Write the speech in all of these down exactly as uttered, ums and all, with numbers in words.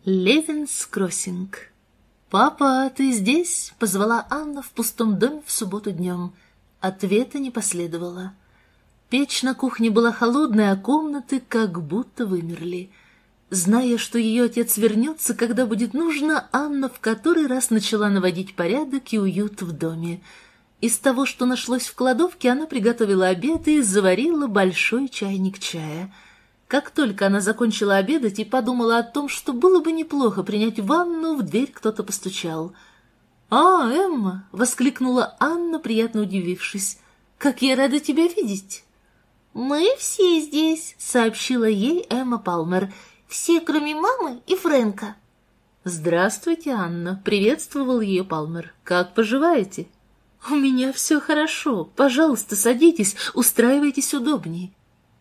Левинс Кроссинг. «Папа, ты здесь?» — позвала Анна в пустом доме в субботу днем. Ответа не последовало. Печь на кухне была холодная, а комнаты как будто вымерли. Зная, что ее отец вернется, когда будет нужно, Анна в который раз начала наводить порядок и уют в доме. Из того, что нашлось в кладовке, она приготовила обед и заварила большой чайник чая. Как только она закончила обедать и подумала о том, что было бы неплохо принять ванну, в дверь кто-то постучал. «А, Эмма!» — воскликнула Анна, приятно удивившись. «Как я рада тебя видеть!» «Мы все здесь», — сообщила ей Эмма Палмер. «Все, кроме мамы и Фрэнка». «Здравствуйте, Анна!» — приветствовал ее Палмер. «Как поживаете?» «У меня все хорошо. Пожалуйста, садитесь, устраивайтесь удобней».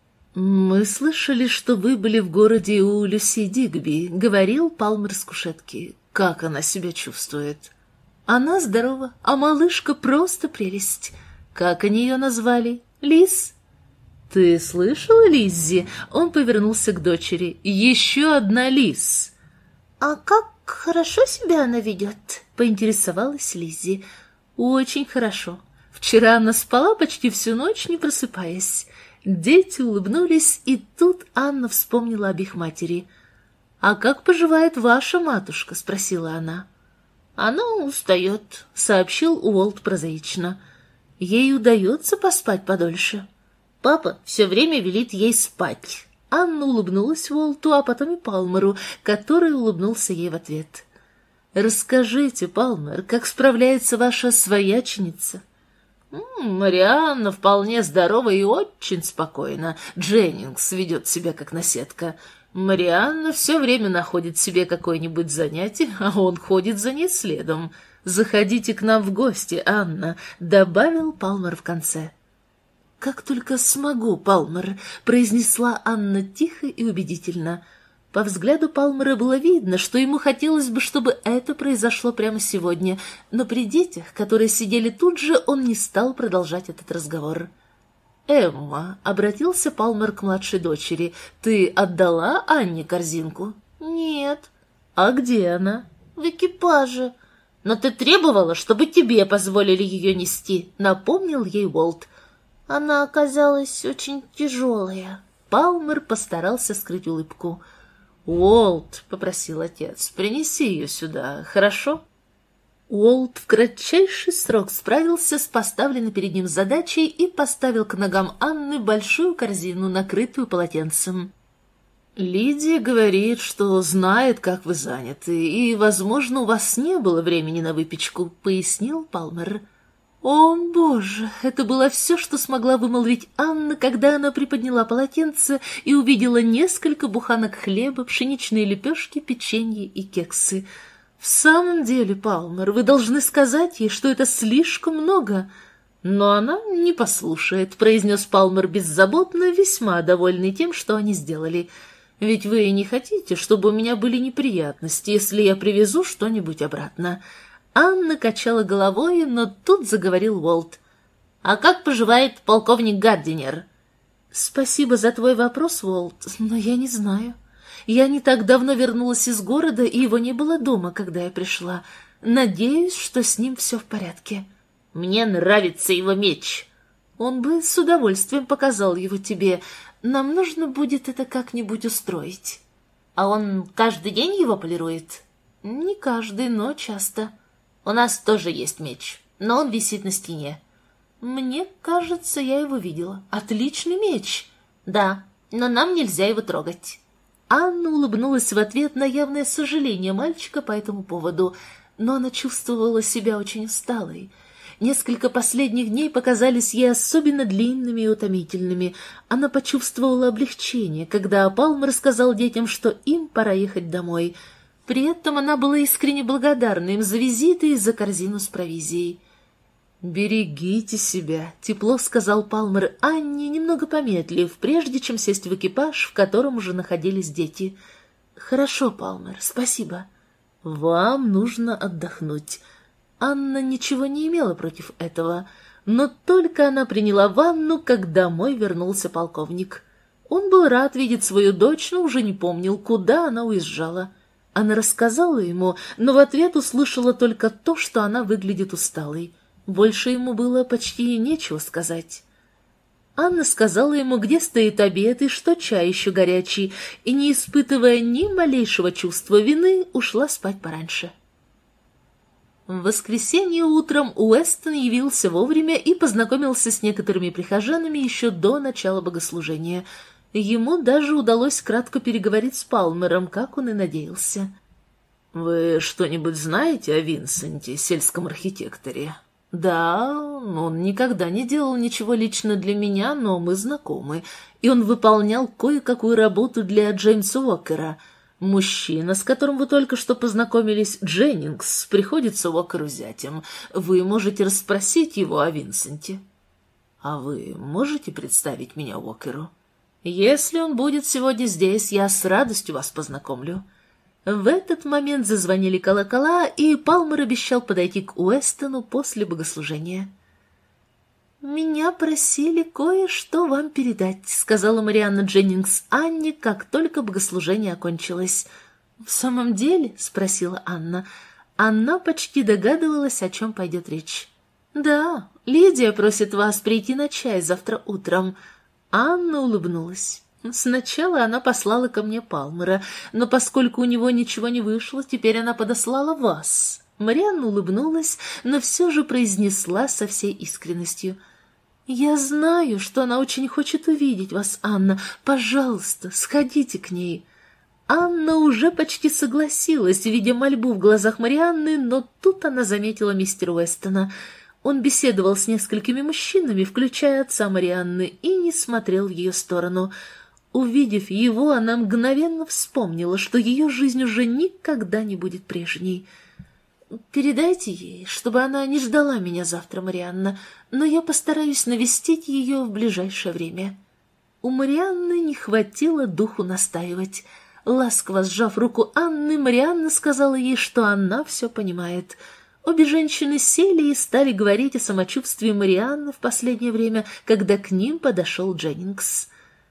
«Мы слышали, что вы были в городе у Люси Дигби», — говорил Палмер с кушетки. «Как она себя чувствует?» «Она здорова, а малышка просто прелесть. Как они ее назвали? Лиз?» «Ты слышала, Лиззи?» Он повернулся к дочери. «Еще одна Лиз!» «А как хорошо себя она ведет?» — поинтересовалась Лиззи. «Очень хорошо. Вчера она спала почти всю ночь, не просыпаясь». Дети улыбнулись, и тут Анна вспомнила об их матери. «А как поживает ваша матушка?» — спросила она. «Она устает», — сообщил Уолт прозаично. «Ей удается поспать подольше?» «Папа все время велит ей спать». Анна улыбнулась Уолту, а потом и Палмеру, который улыбнулся ей в ответ. «Расскажите, Палмер, как справляется ваша свояченица?» «Марианна вполне здорова и очень спокойна. Дженнингс ведет себя как наседка. Марианна все время находит себе какое-нибудь занятие, а он ходит за ней следом. Заходите к нам в гости, Анна», — добавил Палмер в конце. «Как только смогу, Палмер», — произнесла Анна тихо и убедительно. По взгляду Палмера было видно, что ему хотелось бы, чтобы это произошло прямо сегодня, но при детях, которые сидели тут же, он не стал продолжать этот разговор. «Эмма», — обратился Палмер к младшей дочери, — «ты отдала Анне корзинку?» «Нет». «А где она?» «В экипаже». «Но ты требовала, чтобы тебе позволили ее нести», — напомнил ей Уолт. «Она оказалась очень тяжелая». Палмер постарался скрыть улыбку. «Уолт», — попросил отец, — «принеси ее сюда, хорошо?» Уолт в кратчайший срок справился с поставленной перед ним задачей и поставил к ногам Анны большую корзину, накрытую полотенцем. «Лидия говорит, что знает, как вы заняты, и, возможно, у вас не было времени на выпечку», — пояснил Палмер. «О, Боже!» — это было все, что смогла вымолвить Анна, когда она приподняла полотенце и увидела несколько буханок хлеба, пшеничные лепешки, печенье и кексы. «В самом деле, Палмер, вы должны сказать ей, что это слишком много». «Но она не послушает», — произнес Палмер беззаботно, весьма довольный тем, что они сделали. «Ведь вы не хотите, чтобы у меня были неприятности, если я привезу что-нибудь обратно». Анна качала головой, но тут заговорил Уолт. «А как поживает полковник Гардинер?» «Спасибо за твой вопрос, Уолт, но я не знаю. Я не так давно вернулась из города, и его не было дома, когда я пришла. Надеюсь, что с ним все в порядке». «Мне нравится его меч». «Он бы с удовольствием показал его тебе. Нам нужно будет это как-нибудь устроить». «А он каждый день его полирует?» «Не каждый, но часто». «У нас тоже есть меч, но он висит на стене». «Мне кажется, я его видела. Отличный меч». «Да, но нам нельзя его трогать». Анна улыбнулась в ответ на явное сожаление мальчика по этому поводу, но она чувствовала себя очень усталой. Несколько последних дней показались ей особенно длинными и утомительными. Она почувствовала облегчение, когда Палмер сказал детям, что им пора ехать домой. При этом она была искренне благодарна им за визиты и за корзину с провизией. «Берегите себя», — тепло сказал Палмер Анне, немного помедлив, прежде чем сесть в экипаж, в котором уже находились дети. «Хорошо, Палмер, спасибо. Вам нужно отдохнуть». Анна ничего не имела против этого, но только она приняла ванну, как домой вернулся полковник. Он был рад видеть свою дочь, но уже не помнил, куда она уезжала. Она рассказала ему, но в ответ услышала только то, что она выглядит усталой. Больше ему было почти нечего сказать. Анна сказала ему, где стоит обед и что чай еще горячий, и, не испытывая ни малейшего чувства вины, ушла спать пораньше. В воскресенье утром Уэстон явился вовремя и познакомился с некоторыми прихожанами еще до начала богослужения. Ему даже удалось кратко переговорить с Палмером, как он и надеялся. «Вы что-нибудь знаете о Винсенте, сельском архитекторе?» «Да, он никогда не делал ничего лично для меня, но мы знакомы, и он выполнял кое-какую работу для Джеймса Уокера. Мужчина, с которым вы только что познакомились, Дженнингс, приходится Уокеру зятем. Вы можете расспросить его о Винсенте». «А вы можете представить меня Уокеру?» «Если он будет сегодня здесь, я с радостью вас познакомлю». В этот момент зазвонили колокола, и Палмер обещал подойти к Уэстону после богослужения. «Меня просили кое-что вам передать», — сказала Марианна Дженнингс Анне, как только богослужение окончилось. «В самом деле?» — спросила Анна. Она почти догадывалась, о чем пойдет речь. «Да, Лидия просит вас прийти на чай завтра утром». Анна улыбнулась. Сначала она послала ко мне Палмера, но поскольку у него ничего не вышло, теперь она подослала вас. Марианна улыбнулась, но все же произнесла со всей искренностью. «Я знаю, что она очень хочет увидеть вас, Анна. Пожалуйста, сходите к ней». Анна уже почти согласилась, видя мольбу в глазах Марианны, но тут она заметила мистера Уэстона. Он беседовал с несколькими мужчинами, включая отца Марианны, и не смотрел в ее сторону. Увидев его, она мгновенно вспомнила, что ее жизнь уже никогда не будет прежней. «Передайте ей, чтобы она не ждала меня завтра, Марианна, но я постараюсь навестить ее в ближайшее время». У Марианны не хватило духу настаивать. Ласково сжав руку Анны, Марианна сказала ей, что она все понимает. Обе женщины сели и стали говорить о самочувствии Марианны в последнее время, когда к ним подошел Дженнингс.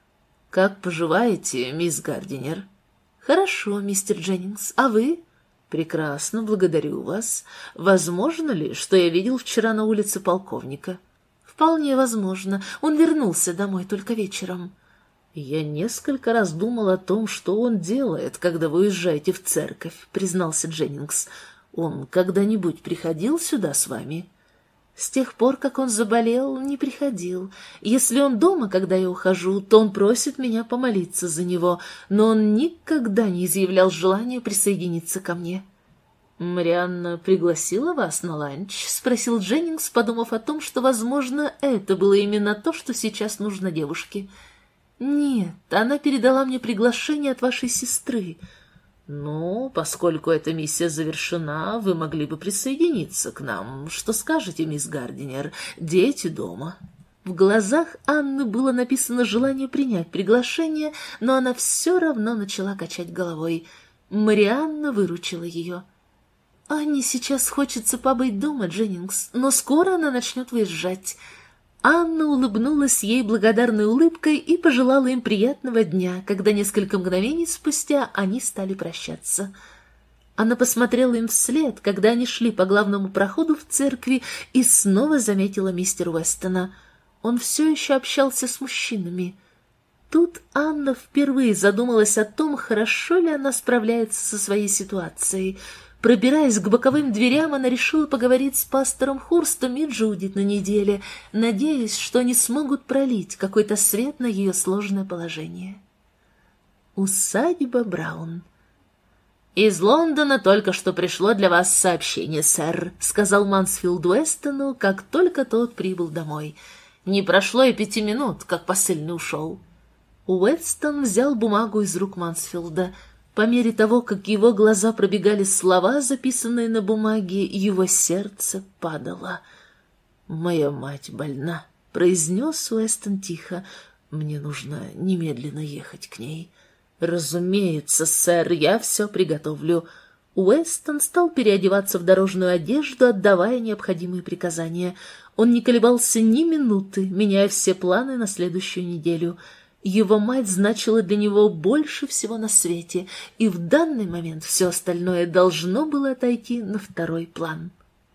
«Как поживаете, мисс Гардинер?» «Хорошо, мистер Дженнингс. А вы?» «Прекрасно, благодарю вас. Возможно ли, что я видел вчера на улице полковника?» «Вполне возможно. Он вернулся домой только вечером». «Я несколько раз думал о том, что он делает, когда вы уезжаете в церковь», — признался Дженнингс. «Он когда-нибудь приходил сюда с вами?» «С тех пор, как он заболел, не приходил. Если он дома, когда я ухожу, то он просит меня помолиться за него, но он никогда не изъявлял желания присоединиться ко мне». «Марианна пригласила вас на ланч?» — спросил Дженнингс, подумав о том, что, возможно, это было именно то, что сейчас нужно девушке. «Нет, она передала мне приглашение от вашей сестры». «Ну, поскольку эта миссия завершена, вы могли бы присоединиться к нам. Что скажете, мисс Гардинер? Дети дома?» В глазах Анны было написано желание принять приглашение, но она все равно начала качать головой. Марианна выручила ее. «Анне сейчас хочется побыть дома, Дженнингс, но скоро она начнет выезжать». Анна улыбнулась ей благодарной улыбкой и пожелала им приятного дня, когда несколько мгновений спустя они стали прощаться. Она посмотрела им вслед, когда они шли по главному проходу в церкви, и снова заметила мистера Уэстона. Он все еще общался с мужчинами. Тут Анна впервые задумалась о том, хорошо ли она справляется со своей ситуацией. Пробираясь к боковым дверям, она решила поговорить с пастором Хурстом и Джудит на неделе, надеясь, что они смогут пролить какой-то свет на ее сложное положение. Усадьба Браун. «Из Лондона только что пришло для вас сообщение, сэр», — сказал Мансфилд Уэстону, как только тот прибыл домой. «Не прошло и пяти минут, как посыльный ушел». Уэстон взял бумагу из рук Мансфилда. По мере того, как его глаза пробегали слова, записанные на бумаге, его сердце падало. «Моя мать больна», — произнес Уэстон тихо. «Мне нужно немедленно ехать к ней». «Разумеется, сэр, я все приготовлю». Уэстон стал переодеваться в дорожную одежду, отдавая необходимые приказания. Он не колебался ни минуты, меняя все планы на следующую неделю. Его мать значила для него больше всего на свете, и в данный момент все остальное должно было отойти на второй план.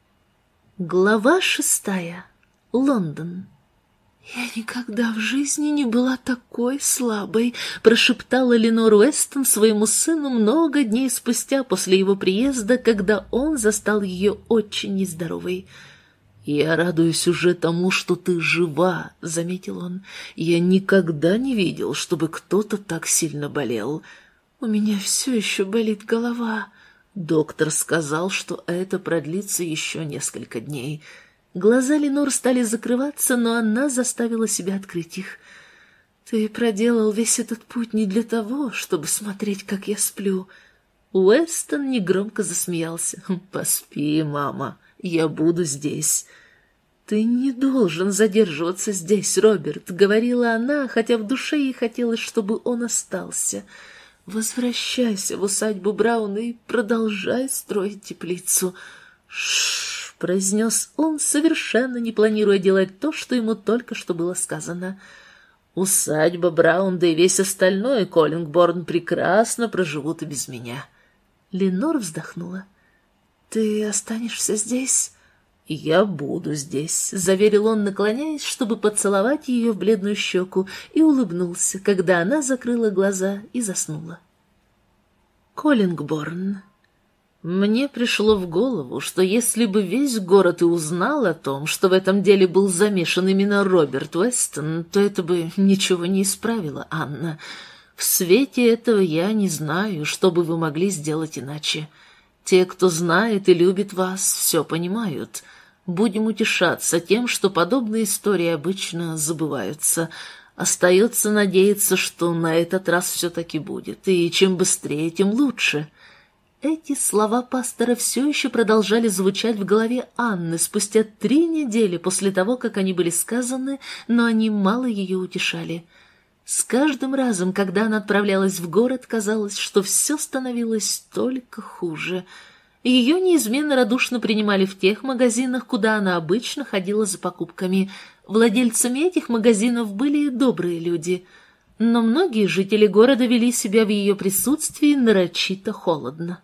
Глава шестая. Лондон. «Я никогда в жизни не была такой слабой», — прошептала Ленор Уэстон своему сыну много дней спустя после его приезда, когда он застал ее очень нездоровой. «Я радуюсь уже тому, что ты жива», — заметил он. «Я никогда не видел, чтобы кто-то так сильно болел. У меня все еще болит голова. Доктор сказал, что это продлится еще несколько дней». Глаза Ленор стали закрываться, но она заставила себя открыть их. «Ты проделал весь этот путь не для того, чтобы смотреть, как я сплю». Уэстон негромко засмеялся. «Поспи, мама, я буду здесь». «Ты не должен задерживаться здесь, Роберт», — говорила она, хотя в душе ей хотелось, чтобы он остался. «Возвращайся в усадьбу Брауна и продолжай строить теплицу». «Ш-ш-ш», — произнес он, совершенно не планируя делать то, что ему только что было сказано. «Усадьба Браунда и весь остальной Коллингборн прекрасно проживут и без меня». Ленор вздохнула. «Ты останешься здесь?» «Я буду здесь», — заверил он, наклоняясь, чтобы поцеловать ее в бледную щеку, и улыбнулся, когда она закрыла глаза и заснула. Коллингборн. Мне пришло в голову, что если бы весь город и узнал о том, что в этом деле был замешан именно Роберт Уэстон, то это бы ничего не исправило, Анна. В свете этого я не знаю, что бы вы могли сделать иначе. Те, кто знает и любит вас, все понимают. Будем утешаться тем, что подобные истории обычно забываются. Остается надеяться, что на этот раз все-таки будет, и чем быстрее, тем лучше». Эти слова пастора все еще продолжали звучать в голове Анны спустя три недели после того, как они были сказаны, но они мало ее утешали. С каждым разом, когда она отправлялась в город, казалось, что все становилось только хуже. Ее неизменно радушно принимали в тех магазинах, куда она обычно ходила за покупками. Владельцами этих магазинов были добрые люди. Но многие жители города вели себя в ее присутствии нарочито холодно.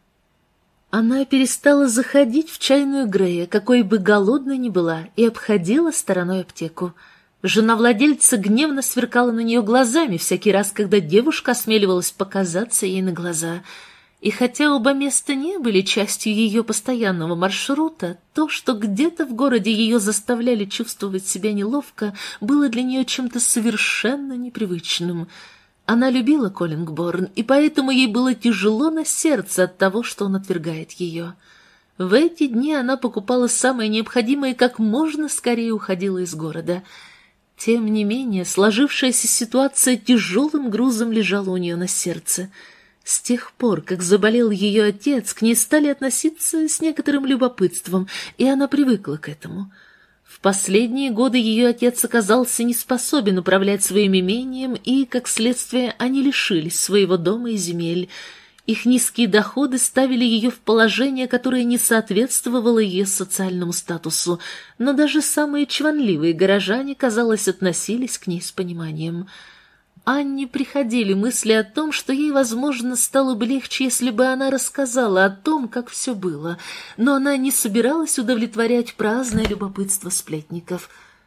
Она перестала заходить в чайную Грея, какой бы голодной ни была, и обходила стороной аптеку. Жена владельца гневно сверкала на нее глазами всякий раз, когда девушка осмеливалась показаться ей на глаза. И хотя оба места не были частью ее постоянного маршрута, то, что где-то в городе ее заставляли чувствовать себя неловко, было для нее чем-то совершенно непривычным. Она любила Коллингборн, и поэтому ей было тяжело на сердце от того, что он отвергает ее. В эти дни она покупала самое необходимое и как можно скорее уходила из города. Тем не менее, сложившаяся ситуация тяжелым грузом лежала у нее на сердце. С тех пор, как заболел ее отец, к ней стали относиться с некоторым любопытством, и она привыкла к этому. В последние годы ее отец оказался не способен управлять своим имением, и, как следствие, они лишились своего дома и земель. Их низкие доходы ставили ее в положение, которое не соответствовало ее социальному статусу, но даже самые чванливые горожане, казалось, относились к ней с пониманием. Анне приходили мысли о том, что ей, возможно, стало бы легче, если бы она рассказала о том, как все было, но она не собиралась удовлетворять праздное любопытство сплетников.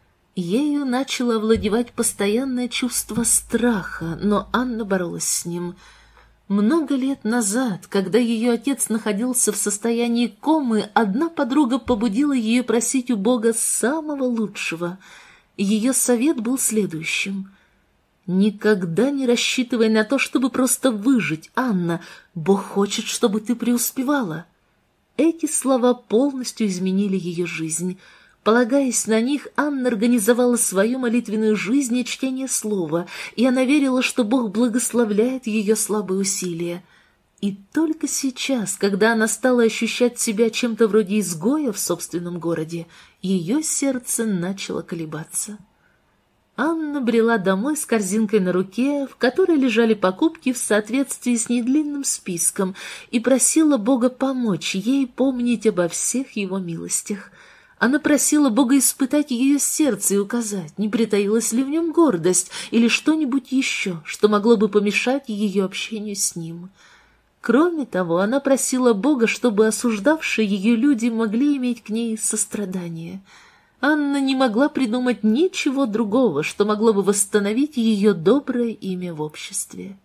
Ею начало овладевать постоянное чувство страха, но Анна боролась с ним. Много лет назад, когда ее отец находился в состоянии комы, одна подруга побудила ее просить у Бога самого лучшего. Ее совет был следующим: «Никогда не рассчитывай на то, чтобы просто выжить, Анна. Бог хочет, чтобы ты преуспевала». Эти слова полностью изменили ее жизнь. Полагаясь на них, Анна организовала свою молитвенную жизнь и чтение слова, и она верила, что Бог благословляет ее слабые усилия. И только сейчас, когда она стала ощущать себя чем-то вроде изгоя в собственном городе, ее сердце начало колебаться. Анна брела домой с корзинкой на руке, в которой лежали покупки в соответствии с недлинным списком, и просила Бога помочь ей помнить обо всех его милостях. Она просила Бога испытать ее сердце и указать, не притаилась ли в нем гордость или что-нибудь еще, что могло бы помешать ее общению с ним. Кроме того, она просила Бога, чтобы осуждавшие ее люди могли иметь к ней сострадание. Анна не могла придумать ничего другого, что могло бы восстановить ее доброе имя в обществе.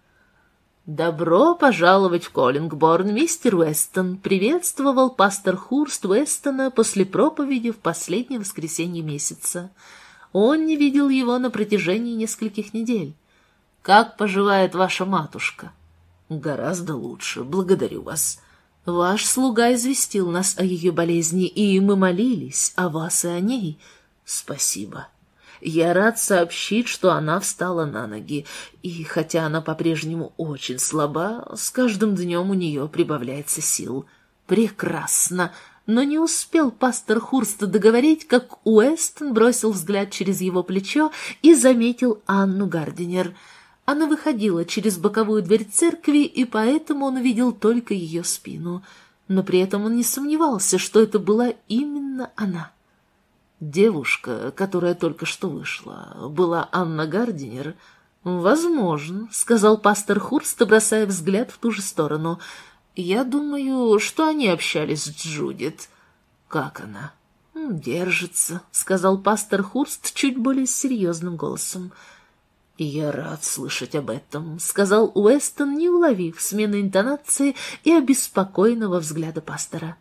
«Добро пожаловать в Коллингборн, мистер Уэстон», — приветствовал пастор Хурст Уэстона после проповеди в последнее воскресенье месяца. Он не видел его на протяжении нескольких недель. «Как поживает ваша матушка?» «Гораздо лучше, благодарю вас. Ваш слуга известил нас о ее болезни, и мы молились о вас и о ней. Спасибо. Я рад сообщить, что она встала на ноги, и хотя она по-прежнему очень слаба, с каждым днем у нее прибавляется сил. Прекрасно!» Но не успел пастор Хурст договорить, как Уэстон бросил взгляд через его плечо и заметил Анну Гардинер. Она выходила через боковую дверь церкви, и поэтому он видел только ее спину. Но при этом он не сомневался, что это была именно она. Девушка, которая только что вышла, была Анна Гардинер. «Возможно», — сказал пастор Хурст, бросая взгляд в ту же сторону. «Я думаю, что они общались с Джудит». «Как она?» «Держится», — сказал пастор Хурст чуть более серьезным голосом. «Я рад слышать об этом», — сказал Уэстон, не уловив смены интонации и обеспокоенного взгляда пастора.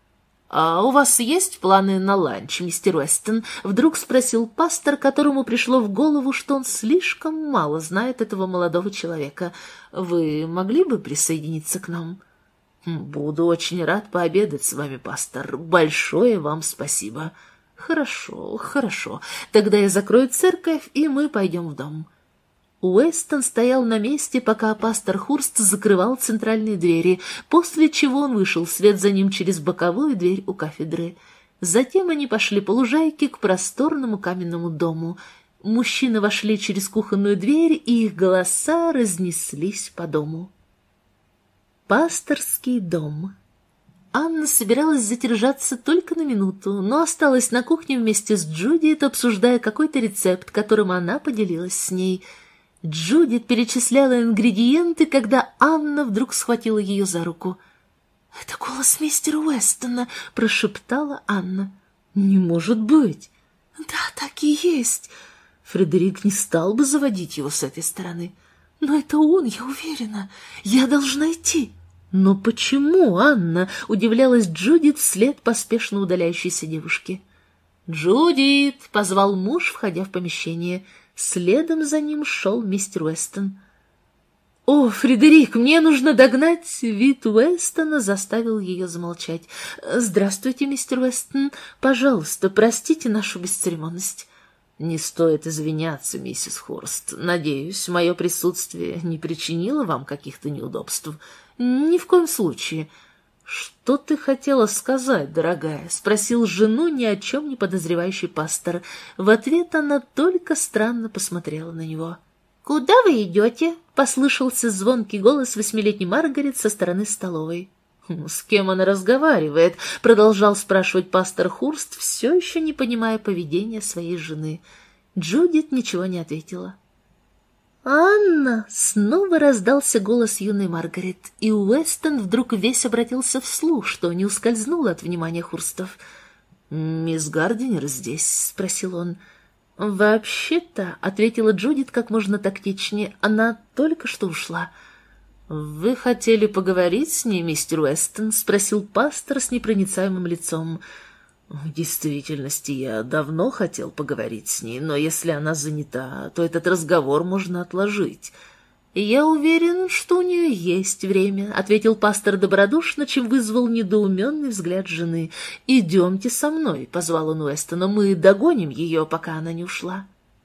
«А у вас есть планы на ланч, мистер Уэстон?» — вдруг спросил пастор, которому пришло в голову, что он слишком мало знает этого молодого человека. «Вы могли бы присоединиться к нам?» «Буду очень рад пообедать с вами, пастор. Большое вам спасибо». «Хорошо, хорошо. Тогда я закрою церковь, и мы пойдем в дом». Уэстон стоял на месте, пока пастор Хурст закрывал центральные двери, после чего он вышел вслед за ним через боковую дверь у кафедры. Затем они пошли по лужайке к просторному каменному дому. Мужчины вошли через кухонную дверь, и их голоса разнеслись по дому. Пасторский дом. Анна собиралась задержаться только на минуту, но осталась на кухне вместе с Джудит, обсуждая какой-то рецепт, которым она поделилась с ней. Джудит перечисляла ингредиенты, когда Анна вдруг схватила ее за руку. «Это голос мистера Уэстона», — прошептала Анна. «Не может быть!» «Да, так и есть. Фредерик не стал бы заводить его с этой стороны. Но это он, я уверена. Я должна идти». «Но почему, Анна?» — удивлялась Джудит вслед поспешно удаляющейся девушке. «Джудит!» — позвал муж, входя в помещение. Следом за ним шел мистер Уэстон. «О, Фредерик, мне нужно догнать!» Вид Уэстона заставил ее замолчать. «Здравствуйте, мистер Уэстон. Пожалуйста, простите нашу бесцеремонность». «Не стоит извиняться, миссис Хорст. Надеюсь, мое присутствие не причинило вам каких-то неудобств». «Ни в коем случае». «Что ты хотела сказать, дорогая?» — спросил жену ни о чем не подозревающий пастор. В ответ она только странно посмотрела на него. «Куда вы идете?» — послышался звонкий голос восьмилетней Маргарет со стороны столовой. «С кем она разговаривает?» — продолжал спрашивать пастор Хурст, все еще не понимая поведения своей жены. Джудит ничего не ответила. «Анна!» — снова раздался голос юной Маргарет, и Уэстон вдруг весь обратился вслух, что не ускользнуло от внимания Хурстов. «Мисс Гардинер здесь?» — спросил он. «Вообще-то», — ответила Джудит как можно тактичнее, — «она только что ушла». «Вы хотели поговорить с ней, мистер Уэстон?» — спросил пастор с непроницаемым лицом. «В действительности, я давно хотел поговорить с ней, но если она занята, то этот разговор можно отложить». «Я уверен, что у нее есть время», — ответил пастор добродушно, чем вызвал недоуменный взгляд жены. «Идемте со мной», — позвал он Уэстона, — «мы догоним ее, пока она не ушла».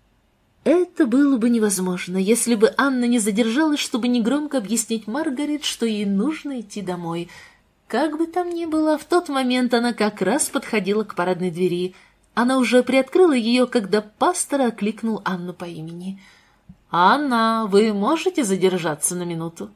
Это было бы невозможно, если бы Анна не задержалась, чтобы негромко объяснить Маргарет, что ей нужно идти домой. Как бы там ни было, в тот момент она как раз подходила к парадной двери. Она уже приоткрыла ее, когда пастор окликнул Анну по имени. «Анна, вы можете задержаться на минуту?»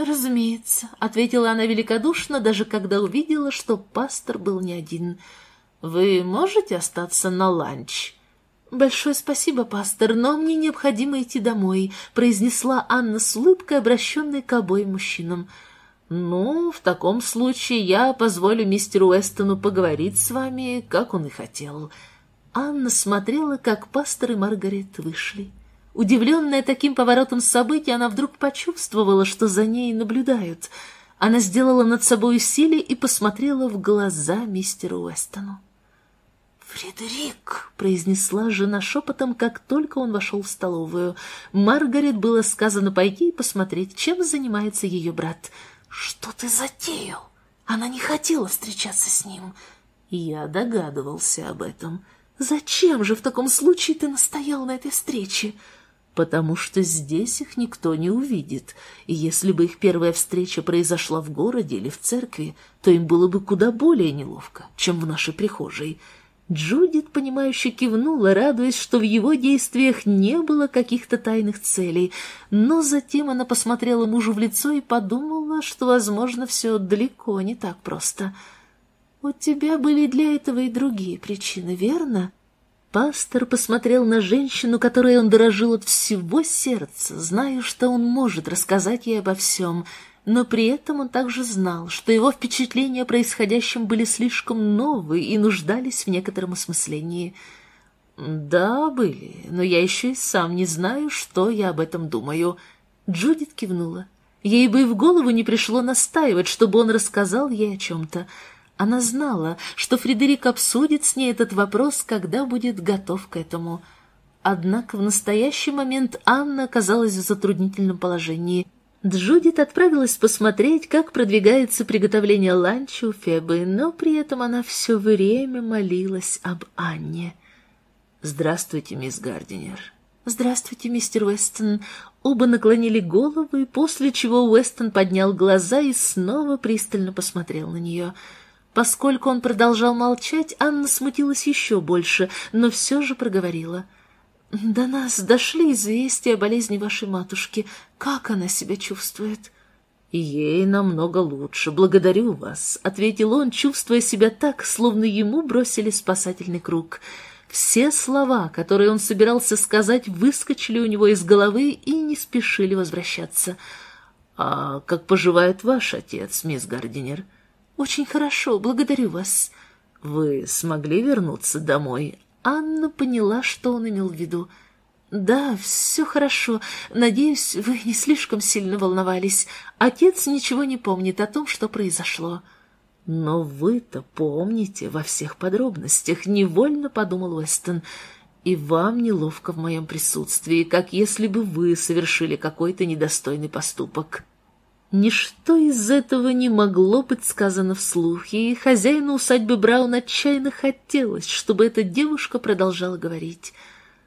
«Разумеется», — ответила она великодушно, даже когда увидела, что пастор был не один. Вы можете остаться на ланч?» «Большое спасибо, пастор, но мне необходимо идти домой», произнесла Анна с улыбкой, обращенной к обоим мужчинам. «Ну, в таком случае я позволю мистеру Уэстону поговорить с вами, как он и хотел». Анна смотрела, как пастор и Маргарет вышли. Удивленная таким поворотом событий, она вдруг почувствовала, что за ней наблюдают. Она сделала над собой усилие и посмотрела в глаза мистеру Уэстону. «Фредерик», — произнесла жена шепотом, как только он вошел в столовую. Маргарет было сказано пойти и посмотреть, чем занимается ее брат. «Что ты затеял? Она не хотела встречаться с ним». Я догадывался об этом. «Зачем же в таком случае ты настоял на этой встрече?» «Потому что здесь их никто не увидит, и если бы их первая встреча произошла в городе или в церкви, то им было бы куда более неловко, чем в нашей прихожей». Джудит, понимающе кивнула, радуясь, что в его действиях не было каких-то тайных целей, но затем она посмотрела мужу в лицо и подумала, что, возможно, все далеко не так просто. «У тебя были для этого и другие причины, верно?» Пастор посмотрел на женщину, которой он дорожил от всего сердца, зная, что он может рассказать ей обо всем, но при этом он также знал, что его впечатления о происходящем были слишком новые и нуждались в некотором осмыслении. «Да, были, но я еще и сам не знаю, что я об этом думаю». Джудит кивнула. Ей бы и в голову не пришло настаивать, чтобы он рассказал ей о чем-то. Она знала, что Фредерик обсудит с ней этот вопрос, когда будет готов к этому. Однако в настоящий момент Анна оказалась в затруднительном положении. Джудит отправилась посмотреть, как продвигается приготовление ланча у Фебы, но при этом она все время молилась об Анне. «Здравствуйте, мисс Гардинер». «Здравствуйте, мистер Уэстон». Оба наклонили головы, после чего Уэстон поднял глаза и снова пристально посмотрел на нее. Поскольку он продолжал молчать, Анна смутилась еще больше, но все же проговорила. «До нас дошли известия о болезни вашей матушки. Как она себя чувствует?» «Ей намного лучше, благодарю вас», — ответил он, чувствуя себя так, словно ему бросили спасательный круг. Все слова, которые он собирался сказать, выскочили у него из головы и не спешили возвращаться. «А как поживает ваш отец, мисс Гардинер?» «Очень хорошо, благодарю вас». «Вы смогли вернуться домой?» Анна поняла, что он имел в виду. «Да, все хорошо. Надеюсь, вы не слишком сильно волновались. Отец ничего не помнит о том, что произошло». «Но вы-то помните во всех подробностях», — невольно подумал Уэстон. «И вам неловко в моем присутствии, как если бы вы совершили какой-то недостойный поступок». Ничто из этого не могло быть сказано вслух, и хозяину усадьбы Браун отчаянно хотелось, чтобы эта девушка продолжала говорить.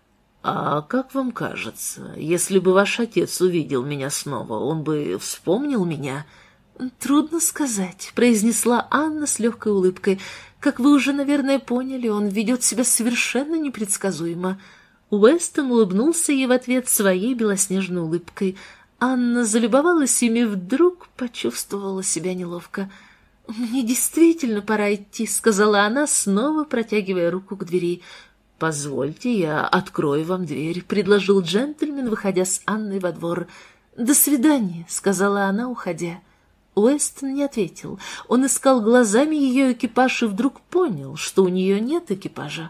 «А как вам кажется, если бы ваш отец увидел меня снова, он бы вспомнил меня?» «Трудно сказать», — произнесла Анна с легкой улыбкой. «Как вы уже, наверное, поняли, он ведет себя совершенно непредсказуемо». Уэстон улыбнулся ей в ответ своей белоснежной улыбкой. Анна залюбовалась ими и вдруг почувствовала себя неловко. «Мне действительно пора идти», — сказала она, снова протягивая руку к двери. «Позвольте, я открою вам дверь», — предложил джентльмен, выходя с Анной во двор. «До свидания», — сказала она, уходя. Уэстон не ответил. Он искал глазами ее экипаж и вдруг понял, что у нее нет экипажа.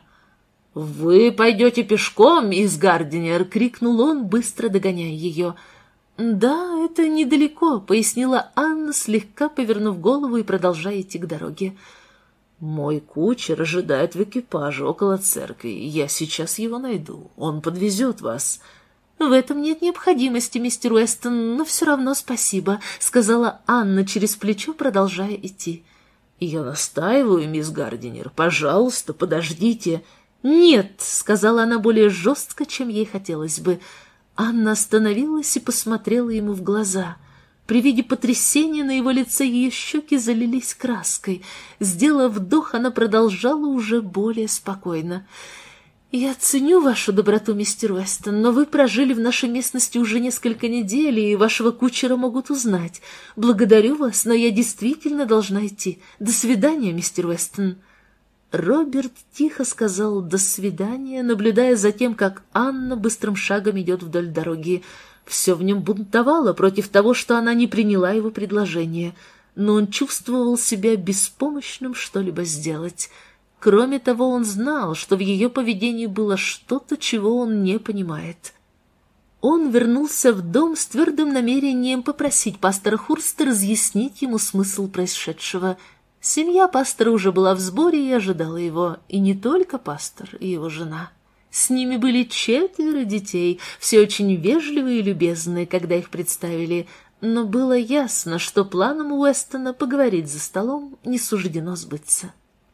«Вы пойдете пешком, мисс Гардинер!» — крикнул он, быстро догоняя ее. «Да, это недалеко», — пояснила Анна, слегка повернув голову и продолжая идти к дороге. «Мой кучер ожидает в экипаже около церкви. Я сейчас его найду. Он подвезет вас». «В этом нет необходимости, мистер Уэстон, но все равно спасибо», — сказала Анна через плечо, продолжая идти. «Я настаиваю, мисс Гардинер. Пожалуйста, подождите». «Нет», — сказала она более жестко, чем ей хотелось бы. Анна остановилась и посмотрела ему в глаза. При виде потрясения на его лице ее щеки залились краской. Сделав вдох, она продолжала уже более спокойно. «Я ценю вашу доброту, мистер Уэстон, но вы прожили в нашей местности уже несколько недель, и вашего кучера могут узнать. Благодарю вас, но я действительно должна идти. До свидания, мистер Уэстон». Роберт тихо сказал «до свидания», наблюдая за тем, как Анна быстрым шагом идет вдоль дороги. Все в нем бунтовало против того, что она не приняла его предложение, но он чувствовал себя беспомощным что-либо сделать. Кроме того, он знал, что в ее поведении было что-то, чего он не понимает. Он вернулся в дом с твердым намерением попросить пастора Хурста разъяснить ему смысл происшедшего. Семья пастора уже была в сборе и ожидала его, и не только пастор и его жена. С ними были четверо детей, все очень вежливые и любезные, когда их представили, но было ясно, что планам Уэстона поговорить за столом не суждено сбыться.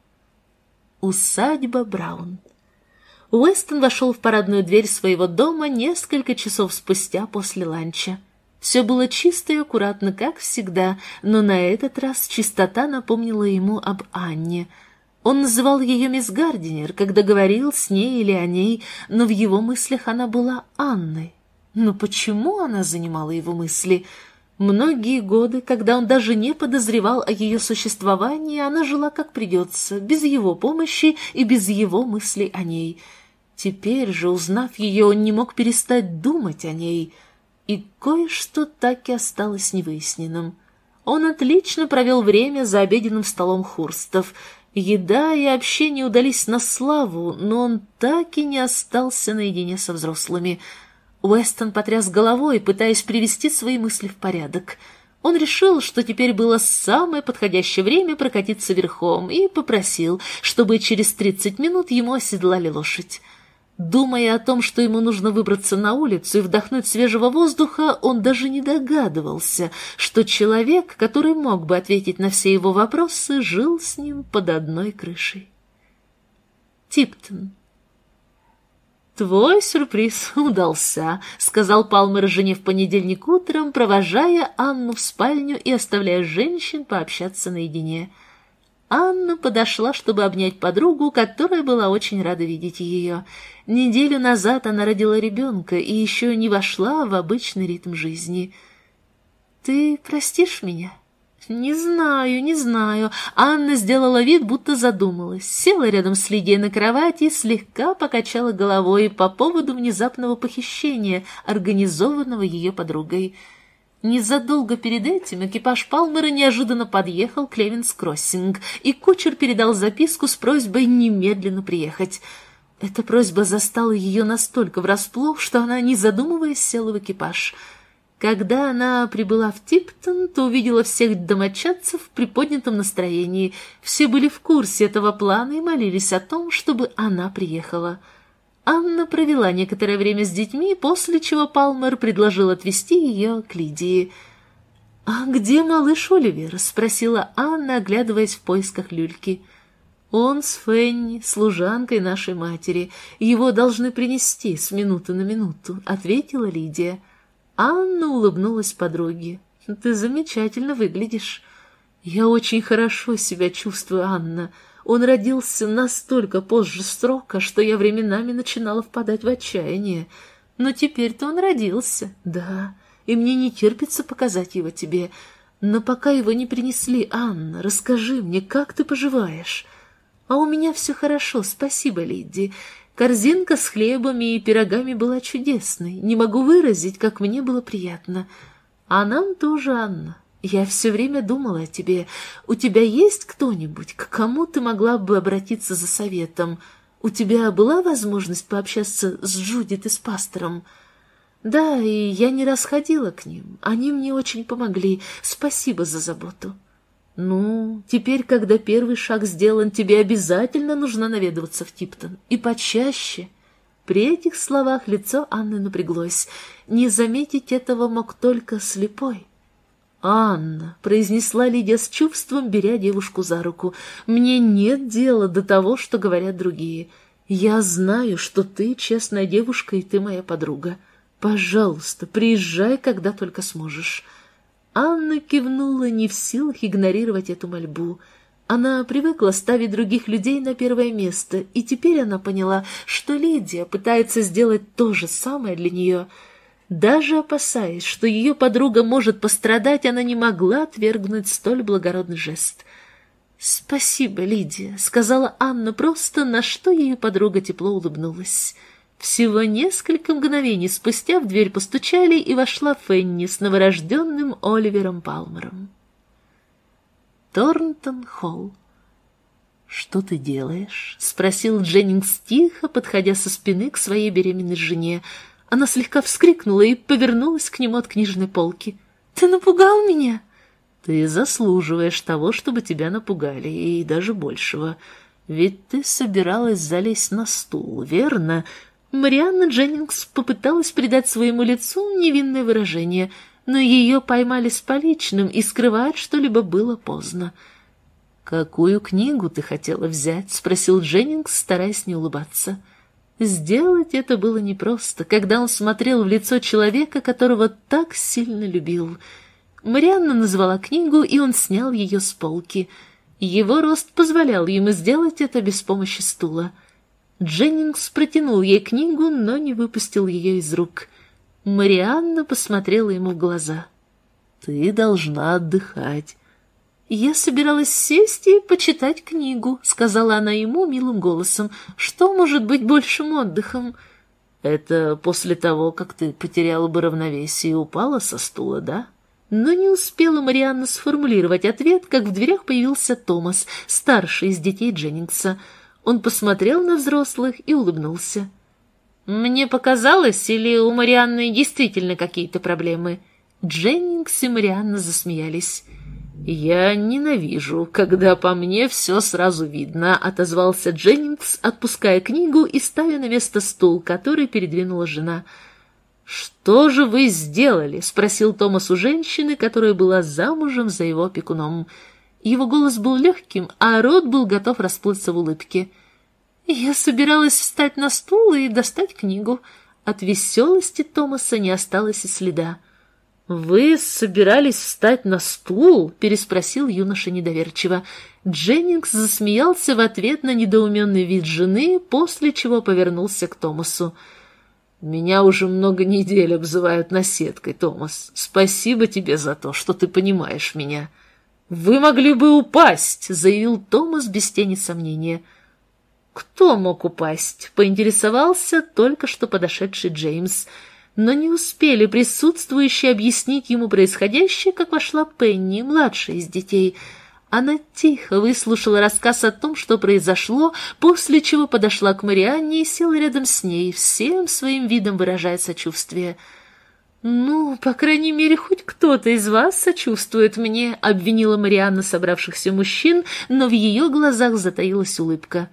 Усадьба Браун. Уэстон вошел в парадную дверь своего дома несколько часов спустя после ланча. Все было чисто и аккуратно, как всегда, но на этот раз чистота напомнила ему об Анне. Он называл ее мисс Гардинер, когда говорил с ней или о ней, но в его мыслях она была Анной. Но почему она занимала его мысли? Многие годы, когда он даже не подозревал о ее существовании, она жила как придется, без его помощи и без его мыслей о ней. Теперь же, узнав ее, он не мог перестать думать о ней. И кое-что так и осталось невыясненным. Он отлично провел время за обеденным столом Хурстов. Еда и общение удались на славу, но он так и не остался наедине со взрослыми. Уэстон потряс головой, пытаясь привести свои мысли в порядок. Он решил, что теперь было самое подходящее время прокатиться верхом, и попросил, чтобы через тридцать минут ему оседлали лошадь. Думая о том, что ему нужно выбраться на улицу и вдохнуть свежего воздуха, он даже не догадывался, что человек, который мог бы ответить на все его вопросы, жил с ним под одной крышей. Типтон. «Твой сюрприз удался», — сказал Палмер жене в понедельник утром, провожая Анну в спальню и оставляя женщин пообщаться наедине. Анна подошла, чтобы обнять подругу, которая была очень рада видеть ее. Неделю назад она родила ребенка и еще не вошла в обычный ритм жизни. «Ты простишь меня?» «Не знаю, не знаю». Анна сделала вид, будто задумалась, села рядом с Лидией на кровати и слегка покачала головой по поводу внезапного похищения, организованного ее подругой. Незадолго перед этим экипаж Палмера неожиданно подъехал к Левинс-Кроссинг, и кучер передал записку с просьбой немедленно приехать. Эта просьба застала ее настолько врасплох, что она, не задумываясь, села в экипаж. Когда она прибыла в Типтон, то увидела всех домочадцев в приподнятом настроении. Все были в курсе этого плана и молились о том, чтобы она приехала. Анна провела некоторое время с детьми, после чего Палмер предложил отвезти ее к Лидии. «А где малыш Оливер?» — спросила Анна, оглядываясь в поисках люльки. «Он с Фенни, служанкой нашей матери. Его должны принести с минуты на минуту», — ответила Лидия. Анна улыбнулась подруге. «Ты замечательно выглядишь». «Я очень хорошо себя чувствую, Анна. Он родился настолько позже срока, что я временами начинала впадать в отчаяние. Но теперь-то он родился, да, и мне не терпится показать его тебе. Но пока его не принесли, Анна, расскажи мне, как ты поживаешь?» «А у меня все хорошо, спасибо, Лидди. Корзинка с хлебами и пирогами была чудесной. Не могу выразить, как мне было приятно. А нам тоже, Анна. Я все время думала о тебе. У тебя есть кто-нибудь, к кому ты могла бы обратиться за советом? У тебя была возможность пообщаться с Джудит и с пастором?» «Да, и я не раз ходила к ним. Они мне очень помогли. Спасибо за заботу». «Ну, теперь, когда первый шаг сделан, тебе обязательно нужно наведываться в Типтон. И почаще». При этих словах лицо Анны напряглось. Не заметить этого мог только слепой. «Анна», — произнесла Лидия с чувством, беря девушку за руку, — «мне нет дела до того, что говорят другие. Я знаю, что ты честная девушка, и ты моя подруга. Пожалуйста, приезжай, когда только сможешь». Анна кивнула, не в силах игнорировать эту мольбу. Она привыкла ставить других людей на первое место, и теперь она поняла, что Лидия пытается сделать то же самое для нее. Даже опасаясь, что ее подруга может пострадать, она не могла отвергнуть столь благородный жест. «Спасибо, Лидия», — сказала Анна просто, на что ее подруга тепло улыбнулась. Всего несколько мгновений спустя в дверь постучали, и вошла Фенни с новорожденным Оливером Палмером. Торнтон-Холл. «Что ты делаешь?» — спросил Дженнингс тихо, подходя со спины к своей беременной жене. Она слегка вскрикнула и повернулась к нему от книжной полки. «Ты напугал меня?» «Ты заслуживаешь того, чтобы тебя напугали, и даже большего. Ведь ты собиралась залезть на стул, верно?» Марианна Дженнингс попыталась придать своему лицу невинное выражение, но ее поймали с поличным, и скрывать что-либо было поздно. «Какую книгу ты хотела взять?» — спросил Дженнингс, стараясь не улыбаться. Сделать это было непросто, когда он смотрел в лицо человека, которого так сильно любил. Марианна назвала книгу, и он снял ее с полки. Его рост позволял ему сделать это без помощи стула. Дженнингс протянул ей книгу, но не выпустил ее из рук. Марианна посмотрела ему в глаза. «Ты должна отдыхать». «Я собиралась сесть и почитать книгу», — сказала она ему милым голосом. «Что может быть большим отдыхом?» «Это после того, как ты потеряла бы равновесие и упала со стула, да?» Но не успела Марианна сформулировать ответ, как в дверях появился Томас, старший из детей Дженнингса. Он посмотрел на взрослых и улыбнулся. «Мне показалось, или у Марианны действительно какие-то проблемы?» Дженнингс и Марианна засмеялись. «Я ненавижу, когда по мне все сразу видно», — отозвался Дженнингс, отпуская книгу и ставя на место стул, который передвинула жена. «Что же вы сделали?» — спросил Томас у женщины, которая была замужем за его опекуном. Его голос был легким, а рот был готов расплыться в улыбке. «Я собиралась встать на стул и достать книгу». От веселости Томаса не осталось и следа. «Вы собирались встать на стул?» — переспросил юноша недоверчиво. Дженнингс засмеялся в ответ на недоуменный вид жены, после чего повернулся к Томасу. «Меня уже много недель обзывают наседкой, Томас. Спасибо тебе за то, что ты понимаешь меня». «Вы могли бы упасть», — заявил Томас без тени сомнения. «Кто мог упасть?» — поинтересовался только что подошедший Джеймс. Но не успели присутствующие объяснить ему происходящее, как вошла Пенни, младшая из детей. Она тихо выслушала рассказ о том, что произошло, после чего подошла к Марианне и села рядом с ней, всем своим видом выражая сочувствие. «Ну, по крайней мере, хоть кто-то из вас сочувствует мне», — обвинила Марианна собравшихся мужчин, но в ее глазах затаилась улыбка.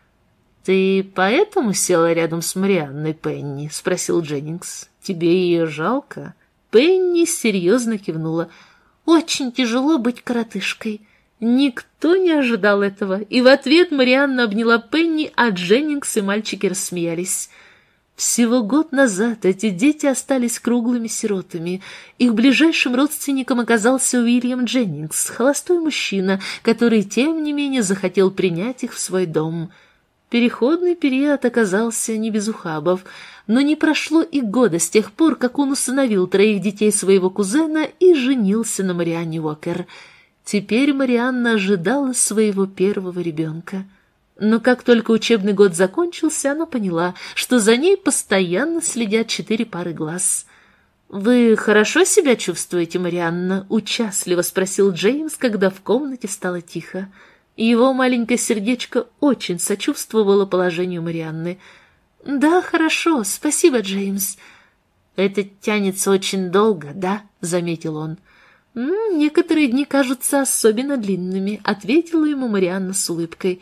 «Ты поэтому села рядом с Марианной, Пенни?» — спросил Дженнингс. «Тебе ее жалко?» Пенни серьезно кивнула. «Очень тяжело быть коротышкой». Никто не ожидал этого, и в ответ Марианна обняла Пенни, а Дженнингс и мальчики рассмеялись. Всего год назад эти дети остались круглыми сиротами. Их ближайшим родственником оказался Уильям Дженнингс, холостой мужчина, который, тем не менее, захотел принять их в свой дом. Переходный период оказался не без ухабов, но не прошло и года с тех пор, как он усыновил троих детей своего кузена и женился на Марианне Уокер. Теперь Марианна ожидала своего первого ребенка. Но как только учебный год закончился, она поняла, что за ней постоянно следят четыре пары глаз. «Вы хорошо себя чувствуете, Марианна?» — участливо спросил Джеймс, когда в комнате стало тихо. Его маленькое сердечко очень сочувствовало положению Марианны. «Да, хорошо, спасибо, Джеймс». «Это тянется очень долго, да?» — заметил он. «Некоторые дни кажутся особенно длинными», — ответила ему Марианна с улыбкой.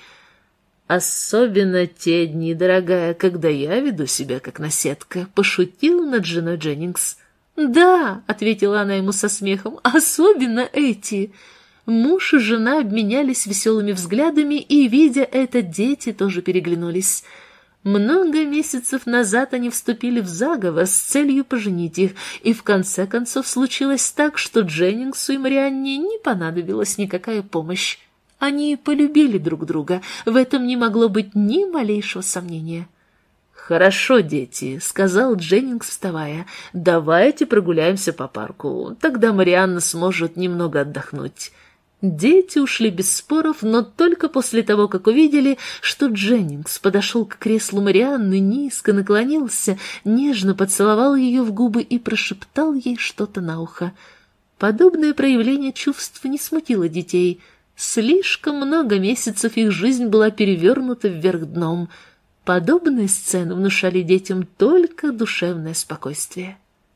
«Особенно те дни, дорогая, когда я веду себя как наседка», — пошутила над женой Дженнингс. «Да», — ответила она ему со смехом, — «особенно эти». Муж и жена обменялись веселыми взглядами, и, видя это, дети тоже переглянулись. Много месяцев назад они вступили в заговор с целью поженить их, и в конце концов случилось так, что Дженнингсу и Марианне не понадобилась никакая помощь. Они полюбили друг друга, в этом не могло быть ни малейшего сомнения. «Хорошо, дети», — сказал Дженнингс, вставая, — «давайте прогуляемся по парку, тогда Марианна сможет немного отдохнуть». Дети ушли без споров, но только после того, как увидели, что Дженнингс подошел к креслу Марианны, низко наклонился, нежно поцеловал ее в губы и прошептал ей что-то на ухо. Подобное проявление чувств не смутило детей. Слишком много месяцев их жизнь была перевернута вверх дном. Подобные сцены внушали детям только душевное спокойствие.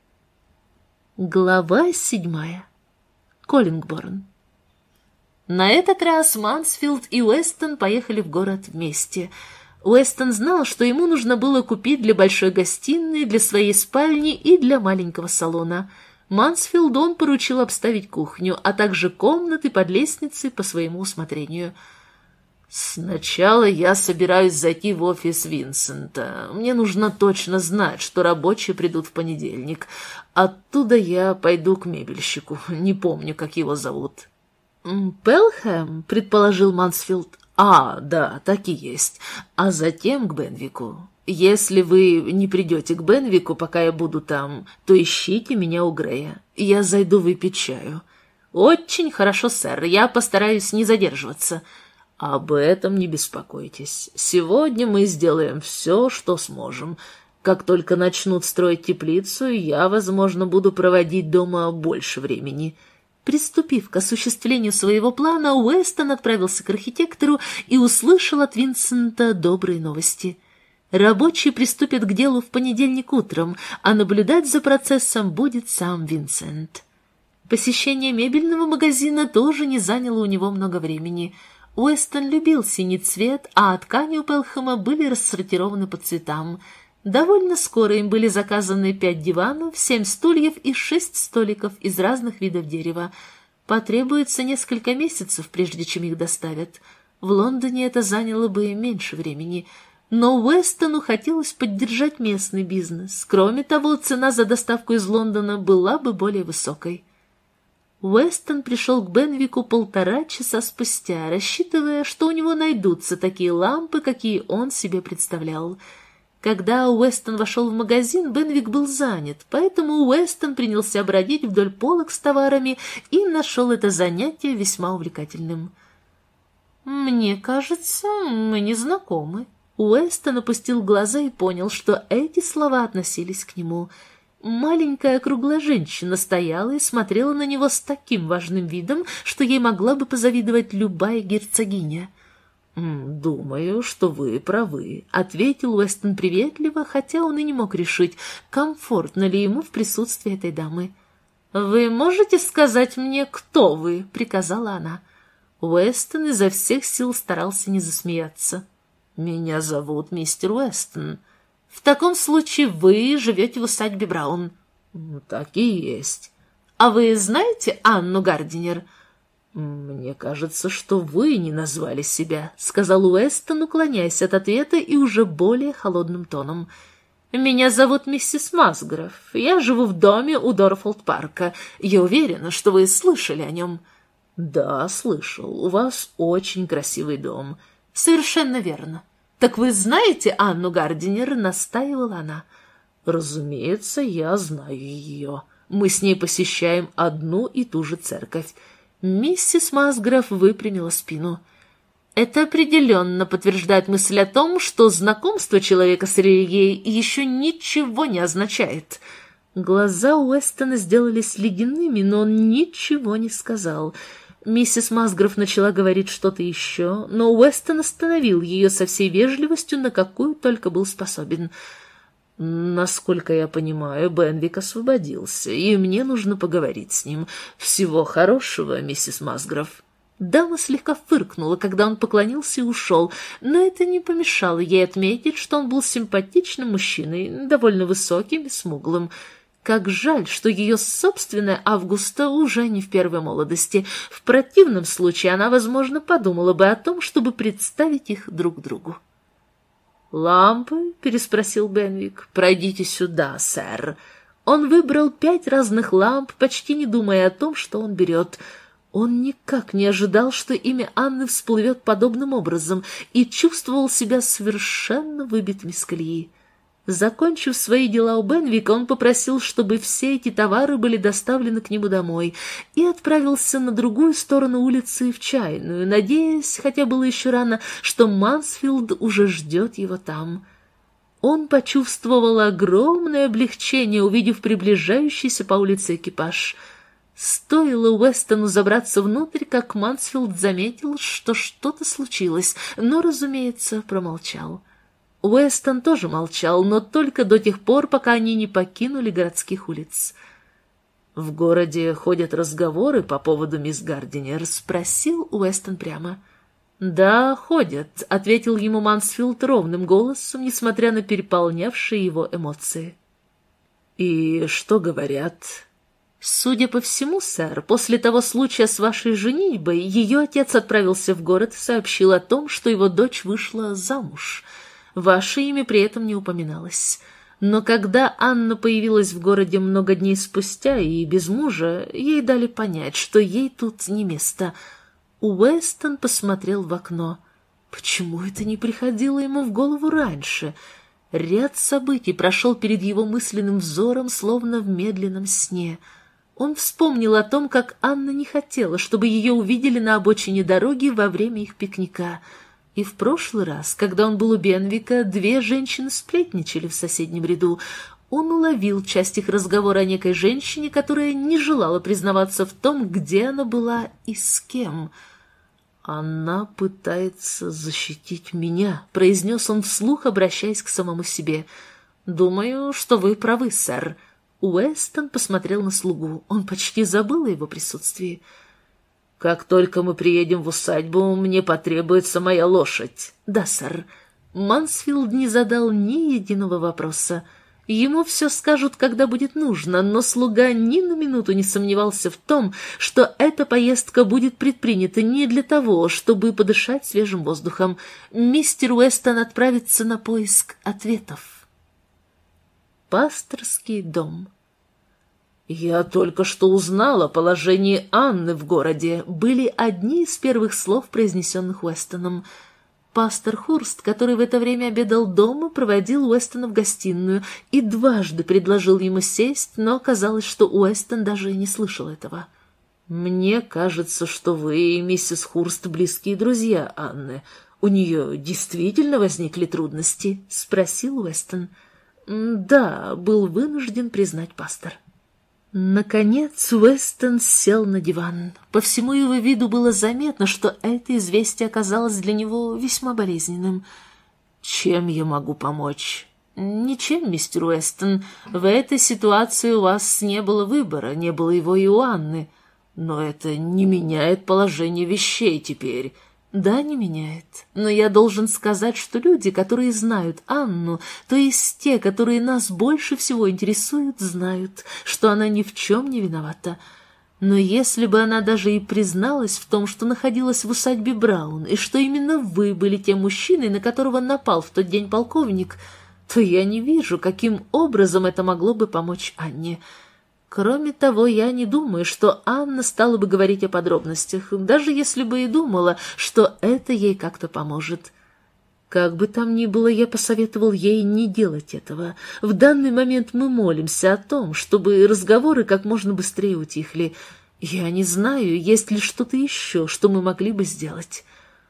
Глава седьмая. Коллингборн. На этот раз Мансфилд и Уэстон поехали в город вместе. Уэстон знал, что ему нужно было купить для большой гостиной, для своей спальни и для маленького салона. Мансфилду он поручил обставить кухню, а также комнаты под лестницей по своему усмотрению. «Сначала я собираюсь зайти в офис Винсента. Мне нужно точно знать, что рабочие придут в понедельник. Оттуда я пойду к мебельщику. Не помню, как его зовут». «Пелхэм», — предположил Мансфилд. «А, да, так и есть. А затем к Бенвику. Если вы не придете к Бенвику, пока я буду там, то ищите меня у Грея. Я зайду выпить чаю». «Очень хорошо, сэр. Я постараюсь не задерживаться». «Об этом не беспокойтесь. Сегодня мы сделаем все, что сможем. Как только начнут строить теплицу, я, возможно, буду проводить дома больше времени». Приступив к осуществлению своего плана, Уэстон отправился к архитектору и услышал от Винсента добрые новости. Рабочие приступят к делу в понедельник утром, а наблюдать за процессом будет сам Винсент. Посещение мебельного магазина тоже не заняло у него много времени. Уэстон любил синий цвет, а ткани у Пелхэма были рассортированы по цветам. Довольно скоро им были заказаны пять диванов, семь стульев и шесть столиков из разных видов дерева. Потребуется несколько месяцев, прежде чем их доставят. В Лондоне это заняло бы меньше времени. Но Уэстону хотелось поддержать местный бизнес. Кроме того, цена за доставку из Лондона была бы более высокой. Уэстон пришел к Бенвику полтора часа спустя, рассчитывая, что у него найдутся такие лампы, какие он себе представлял. Когда Уэстон вошел в магазин, Бенвик был занят, поэтому Уэстон принялся бродить вдоль полок с товарами и нашел это занятие весьма увлекательным. «Мне кажется, мы не знакомы». Уэстон опустил глаза и понял, что эти слова относились к нему. Маленькая круглая женщина стояла и смотрела на него с таким важным видом, что ей могла бы позавидовать любая герцогиня. «Думаю, что вы правы», — ответил Уэстон приветливо, хотя он и не мог решить, комфортно ли ему в присутствии этой дамы. «Вы можете сказать мне, кто вы?» — приказала она. Уэстон изо всех сил старался не засмеяться. «Меня зовут мистер Уэстон». «В таком случае вы живете в усадьбе Браун?» «Так и есть». «А вы знаете Анну Гардинер?» «Мне кажется, что вы не назвали себя», — сказал Уэстон, уклоняясь от ответа и уже более холодным тоном. «Меня зовут миссис Масграф. Я живу в доме у Дорфолд-парка. Я уверена, что вы слышали о нем». «Да, слышал. У вас очень красивый дом». «Совершенно верно. Так вы знаете Анну Гардинер?» — настаивала она. «Разумеется, я знаю ее. Мы с ней посещаем одну и ту же церковь». Миссис Масграф выпрямила спину. «Это определенно подтверждает мысль о том, что знакомство человека с религией еще ничего не означает». Глаза Уэстона сделались ледяными, но он ничего не сказал. Миссис Масграф начала говорить что-то еще, но Уэстон остановил ее со всей вежливостью, на какую только был способен. «Насколько я понимаю, Бенвик освободился, и мне нужно поговорить с ним. Всего хорошего, миссис Масграф». Дама слегка фыркнула, когда он поклонился и ушел, но это не помешало ей отметить, что он был симпатичным мужчиной, довольно высоким и смуглым. Как жаль, что ее собственная Августа уже не в первой молодости. В противном случае она, возможно, подумала бы о том, чтобы представить их друг другу. «Лампы?» — переспросил Бенвик. «Пройдите сюда, сэр». Он выбрал пять разных ламп, почти не думая о том, что он берет. Он никак не ожидал, что имя Анны всплывет подобным образом, и чувствовал себя совершенно выбитым из колеи. Закончив свои дела у Бенвика, он попросил, чтобы все эти товары были доставлены к нему домой, и отправился на другую сторону улицы в чайную, надеясь, хотя было еще рано, что Мансфилд уже ждет его там. Он почувствовал огромное облегчение, увидев приближающийся по улице экипаж. Стоило Уэстону забраться внутрь, как Мансфилд заметил, что что-то случилось, но, разумеется, промолчал. Уэстон тоже молчал, но только до тех пор, пока они не покинули городских улиц. «В городе ходят разговоры по поводу мисс Гардинер?» — спросил Уэстон прямо. «Да, ходят», — ответил ему Мансфилд ровным голосом, несмотря на переполнявшие его эмоции. «И что говорят?» «Судя по всему, сэр, после того случая с вашей женитьбой ее отец отправился в город и сообщил о том, что его дочь вышла замуж. Ваше имя при этом не упоминалось. Но когда Анна появилась в городе много дней спустя и без мужа, ей дали понять, что ей тут не место». Уэстон посмотрел в окно. Почему это не приходило ему в голову раньше? Ряд событий прошел перед его мысленным взором, словно в медленном сне. Он вспомнил о том, как Анна не хотела, чтобы ее увидели на обочине дороги во время их пикника. И в прошлый раз, когда он был у Бенвика, две женщины сплетничали в соседнем ряду. Он уловил часть их разговора о некой женщине, которая не желала признаваться в том, где она была и с кем. «Она пытается защитить меня», — произнес он вслух, обращаясь к самому себе. «Думаю, что вы правы, сэр». Уэстон посмотрел на слугу. Он почти забыл о его присутствии. «Как только мы приедем в усадьбу, мне потребуется моя лошадь». «Да, сэр». Мансфилд не задал ни единого вопроса. Ему все скажут, когда будет нужно, но слуга ни на минуту не сомневался в том, что эта поездка будет предпринята не для того, чтобы подышать свежим воздухом. Мистер Уэстон отправится на поиск ответов. Пасторский дом. «Я только что узнала о положении Анны в городе», были одни из первых слов, произнесенных Уэстоном. Пастор Хурст, который в это время обедал дома, проводил Уэстона в гостиную и дважды предложил ему сесть, но оказалось, что Уэстон даже и не слышал этого. «Мне кажется, что вы и миссис Хурст близкие друзья Анны. У нее действительно возникли трудности?» — спросил Уэстон. «Да», — был вынужден признать пастор. Наконец Уэстон сел на диван. По всему его виду было заметно, что это известие оказалось для него весьма болезненным. «Чем я могу помочь?» «Ничем, мистер Уэстон. В этой ситуации у вас не было выбора, не было его и у Анны. Но это не меняет положение вещей теперь». «Да, не меняет. Но я должен сказать, что люди, которые знают Анну, то есть те, которые нас больше всего интересуют, знают, что она ни в чем не виновата. Но если бы она даже и призналась в том, что находилась в усадьбе Браун, и что именно вы были тем мужчиной, на которого напал в тот день полковник, то я не вижу, каким образом это могло бы помочь Анне. Кроме того, я не думаю, что Анна стала бы говорить о подробностях, даже если бы и думала, что это ей как-то поможет. Как бы там ни было, я посоветовал ей не делать этого. В данный момент мы молимся о том, чтобы разговоры как можно быстрее утихли. Я не знаю, есть ли что-то еще, что мы могли бы сделать».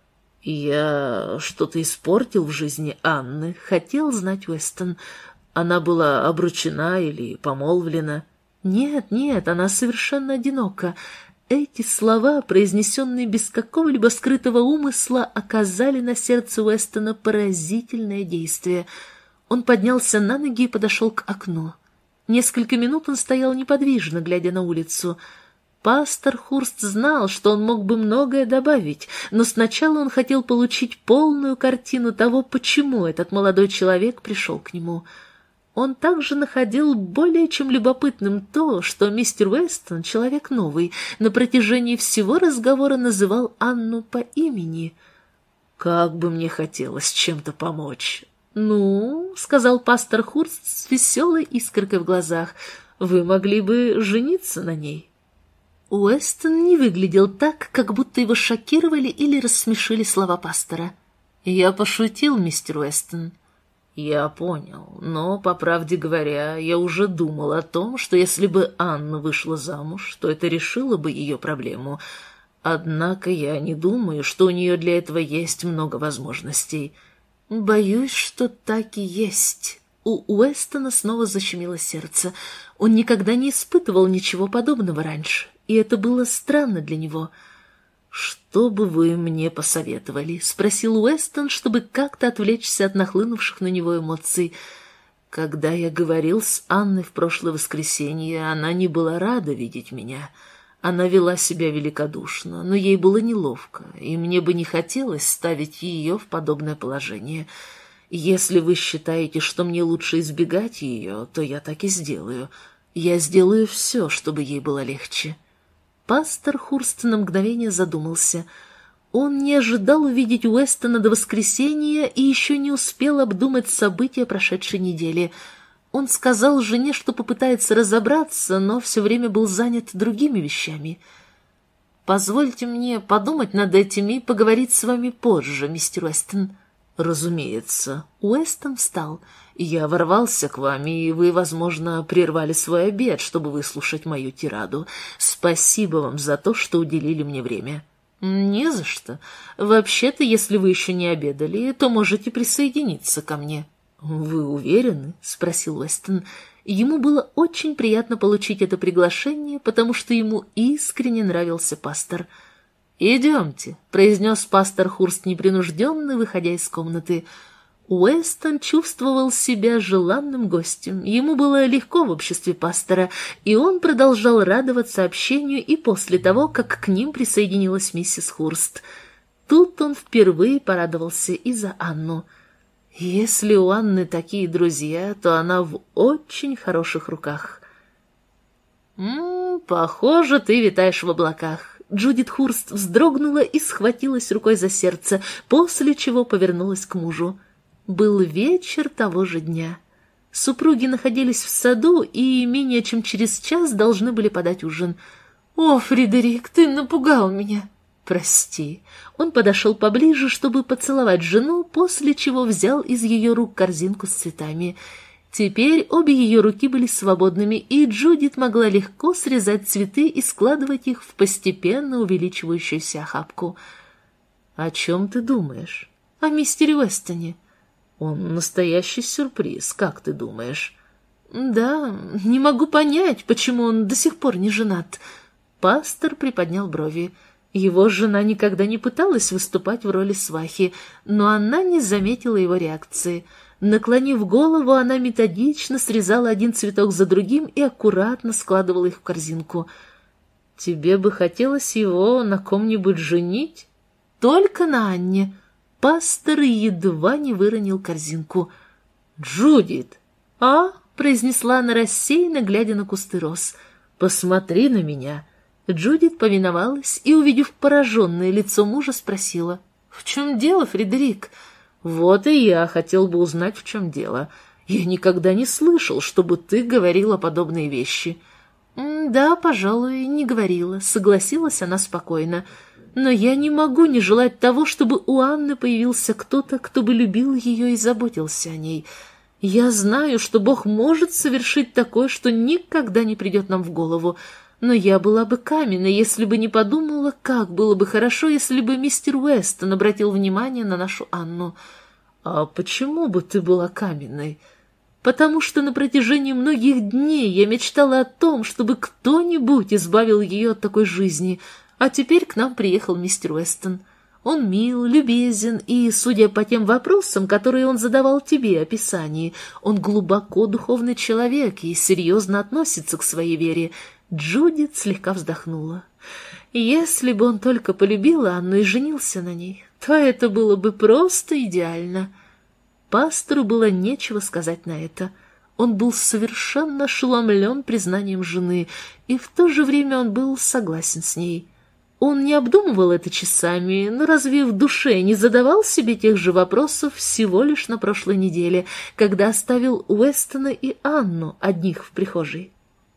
«Я что-то испортил в жизни Анны?» — хотел знать Уэстон. «Она была обручена или помолвлена?» «Нет, нет, она совершенно одинока». Эти слова, произнесенные без какого-либо скрытого умысла, оказали на сердце Уэстона поразительное действие. Он поднялся на ноги и подошел к окну. Несколько минут он стоял неподвижно, глядя на улицу. Пастор Хурст знал, что он мог бы многое добавить, но сначала он хотел получить полную картину того, почему этот молодой человек пришел к нему. Он также находил более чем любопытным то, что мистер Уэстон, человек новый, на протяжении всего разговора называл Анну по имени. «Как бы мне хотелось чем-то помочь!» «Ну, — сказал пастор Хурст с веселой искоркой в глазах, — вы могли бы жениться на ней». Уэстон не выглядел так, как будто его шокировали или рассмешили слова пастора. «Я пошутил, мистер Уэстон». «Я понял, но, по правде говоря, я уже думал о том, что если бы Анна вышла замуж, то это решило бы ее проблему. Однако я не думаю, что у нее для этого есть много возможностей». «Боюсь, что так и есть». У Уэстона снова защемило сердце. Он никогда не испытывал ничего подобного раньше, и это было странно для него. «Что бы вы мне посоветовали?» — спросил Уэстон, чтобы как-то отвлечься от нахлынувших на него эмоций. «Когда я говорил с Анной в прошлое воскресенье, она не была рада видеть меня. Она вела себя великодушно, но ей было неловко, и мне бы не хотелось ставить ее в подобное положение. Если вы считаете, что мне лучше избегать ее, то я так и сделаю. Я сделаю все, чтобы ей было легче». Пастор Хурст на мгновение задумался. Он не ожидал увидеть Уэстона до воскресенья и еще не успел обдумать события прошедшей недели. Он сказал жене, что попытается разобраться, но все время был занят другими вещами. «Позвольте мне подумать над этим и поговорить с вами позже, мистер Уэстон». «Разумеется». Уэстон встал. «Я ворвался к вам, и вы, возможно, прервали свой обед, чтобы выслушать мою тираду. Спасибо вам за то, что уделили мне время». «Не за что. Вообще-то, если вы еще не обедали, то можете присоединиться ко мне». «Вы уверены?» — спросил Уэстон. Ему было очень приятно получить это приглашение, потому что ему искренне нравился пастор. «Идемте», — произнес пастор Хурст непринужденно, выходя из комнаты. Уэстон чувствовал себя желанным гостем. Ему было легко в обществе пастора, и он продолжал радоваться общению и после того, как к ним присоединилась миссис Хурст. Тут он впервые порадовался и за Анну. Если у Анны такие друзья, то она в очень хороших руках. «М-м, похоже, ты витаешь в облаках». Джудит Хурст вздрогнула и схватилась рукой за сердце, после чего повернулась к мужу. Был вечер того же дня. Супруги находились в саду и менее чем через час должны были подать ужин. «О, Фредерик, ты напугал меня!» «Прости». Он подошел поближе, чтобы поцеловать жену, после чего взял из ее рук корзинку с цветами. Теперь обе ее руки были свободными, и Джудит могла легко срезать цветы и складывать их в постепенно увеличивающуюся охапку. «О чем ты думаешь?» «О мистере Уэстоне». «Он настоящий сюрприз, как ты думаешь?» «Да, не могу понять, почему он до сих пор не женат». Пастор приподнял брови. Его жена никогда не пыталась выступать в роли свахи, но она не заметила его реакции. Наклонив голову, она методично срезала один цветок за другим и аккуратно складывала их в корзинку. «Тебе бы хотелось его на ком-нибудь женить?» «Только на Анне». Пастор едва не выронил корзинку. «Джудит!» «А?» — произнесла она рассеянно, глядя на кусты роз. «Посмотри на меня!» Джудит повиновалась и, увидев пораженное лицо мужа, спросила: «В чем дело, Фредерик?» «Вот и я хотел бы узнать, в чем дело. Я никогда не слышал, чтобы ты говорила подобные вещи». «Да, пожалуй, не говорила», — согласилась она спокойно. «Но я не могу не желать того, чтобы у Анны появился кто-то, кто бы любил ее и заботился о ней. Я знаю, что Бог может совершить такое, что никогда не придет нам в голову. Но я была бы каменной, если бы не подумала, как было бы хорошо, если бы мистер Уэстон обратил внимание на нашу Анну». «А почему бы ты была каменной?» «Потому что на протяжении многих дней я мечтала о том, чтобы кто-нибудь избавил ее от такой жизни, а теперь к нам приехал мистер Уэстон. Он мил, любезен, и, судя по тем вопросам, которые он задавал тебе, описании, он глубоко духовный человек и серьезно относится к своей вере». Джудит слегка вздохнула. «Если бы он только полюбил Анну и женился на ней, то это было бы просто идеально». Пастору было нечего сказать на это. Он был совершенно ошеломлен признанием жены, и в то же время он был согласен с ней. Он не обдумывал это часами, но разве в душе не задавал себе тех же вопросов всего лишь на прошлой неделе, когда оставил Уэстона и Анну одних в прихожей?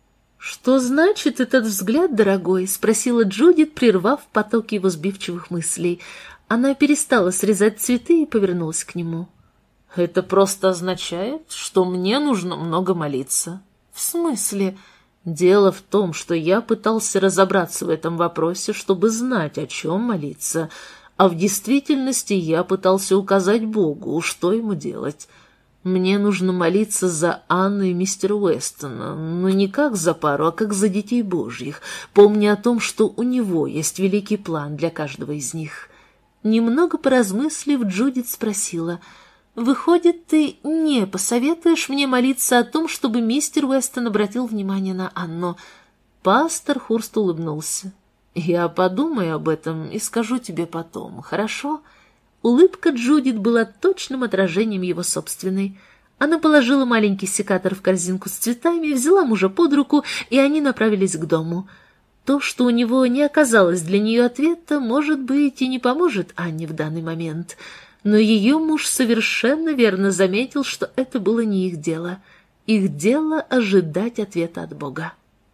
«Что значит этот взгляд, дорогой?» — спросила Джудит, прервав поток его сбивчивых мыслей. Она перестала срезать цветы и повернулась к нему. Это просто означает, что мне нужно много молиться. В смысле? Дело в том, что я пытался разобраться в этом вопросе, чтобы знать, о чем молиться, а в действительности я пытался указать Богу, что ему делать. Мне нужно молиться за Анну и мистера Уэстона, но не как за пару, а как за детей Божьих, помня о том, что у него есть великий план для каждого из них. Немного поразмыслив, Джудит спросила: «Выходит, ты не посоветуешь мне молиться о том, чтобы мистер Уэстон обратил внимание на Анну?» Пастор Хурст улыбнулся. «Я подумаю об этом и скажу тебе потом, хорошо?» Улыбка Джудит была точным отражением его собственной. Она положила маленький секатор в корзинку с цветами, взяла мужа под руку, и они направились к дому. То, что у него не оказалось для нее ответа, может быть, и не поможет Анне в данный момент. Но ее муж совершенно верно заметил, что это было не их дело. Их дело — ожидать ответа от Бога.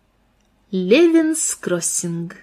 Левинс Кроссинг.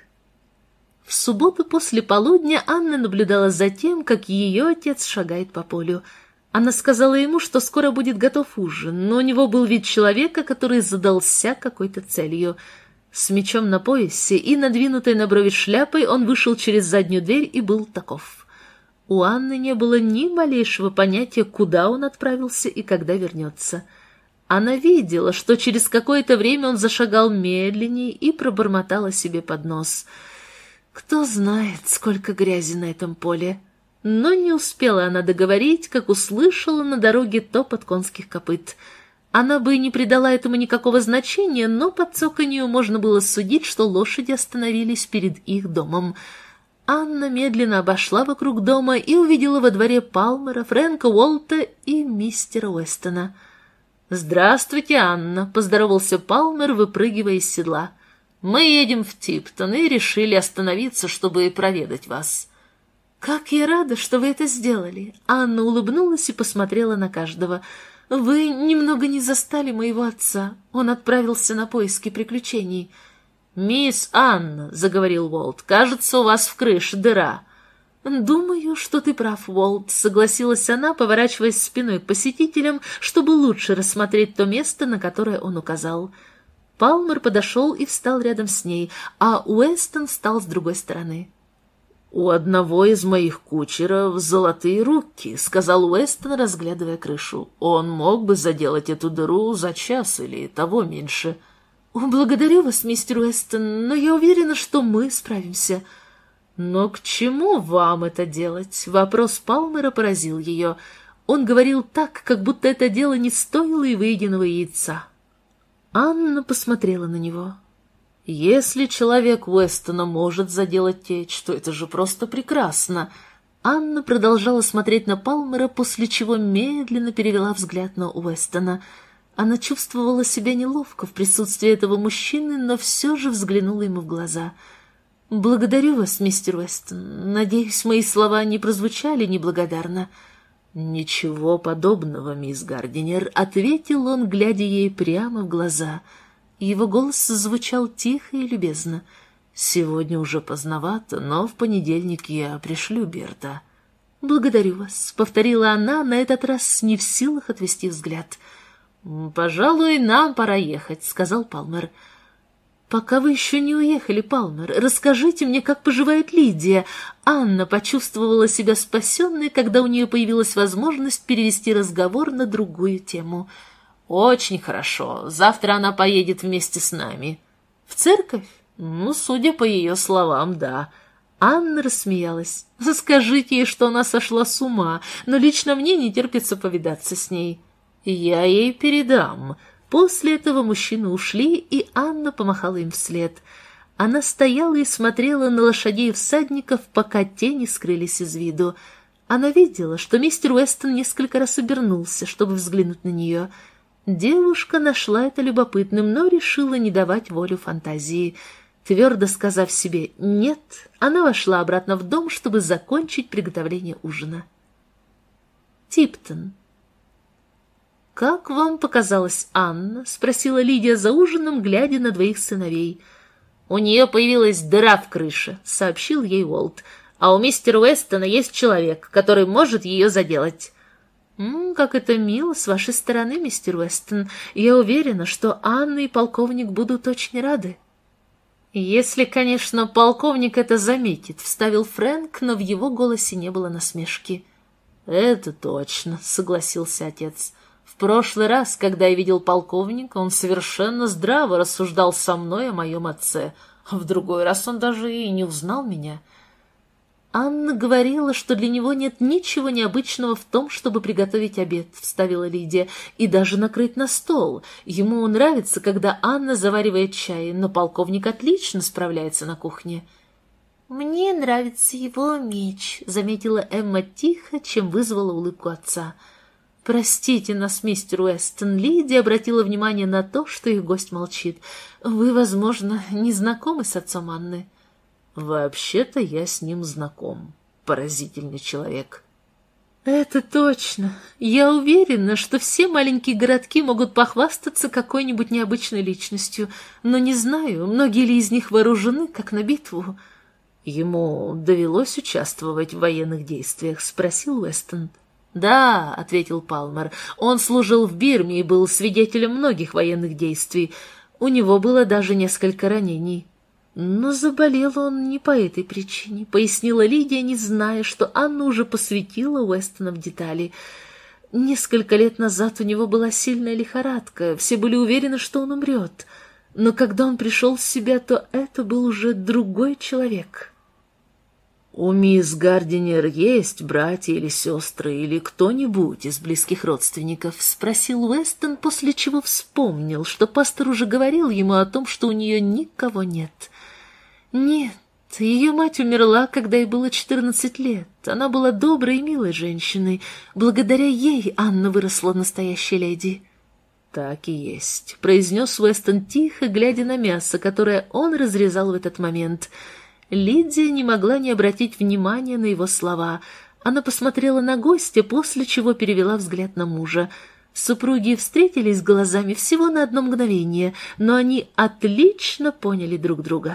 В субботу после полудня Анна наблюдала за тем, как ее отец шагает по полю. Она сказала ему, что скоро будет готов ужин, но у него был вид человека, который задался какой-то целью. С мечом на поясе и надвинутой на брови шляпой он вышел через заднюю дверь и был таков. У Анны не было ни малейшего понятия, куда он отправился и когда вернется. Она видела, что через какое-то время он зашагал медленнее и пробормотала себе под нос: «Кто знает, сколько грязи на этом поле». Но не успела она договорить, как услышала на дороге топот конских копыт. Она бы не придала этому никакого значения, но по цоканью можно было судить, что лошади остановились перед их домом. Анна медленно обошла вокруг дома и увидела во дворе Палмера, Фрэнка Уолта и мистера Уэстона. «Здравствуйте, Анна», — поздоровался Палмер, выпрыгивая из седла. «Мы едем в Типтон и решили остановиться, чтобы проведать вас». «Как я рада, что вы это сделали!» Анна улыбнулась и посмотрела на каждого. «Вы немного не застали моего отца. Он отправился на поиски приключений». «Мисс Анна», — заговорил Уолт, — «кажется, у вас в крыше дыра». «Думаю, что ты прав, Уолт», — согласилась она, поворачиваясь спиной к посетителям, чтобы лучше рассмотреть то место, на которое он указал. Палмер подошел и встал рядом с ней, а Уэстон встал с другой стороны. «У одного из моих кучеров золотые руки», — сказал Уэстон, разглядывая крышу. «Он мог бы заделать эту дыру за час или того меньше». «Благодарю вас, мистер Уэстон, но я уверена, что мы справимся». «Но к чему вам это делать?» Вопрос Палмера поразил ее. Он говорил так, как будто это дело не стоило и выеденного яйца. Анна посмотрела на него. «Если человек Уэстона может заделать течь, то это же просто прекрасно!» Анна продолжала смотреть на Палмера, после чего медленно перевела взгляд на Уэстона. Она чувствовала себя неловко в присутствии этого мужчины, но все же взглянула ему в глаза. «Благодарю вас, мистер Уэстон. Надеюсь, мои слова не прозвучали неблагодарно». «Ничего подобного, мисс Гардинер», — ответил он, глядя ей прямо в глаза. Его голос звучал тихо и любезно. «Сегодня уже поздновато, но в понедельник я пришлю Берта». «Благодарю вас», — повторила она, на этот раз не в силах отвести взгляд. «Пожалуй, нам пора ехать», — сказал Палмер. «Пока вы еще не уехали, Палмер, расскажите мне, как поживает Лидия». Анна почувствовала себя спасенной, когда у нее появилась возможность перевести разговор на другую тему. «Очень хорошо. Завтра она поедет вместе с нами». «В церковь?» «Ну, судя по ее словам, да». Анна рассмеялась. «Скажите ей, что она сошла с ума, но лично мне не терпится повидаться с ней». «Я ей передам». После этого мужчины ушли, и Анна помахала им вслед. Она стояла и смотрела на лошадей и всадников, пока те не скрылись из виду. Она видела, что мистер Уэстон несколько раз обернулся, чтобы взглянуть на нее. Девушка нашла это любопытным, но решила не давать волю фантазии. Твердо сказав себе «нет», она вошла обратно в дом, чтобы закончить приготовление ужина. Типтон. «Как вам показалась Анна?» — спросила Лидия за ужином, глядя на двоих сыновей. «У нее появилась дыра в крыше», — сообщил ей Уолт. «А у мистера Уэстона есть человек, который может ее заделать». «М, как это мило с вашей стороны, мистер Уэстон. Я уверена, что Анна и полковник будут очень рады». «Если, конечно, полковник это заметит», — вставил Фрэнк, но в его голосе не было насмешки. «Это точно», — согласился отец. «В прошлый раз, когда я видел полковника, он совершенно здраво рассуждал со мной о моем отце. В другой раз он даже и не узнал меня». «Анна говорила, что для него нет ничего необычного в том, чтобы приготовить обед», — вставила Лидия, — «и даже накрыть на стол. Ему нравится, когда Анна заваривает чай, но полковник отлично справляется на кухне». «Мне нравится его меч», — заметила Эмма тихо, чем вызвала улыбку отца. «Простите нас, мистер Уэстон», — Лидия обратила внимание на то, что их гость молчит. «Вы, возможно, не знакомы с отцом Анны?» «Вообще-то я с ним знаком. Поразительный человек». «Это точно. Я уверена, что все маленькие городки могут похвастаться какой-нибудь необычной личностью, но не знаю, многие ли из них вооружены, как на битву». «Ему довелось участвовать в военных действиях?» — спросил Уэстон. «Да», — ответил Палмер, — «он служил в Бирме и был свидетелем многих военных действий. У него было даже несколько ранений». «Но заболел он не по этой причине», — пояснила Лидия, не зная, что Анна уже посвятила Уэстона в детали. «Несколько лет назад у него была сильная лихорадка, все были уверены, что он умрет. Но когда он пришел в себя, то это был уже другой человек». «У мисс Гардинер есть братья или сестры, или кто-нибудь из близких родственников?» — спросил Уэстон, после чего вспомнил, что пастор уже говорил ему о том, что у нее никого нет. «Нет, ее мать умерла, когда ей было четырнадцать лет. Она была доброй и милой женщиной. Благодаря ей Анна выросла настоящей леди». «Так и есть», — произнес Уэстон тихо, глядя на мясо, которое он разрезал в этот момент. Лидия не могла не обратить внимания на его слова. Она посмотрела на гостя, после чего перевела взгляд на мужа. Супруги встретились глазами всего на одно мгновение, но они отлично поняли друг друга.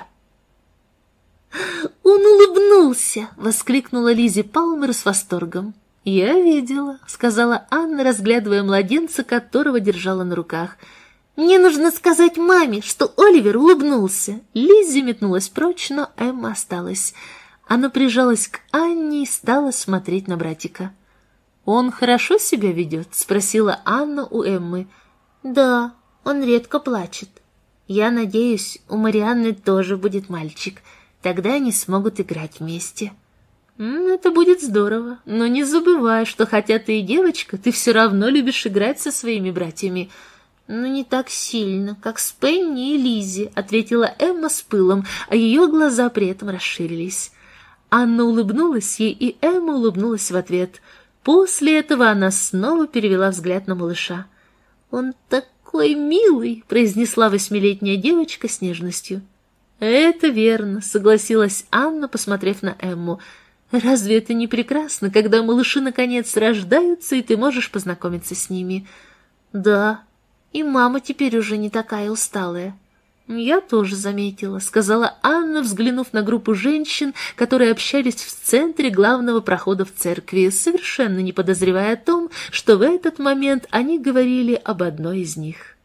«Он улыбнулся!» — воскликнула Лиззи Палмер с восторгом. «Я видела», — сказала Анна, разглядывая младенца, которого держала на руках. «Мне нужно сказать маме, что Оливер улыбнулся». Лиззи метнулась прочь, но Эмма осталась. Она прижалась к Анне и стала смотреть на братика. «Он хорошо себя ведет?» — спросила Анна у Эммы. «Да, он редко плачет. Я надеюсь, у Марианны тоже будет мальчик. Тогда они смогут играть вместе». «Это будет здорово, но не забывай, что хотя ты и девочка, ты все равно любишь играть со своими братьями». «Ну, не так сильно, как с Пенни и Лиззи», — ответила Эмма с пылом, а ее глаза при этом расширились. Анна улыбнулась ей, и Эмма улыбнулась в ответ. После этого она снова перевела взгляд на малыша. «Он такой милый», — произнесла восьмилетняя девочка с нежностью. «Это верно», — согласилась Анна, посмотрев на Эмму. «Разве это не прекрасно, когда малыши наконец рождаются, и ты можешь познакомиться с ними?» «Да, и мама теперь уже не такая усталая». «Я тоже заметила», — сказала Анна, взглянув на группу женщин, которые общались в центре главного прохода в церкви, совершенно не подозревая о том, что в этот момент они говорили об одной из них.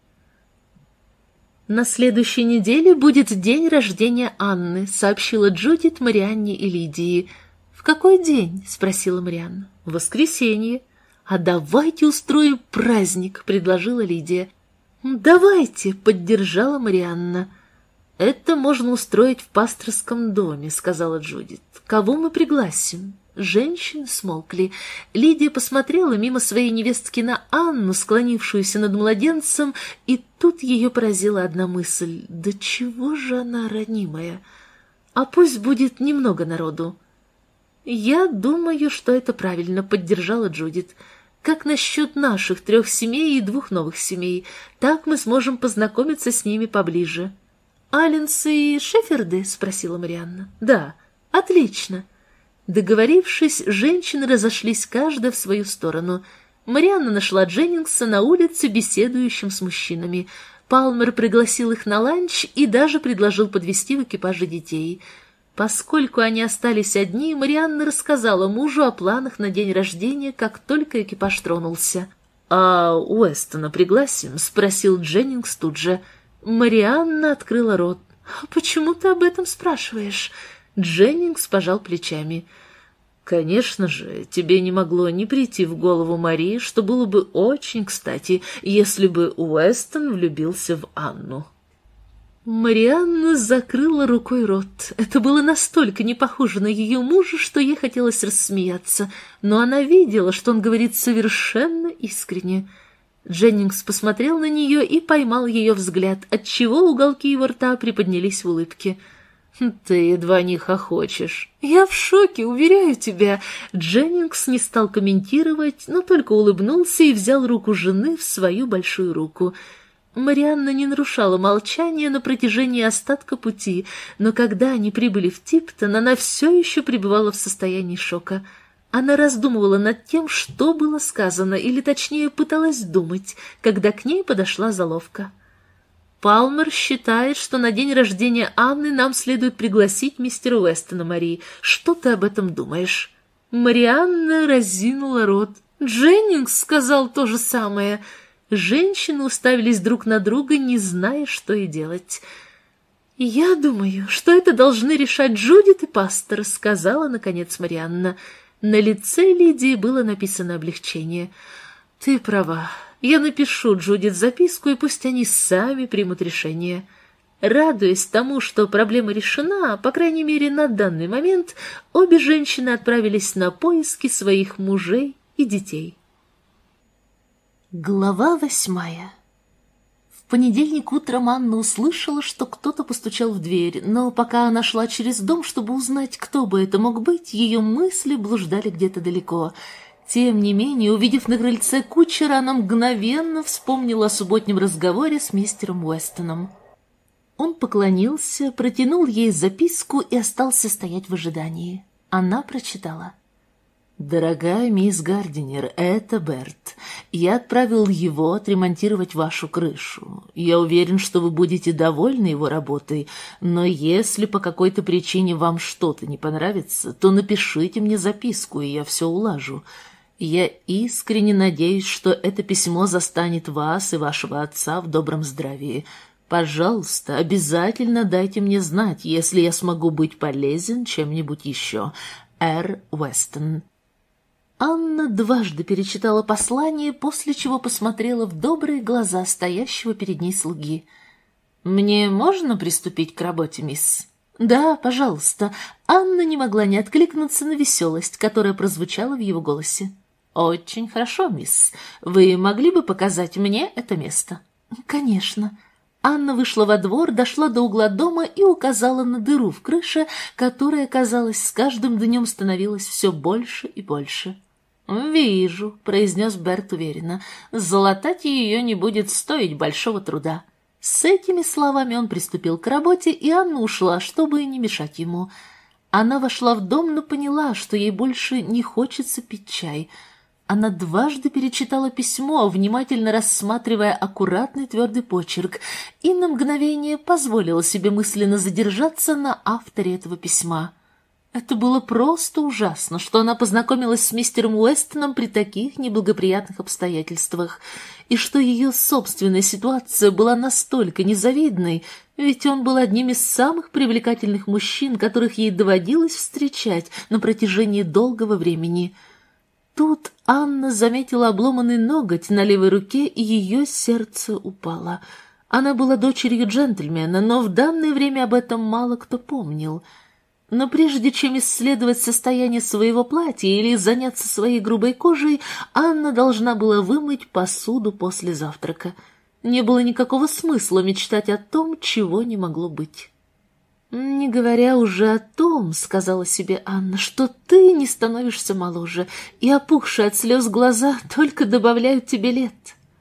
«На следующей неделе будет день рождения Анны», — сообщила Джудит Марианне и Лидии. «В какой день?» — спросила Марианна. «В воскресенье». «А давайте устроим праздник», — предложила Лидия. «Давайте», — поддержала Марианна. «Это можно устроить в пасторском доме», — сказала Джудит. «Кого мы пригласим?» Женщины смолкли. Лидия посмотрела мимо своей невестки на Анну, склонившуюся над младенцем, и тут ее поразила одна мысль. «Да чего же она ранимая? А пусть будет немного народу». «Я думаю, что это правильно», — поддержала Джудит. «Как насчет наших трех семей и двух новых семей? Так мы сможем познакомиться с ними поближе». «Алленсы и Шеферды?» — спросила Марианна. «Да, отлично». Договорившись, женщины разошлись каждая в свою сторону. Марианна нашла Дженнингса на улице, беседующим с мужчинами. Палмер пригласил их на ланч и даже предложил подвезти в экипаже детей. Поскольку они остались одни, Марианна рассказала мужу о планах на день рождения, как только экипаж тронулся. «А Уэстона пригласим?» — спросил Дженнингс тут же. Марианна открыла рот. «Почему ты об этом спрашиваешь?» Дженнингс пожал плечами. «Конечно же, тебе не могло не прийти в голову, Мари, что было бы очень кстати, если бы Уэстон влюбился в Анну». Марианна закрыла рукой рот. Это было настолько не похоже на ее мужа, что ей хотелось рассмеяться, но она видела, что он говорит совершенно искренне. Дженнингс посмотрел на нее и поймал ее взгляд, отчего уголки его рта приподнялись в улыбке. «Ты едва не хохочешь». «Я в шоке, уверяю тебя». Дженнингс не стал комментировать, но только улыбнулся и взял руку жены в свою большую руку. Марианна не нарушала молчания на протяжении остатка пути, но когда они прибыли в Типтон, она все еще пребывала в состоянии шока. Она раздумывала над тем, что было сказано, или точнее пыталась думать, когда к ней подошла заловка. «Палмер считает, что на день рождения Анны нам следует пригласить мистера Уэстона, Мари. Что ты об этом думаешь?» Марианна разинула рот. «Дженнингс сказал то же самое». Женщины уставились друг на друга, не зная, что и делать. «Я думаю, что это должны решать Джудит и пастор», — сказала, наконец, Марианна. На лице Лидии было написано облегчение. «Ты права. Я напишу Джудит записку, и пусть они сами примут решение». Радуясь тому, что проблема решена, по крайней мере, на данный момент, обе женщины отправились на поиски своих мужей и детей. Глава восьмая. В понедельник утром Анна услышала, что кто-то постучал в дверь, но пока она шла через дом, чтобы узнать, кто бы это мог быть, ее мысли блуждали где-то далеко. Тем не менее, увидев на крыльце кучера, она мгновенно вспомнила о субботнем разговоре с мистером Уэстоном. Он поклонился, протянул ей записку и остался стоять в ожидании. Она прочитала. «Дорогая мисс Гардинер, это Берт. Я отправил его отремонтировать вашу крышу. Я уверен, что вы будете довольны его работой, но если по какой-то причине вам что-то не понравится, то напишите мне записку, и я все улажу. Я искренне надеюсь, что это письмо застанет вас и вашего отца в добром здравии. Пожалуйста, обязательно дайте мне знать, если я смогу быть полезен чем-нибудь еще. Р. Уэстон». Анна дважды перечитала послание, после чего посмотрела в добрые глаза стоящего перед ней слуги. «Мне можно приступить к работе, мисс?» «Да, пожалуйста». Анна не могла не откликнуться на веселость, которая прозвучала в его голосе. «Очень хорошо, мисс. Вы могли бы показать мне это место?» «Конечно». Анна вышла во двор, дошла до угла дома и указала на дыру в крыше, которая, казалось, с каждым днем становилась все больше и больше. «Вижу», — произнес Берт уверенно, — «залатать ее не будет стоить большого труда». С этими словами он приступил к работе, и Анна ушла, чтобы не мешать ему. Она вошла в дом, но поняла, что ей больше не хочется пить чай. Она дважды перечитала письмо, внимательно рассматривая аккуратный твердый почерк, и на мгновение позволила себе мысленно задержаться на авторе этого письма. Это было просто ужасно, что она познакомилась с мистером Уэстоном при таких неблагоприятных обстоятельствах, и что ее собственная ситуация была настолько незавидной, ведь он был одним из самых привлекательных мужчин, которых ей доводилось встречать на протяжении долгого времени. Тут Анна заметила обломанный ноготь на левой руке, и ее сердце упало. Она была дочерью джентльмена, но в данное время об этом мало кто помнил. Но прежде чем исследовать состояние своего платья или заняться своей грубой кожей, Анна должна была вымыть посуду после завтрака. Не было никакого смысла мечтать о том, чего не могло быть. «Не говоря уже о том, — сказала себе Анна, — что ты не становишься моложе, и опухшие от слез глаза только добавляют тебе лет».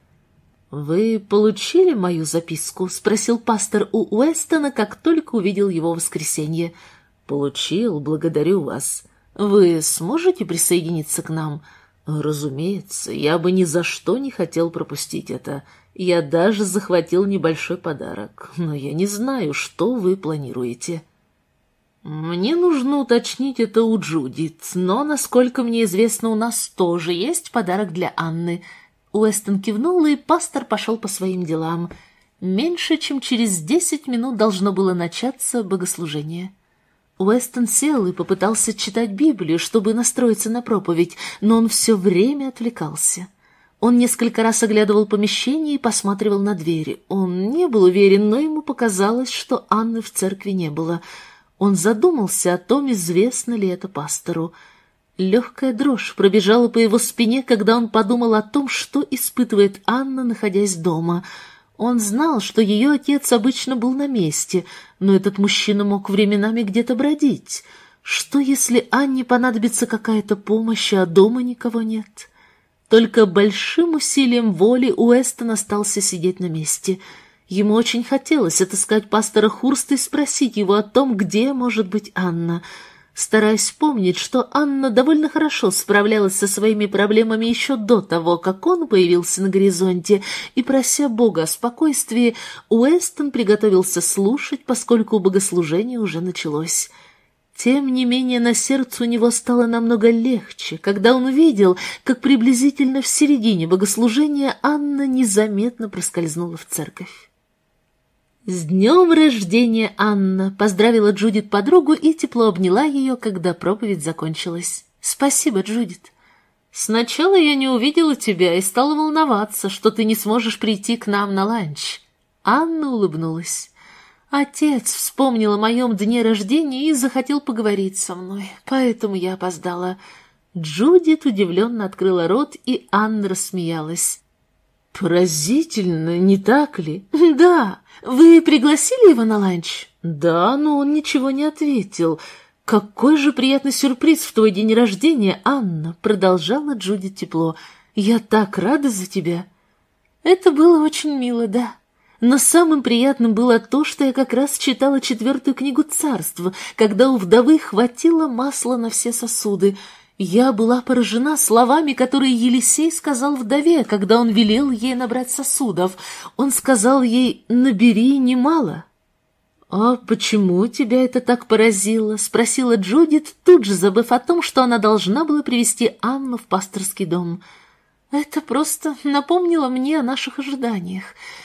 «Вы получили мою записку?» — спросил пастор у Уэстона, как только увидел его в воскресенье. «Получил, благодарю вас. Вы сможете присоединиться к нам?» «Разумеется, я бы ни за что не хотел пропустить это. Я даже захватил небольшой подарок, но я не знаю, что вы планируете». Мне нужно уточнить это у Джудит, но, насколько мне известно, у нас тоже есть подарок для Анны. Уэстон кивнул, и пастор пошел по своим делам. Меньше чем через десять минут должно было начаться богослужение. Уэстон сел и попытался читать Библию, чтобы настроиться на проповедь, но он все время отвлекался. Он несколько раз оглядывал помещение и посматривал на двери. Он не был уверен, но ему показалось, что Анны в церкви не было. Он задумался о том, известно ли это пастору. Легкая дрожь пробежала по его спине, когда он подумал о том, что испытывает Анна, находясь дома. Он знал, что ее отец обычно был на месте, но этот мужчина мог временами где-то бродить. Что, если Анне понадобится какая-то помощь, а дома никого нет? Только большим усилием воли Уэстон остался сидеть на месте. Ему очень хотелось отыскать пастора Хурста и спросить его о том, где может быть Анна. Стараясь помнить, что Анна довольно хорошо справлялась со своими проблемами еще до того, как он появился на горизонте, и прося Бога о спокойствии, Уэстон приготовился слушать, поскольку богослужение уже началось. Тем не менее, на сердце у него стало намного легче, когда он увидел, как приблизительно в середине богослужения Анна незаметно проскользнула в церковь. «С днем рождения, Анна!» — поздравила Джудит подругу и тепло обняла ее, когда проповедь закончилась. «Спасибо, Джудит. Сначала я не увидела тебя и стала волноваться, что ты не сможешь прийти к нам на ланч». Анна улыбнулась. «Отец вспомнил о моем дне рождения и захотел поговорить со мной, поэтому я опоздала». Джудит удивленно открыла рот, и Анна рассмеялась. «Поразительно, не так ли?» «Да. Вы пригласили его на ланч?» «Да, но он ничего не ответил. Какой же приятный сюрприз в твой день рождения, Анна!» Продолжала Джудит тепло. «Я так рада за тебя!» «Это было очень мило, да. Но самым приятным было то, что я как раз читала четвертую книгу царств, когда у вдовы хватило масла на все сосуды. Я была поражена словами, которые Елисей сказал вдове, когда он велел ей набрать сосудов. Он сказал ей: «Набери немало». «А почему тебя это так поразило?» — спросила Джудит, тут же забыв о том, что она должна была привести Анну в пасторский дом. «Это просто напомнило мне о наших ожиданиях.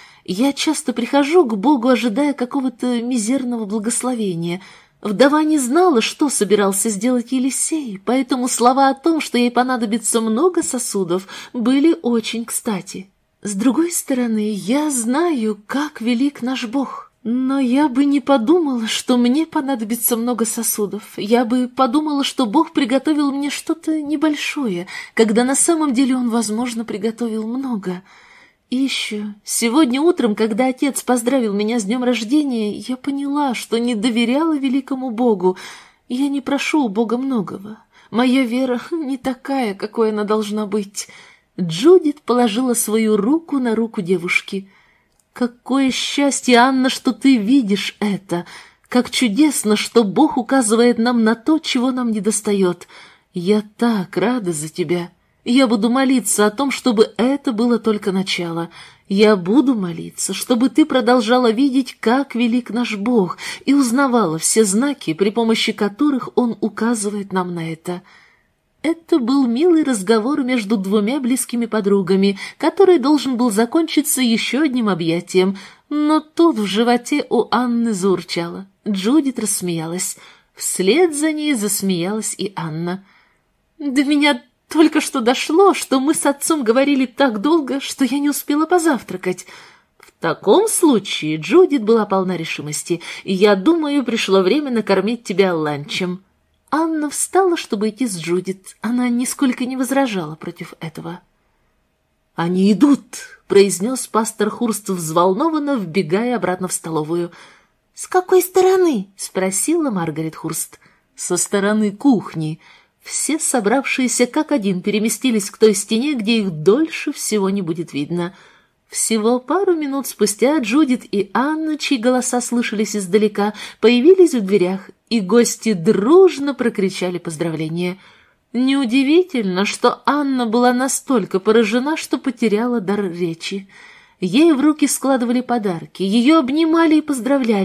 Я часто прихожу к Богу, ожидая какого-то мизерного благословения». Вдова не знала, что собирался сделать Елисей, поэтому слова о том, что ей понадобится много сосудов, были очень кстати. С другой стороны, я знаю, как велик наш Бог, но я бы не подумала, что мне понадобится много сосудов. Я бы подумала, что Бог приготовил мне что-то небольшое, когда на самом деле Он, возможно, приготовил много. И еще, сегодня утром, когда отец поздравил меня с днем рождения, я поняла, что не доверяла великому Богу. Я не прошу у Бога многого. Моя вера не такая, какой она должна быть. Джудит положила свою руку на руку девушки. «Какое счастье, Анна, что ты видишь это! Как чудесно, что Бог указывает нам на то, чего нам недостает! Я так рада за тебя!» Я буду молиться о том, чтобы это было только начало. Я буду молиться, чтобы ты продолжала видеть, как велик наш Бог, и узнавала все знаки, при помощи которых Он указывает нам на это. Это был милый разговор между двумя близкими подругами, который должен был закончиться еще одним объятием, но тут в животе у Анны заурчало. Джудит рассмеялась. Вслед за ней засмеялась и Анна. «До меня только что дошло, что мы с отцом говорили так долго, что я не успела позавтракать». В таком случае Джудит была полна решимости, и я думаю, пришло время накормить тебя ланчем. Анна встала, чтобы идти с Джудит. Она нисколько не возражала против этого. «Они идут», — произнес пастор Хурст взволнованно, вбегая обратно в столовую. «С какой стороны?» — спросила Маргарет Хурст. «Со стороны кухни». Все собравшиеся как один переместились к той стене, где их дольше всего не будет видно. Всего пару минут спустя Джудит и Анна, чьи голоса слышались издалека, появились в дверях, и гости дружно прокричали поздравления. Неудивительно, что Анна была настолько поражена, что потеряла дар речи. Ей в руки складывали подарки, ее обнимали и поздравляли,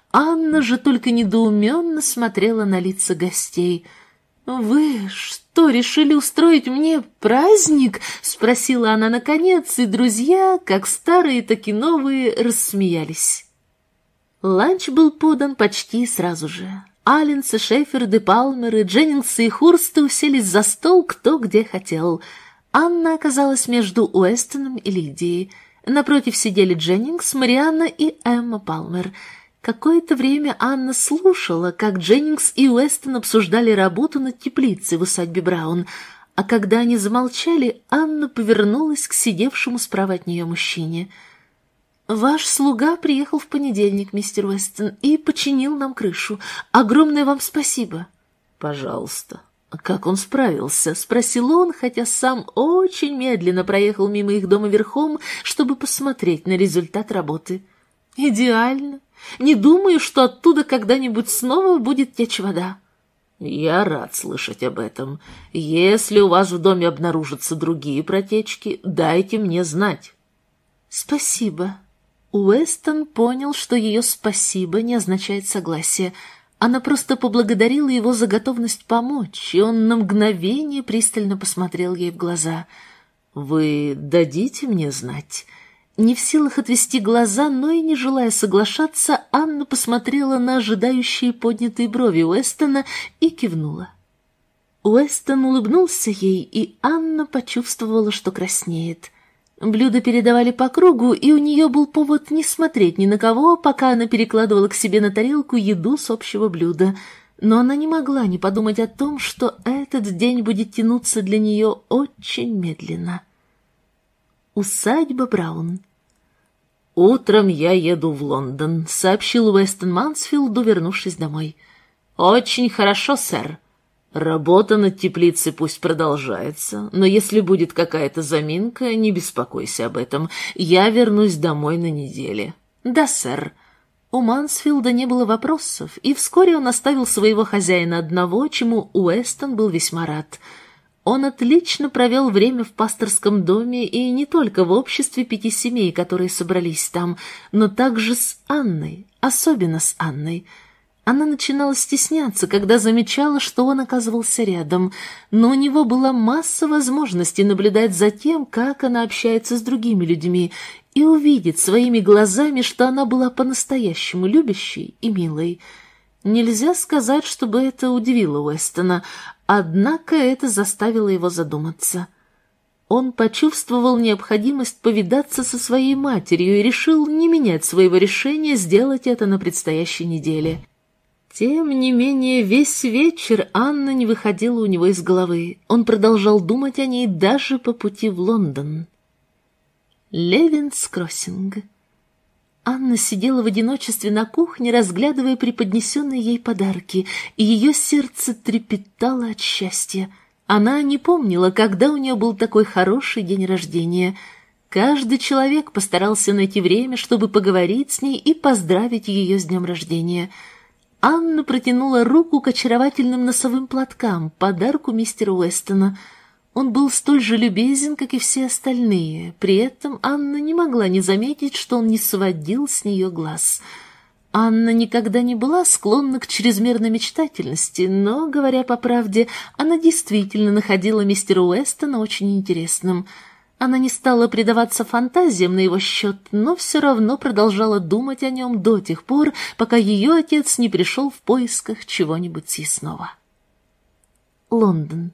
Анна же только недоуменно смотрела на лица гостей. «Вы что, решили устроить мне праздник?» — спросила она наконец, и друзья, как старые, так и новые, рассмеялись. Ланч был подан почти сразу же. Алленсы, Шеферды, Палмеры, Дженнингсы и Хурсты уселись за стол кто где хотел. Анна оказалась между Уэстоном и Лидией. Напротив сидели Дженнингс, Марианна и Эмма Палмер. Какое-то время Анна слушала, как Дженнингс и Уэстон обсуждали работу над теплицей в усадьбе Браун, а когда они замолчали, Анна повернулась к сидевшему справа от нее мужчине. «Ваш слуга приехал в понедельник, мистер Уэстон, и починил нам крышу. Огромное вам спасибо». «Пожалуйста». «Как он справился?» — спросил он, хотя сам очень медленно проехал мимо их дома верхом, чтобы посмотреть на результат работы. «Идеально. Не думаю, что оттуда когда-нибудь снова будет течь вода». «Я рад слышать об этом. Если у вас в доме обнаружатся другие протечки, дайте мне знать». «Спасибо». Уэстон понял, что ее «спасибо» не означает согласие. Она просто поблагодарила его за готовность помочь, и он на мгновение пристально посмотрел ей в глаза. «Вы дадите мне знать?» Не в силах отвести глаза, но и не желая соглашаться, Анна посмотрела на ожидающие поднятые брови Уэстона и кивнула. Уэстон улыбнулся ей, и Анна почувствовала, что краснеет. Блюда передавали по кругу, и у нее был повод не смотреть ни на кого, пока она перекладывала к себе на тарелку еду с общего блюда. Но она не могла не подумать о том, что этот день будет тянуться для нее очень медленно. Усадьба Браун. «Утром я еду в Лондон», — сообщил Уэстон Мансфилду, вернувшись домой. «Очень хорошо, сэр. Работа над теплицей пусть продолжается, но если будет какая-то заминка, не беспокойся об этом. Я вернусь домой на неделе». «Да, сэр». У Мансфилда не было вопросов, и вскоре он оставил своего хозяина одного, чему Уэстон был весьма рад. Он отлично провел время в пасторском доме и не только в обществе пяти семей, которые собрались там, но также с Анной, особенно с Анной. Она начинала стесняться, когда замечала, что он оказывался рядом, но у него была масса возможностей наблюдать за тем, как она общается с другими людьми, и увидеть своими глазами, что она была по-настоящему любящей и милой. Нельзя сказать, чтобы это удивило Уэстона, однако это заставило его задуматься. Он почувствовал необходимость повидаться со своей матерью и решил не менять своего решения сделать это на предстоящей неделе. Тем не менее, весь вечер Анна не выходила у него из головы. Он продолжал думать о ней даже по пути в Лондон. Левинс Кроссинг. Анна сидела в одиночестве на кухне, разглядывая преподнесенные ей подарки, и ее сердце трепетало от счастья. Она не помнила, когда у нее был такой хороший день рождения. Каждый человек постарался найти время, чтобы поговорить с ней и поздравить ее с днем рождения. Анна протянула руку к очаровательным носовым платкам, подарку мистера Уэстона. Он был столь же любезен, как и все остальные. При этом Анна не могла не заметить, что он не сводил с нее глаз. Анна никогда не была склонна к чрезмерной мечтательности, но, говоря по правде, она действительно находила мистера Уэстона очень интересным. Она не стала предаваться фантазиям на его счет, но все равно продолжала думать о нем до тех пор, пока ее отец не пришел в поисках чего-нибудь съестного. Лондон.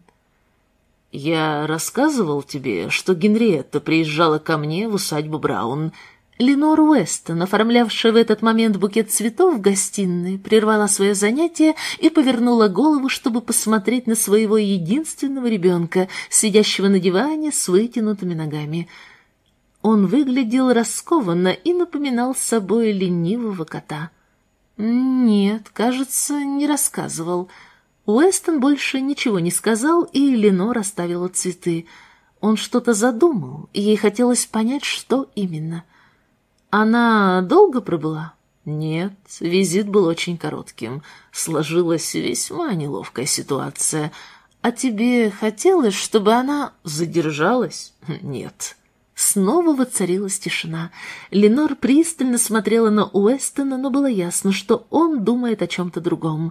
«Я рассказывал тебе, что Генриетта приезжала ко мне в усадьбу Браун». Ленор Уэстон, оформлявшая в этот момент букет цветов в гостиной, прервала свое занятие и повернула голову, чтобы посмотреть на своего единственного ребенка, сидящего на диване с вытянутыми ногами. Он выглядел раскованно и напоминал собой ленивого кота. Нет, кажется, не рассказывал. Уэстон больше ничего не сказал, и Ленор оставила цветы. Он что-то задумал, и ей хотелось понять, что именно. Она долго пробыла? Нет, визит был очень коротким. Сложилась весьма неловкая ситуация. А тебе хотелось, чтобы она задержалась? Нет. С снова воцарилась тишина. Ленор пристально смотрела на Уэстона, но было ясно, что он думает о чем-то другом.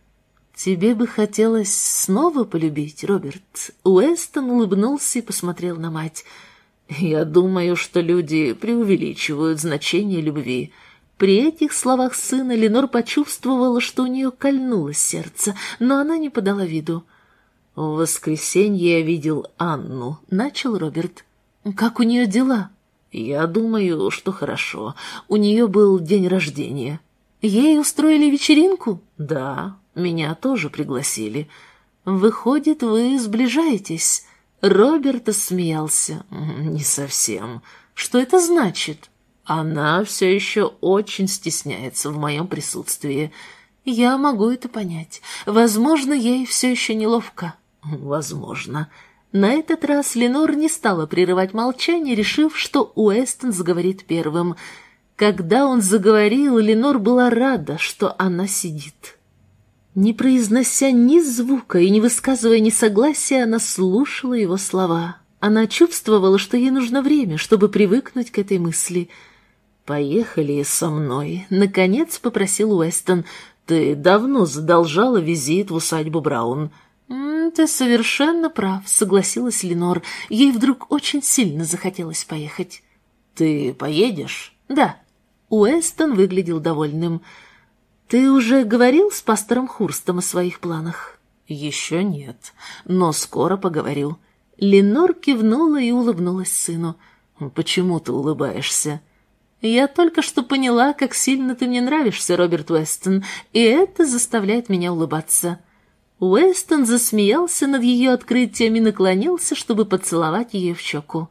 «Тебе бы хотелось снова полюбить, Роберт?» Уэстон улыбнулся и посмотрел на мать. «Я думаю, что люди преувеличивают значение любви». При этих словах сына Ленор почувствовала, что у нее кольнуло сердце, но она не подала виду. «В воскресенье я видел Анну», — начал Роберт. «Как у нее дела?» «Я думаю, что хорошо. У нее был день рождения». «Ей устроили вечеринку?» «Да, меня тоже пригласили». «Выходит, вы сближаетесь?» Роберт смеялся. «Не совсем. Что это значит?» «Она все еще очень стесняется в моем присутствии». «Я могу это понять. Возможно, ей все еще неловко». «Возможно». На этот раз Ленор не стала прерывать молчание, решив, что Уэстон заговорит первым. Когда он заговорил, Ленор была рада, что она сидит. Не произнося ни звука и не высказывая ни согласия, она слушала его слова. Она чувствовала, что ей нужно время, чтобы привыкнуть к этой мысли. «Поехали со мной», — наконец попросил Уэстон. «Ты давно задолжала визит в усадьбу Браун». «Ты совершенно прав», — согласилась Ленор. Ей вдруг очень сильно захотелось поехать. «Ты поедешь?» «Да». Уэстон выглядел довольным. «Ты уже говорил с пастором Хурстом о своих планах?» «Еще нет, но скоро поговорю». Ленор кивнула и улыбнулась сыну. «Почему ты улыбаешься?» «Я только что поняла, как сильно ты мне нравишься, Роберт Уэстон, и это заставляет меня улыбаться». Уэстон засмеялся над ее открытием и наклонился, чтобы поцеловать ее в щеку.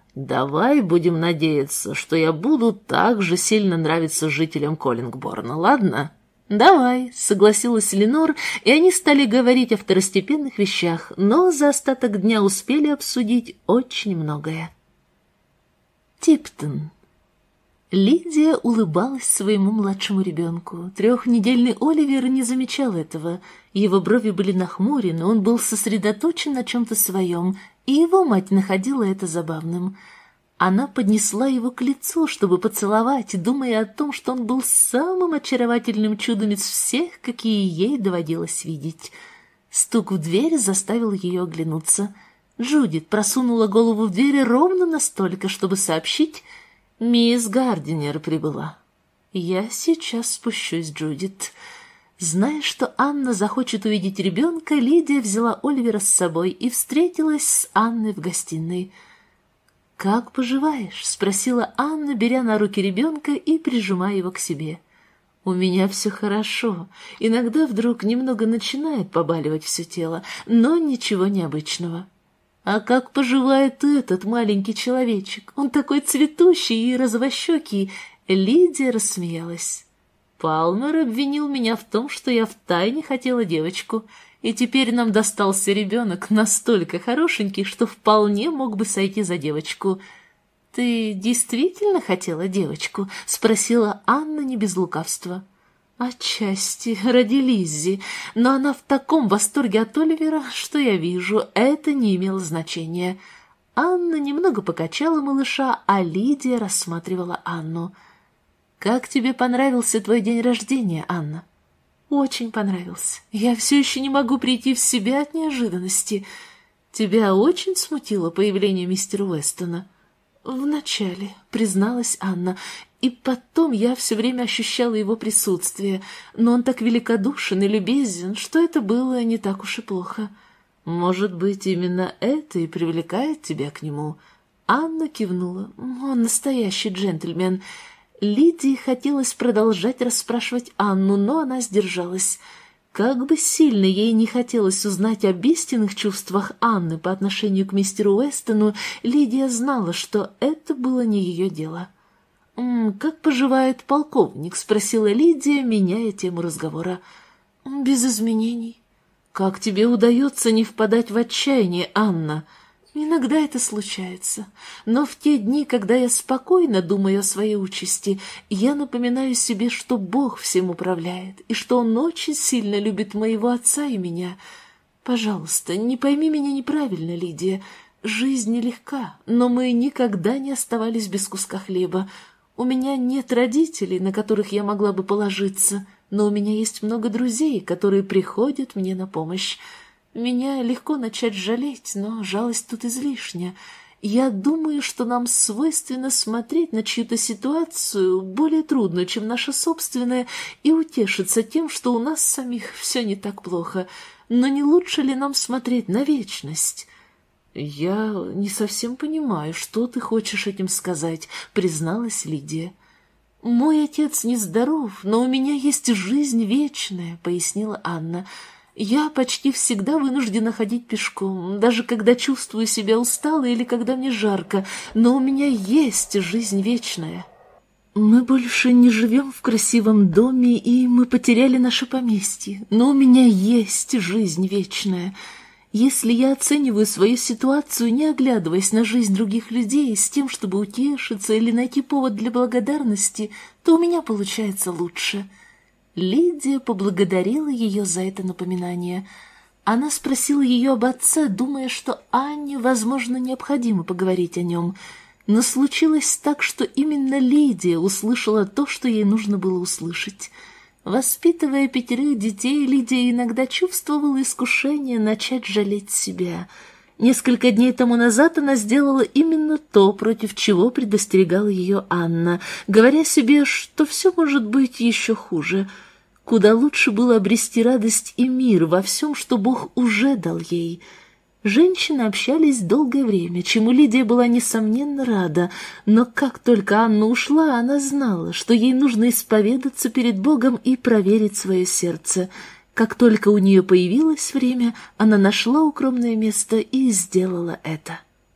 «Давай будем надеяться, что я буду так же сильно нравиться жителям Коллингборна, ладно?» «Давай», — согласилась Ленор, и они стали говорить о второстепенных вещах, но за остаток дня успели обсудить очень многое. Типтон. Лидия улыбалась своему младшему ребенку. Трехнедельный Оливер не замечал этого. Его брови были нахмурены, он был сосредоточен на чем-то своем, и его мать находила это забавным. Она поднесла его к лицу, чтобы поцеловать, думая о том, что он был самым очаровательным чудом из всех, какие ей доводилось видеть. Стук в дверь заставил ее оглянуться. Джудит просунула голову в дверь ровно настолько, чтобы сообщить: «Мисс Гардинер прибыла». «Я сейчас спущусь, Джудит». Зная, что Анна захочет увидеть ребенка, Лидия взяла Оливера с собой и встретилась с Анной в гостиной. «Как поживаешь?» — спросила Анна, беря на руки ребенка и прижимая его к себе. «У меня все хорошо. Иногда вдруг немного начинает побаливать все тело, но ничего необычного». «А как поживает этот маленький человечек? Он такой цветущий и розовощекий!» Лидия рассмеялась. «Палмер обвинил меня в том, что я втайне хотела девочку, и теперь нам достался ребенок настолько хорошенький, что вполне мог бы сойти за девочку». «Ты действительно хотела девочку?» — спросила Анна не без лукавства. «Отчасти, ради Лиззи, но она в таком восторге от Оливера, что я вижу, это не имело значения». Анна немного покачала малыша, а Лидия рассматривала Анну. «Как тебе понравился твой день рождения, Анна?» «Очень понравился. Я все еще не могу прийти в себя от неожиданности. Тебя очень смутило появление мистера Уэстона?» «Вначале», — призналась Анна, — «и потом я все время ощущала его присутствие, но он так великодушен и любезен, что это было не так уж и плохо». «Может быть, именно это и привлекает тебя к нему?» Анна кивнула. «Он настоящий джентльмен». Лидии хотелось продолжать расспрашивать Анну, но она сдержалась. Как бы сильно ей не хотелось узнать об истинных чувствах Анны по отношению к мистеру Уэстону, Лидия знала, что это было не ее дело. «Как поживает полковник?» — спросила Лидия, меняя тему разговора. «Без изменений». «Как тебе удается не впадать в отчаяние, Анна?» «Иногда это случается, но в те дни, когда я спокойно думаю о своей участи, я напоминаю себе, что Бог всем управляет и что Он очень сильно любит моего отца и меня. Пожалуйста, не пойми меня неправильно, Лидия. Жизнь нелегка, но мы никогда не оставались без куска хлеба. У меня нет родителей, на которых я могла бы положиться, но у меня есть много друзей, которые приходят мне на помощь. Меня легко начать жалеть, но жалость тут излишня. Я думаю, что нам свойственно смотреть на чью-то ситуацию более трудную, чем наша собственная, и утешиться тем, что у нас самих все не так плохо. Но не лучше ли нам смотреть на вечность? «Я не совсем понимаю, что ты хочешь этим сказать», — призналась Лидия. «Мой отец нездоров, но у меня есть жизнь вечная», — пояснила Анна. «Я почти всегда вынуждена ходить пешком, даже когда чувствую себя усталой или когда мне жарко, но у меня есть жизнь вечная». «Мы больше не живем в красивом доме, и мы потеряли наше поместье, но у меня есть жизнь вечная». Если я оцениваю свою ситуацию, не оглядываясь на жизнь других людей, с тем, чтобы утешиться или найти повод для благодарности, то у меня получается лучше». Лидия поблагодарила ее за это напоминание. Она спросила ее об отце, думая, что Анне, возможно, необходимо поговорить о нем. Но случилось так, что именно Лидия услышала то, что ей нужно было услышать. Воспитывая пятерых детей, Лидия иногда чувствовала искушение начать жалеть себя. Несколько дней тому назад она сделала именно то, против чего предостерегала ее Анна, говоря себе, что все может быть еще хуже. Куда лучше было обрести радость и мир во всем, что Бог уже дал ей. Женщины общались долгое время, чему Лидия была, несомненно, рада, но как только Анна ушла, она знала, что ей нужно исповедаться перед Богом и проверить свое сердце. Как только у нее появилось время, она нашла укромное место и сделала это.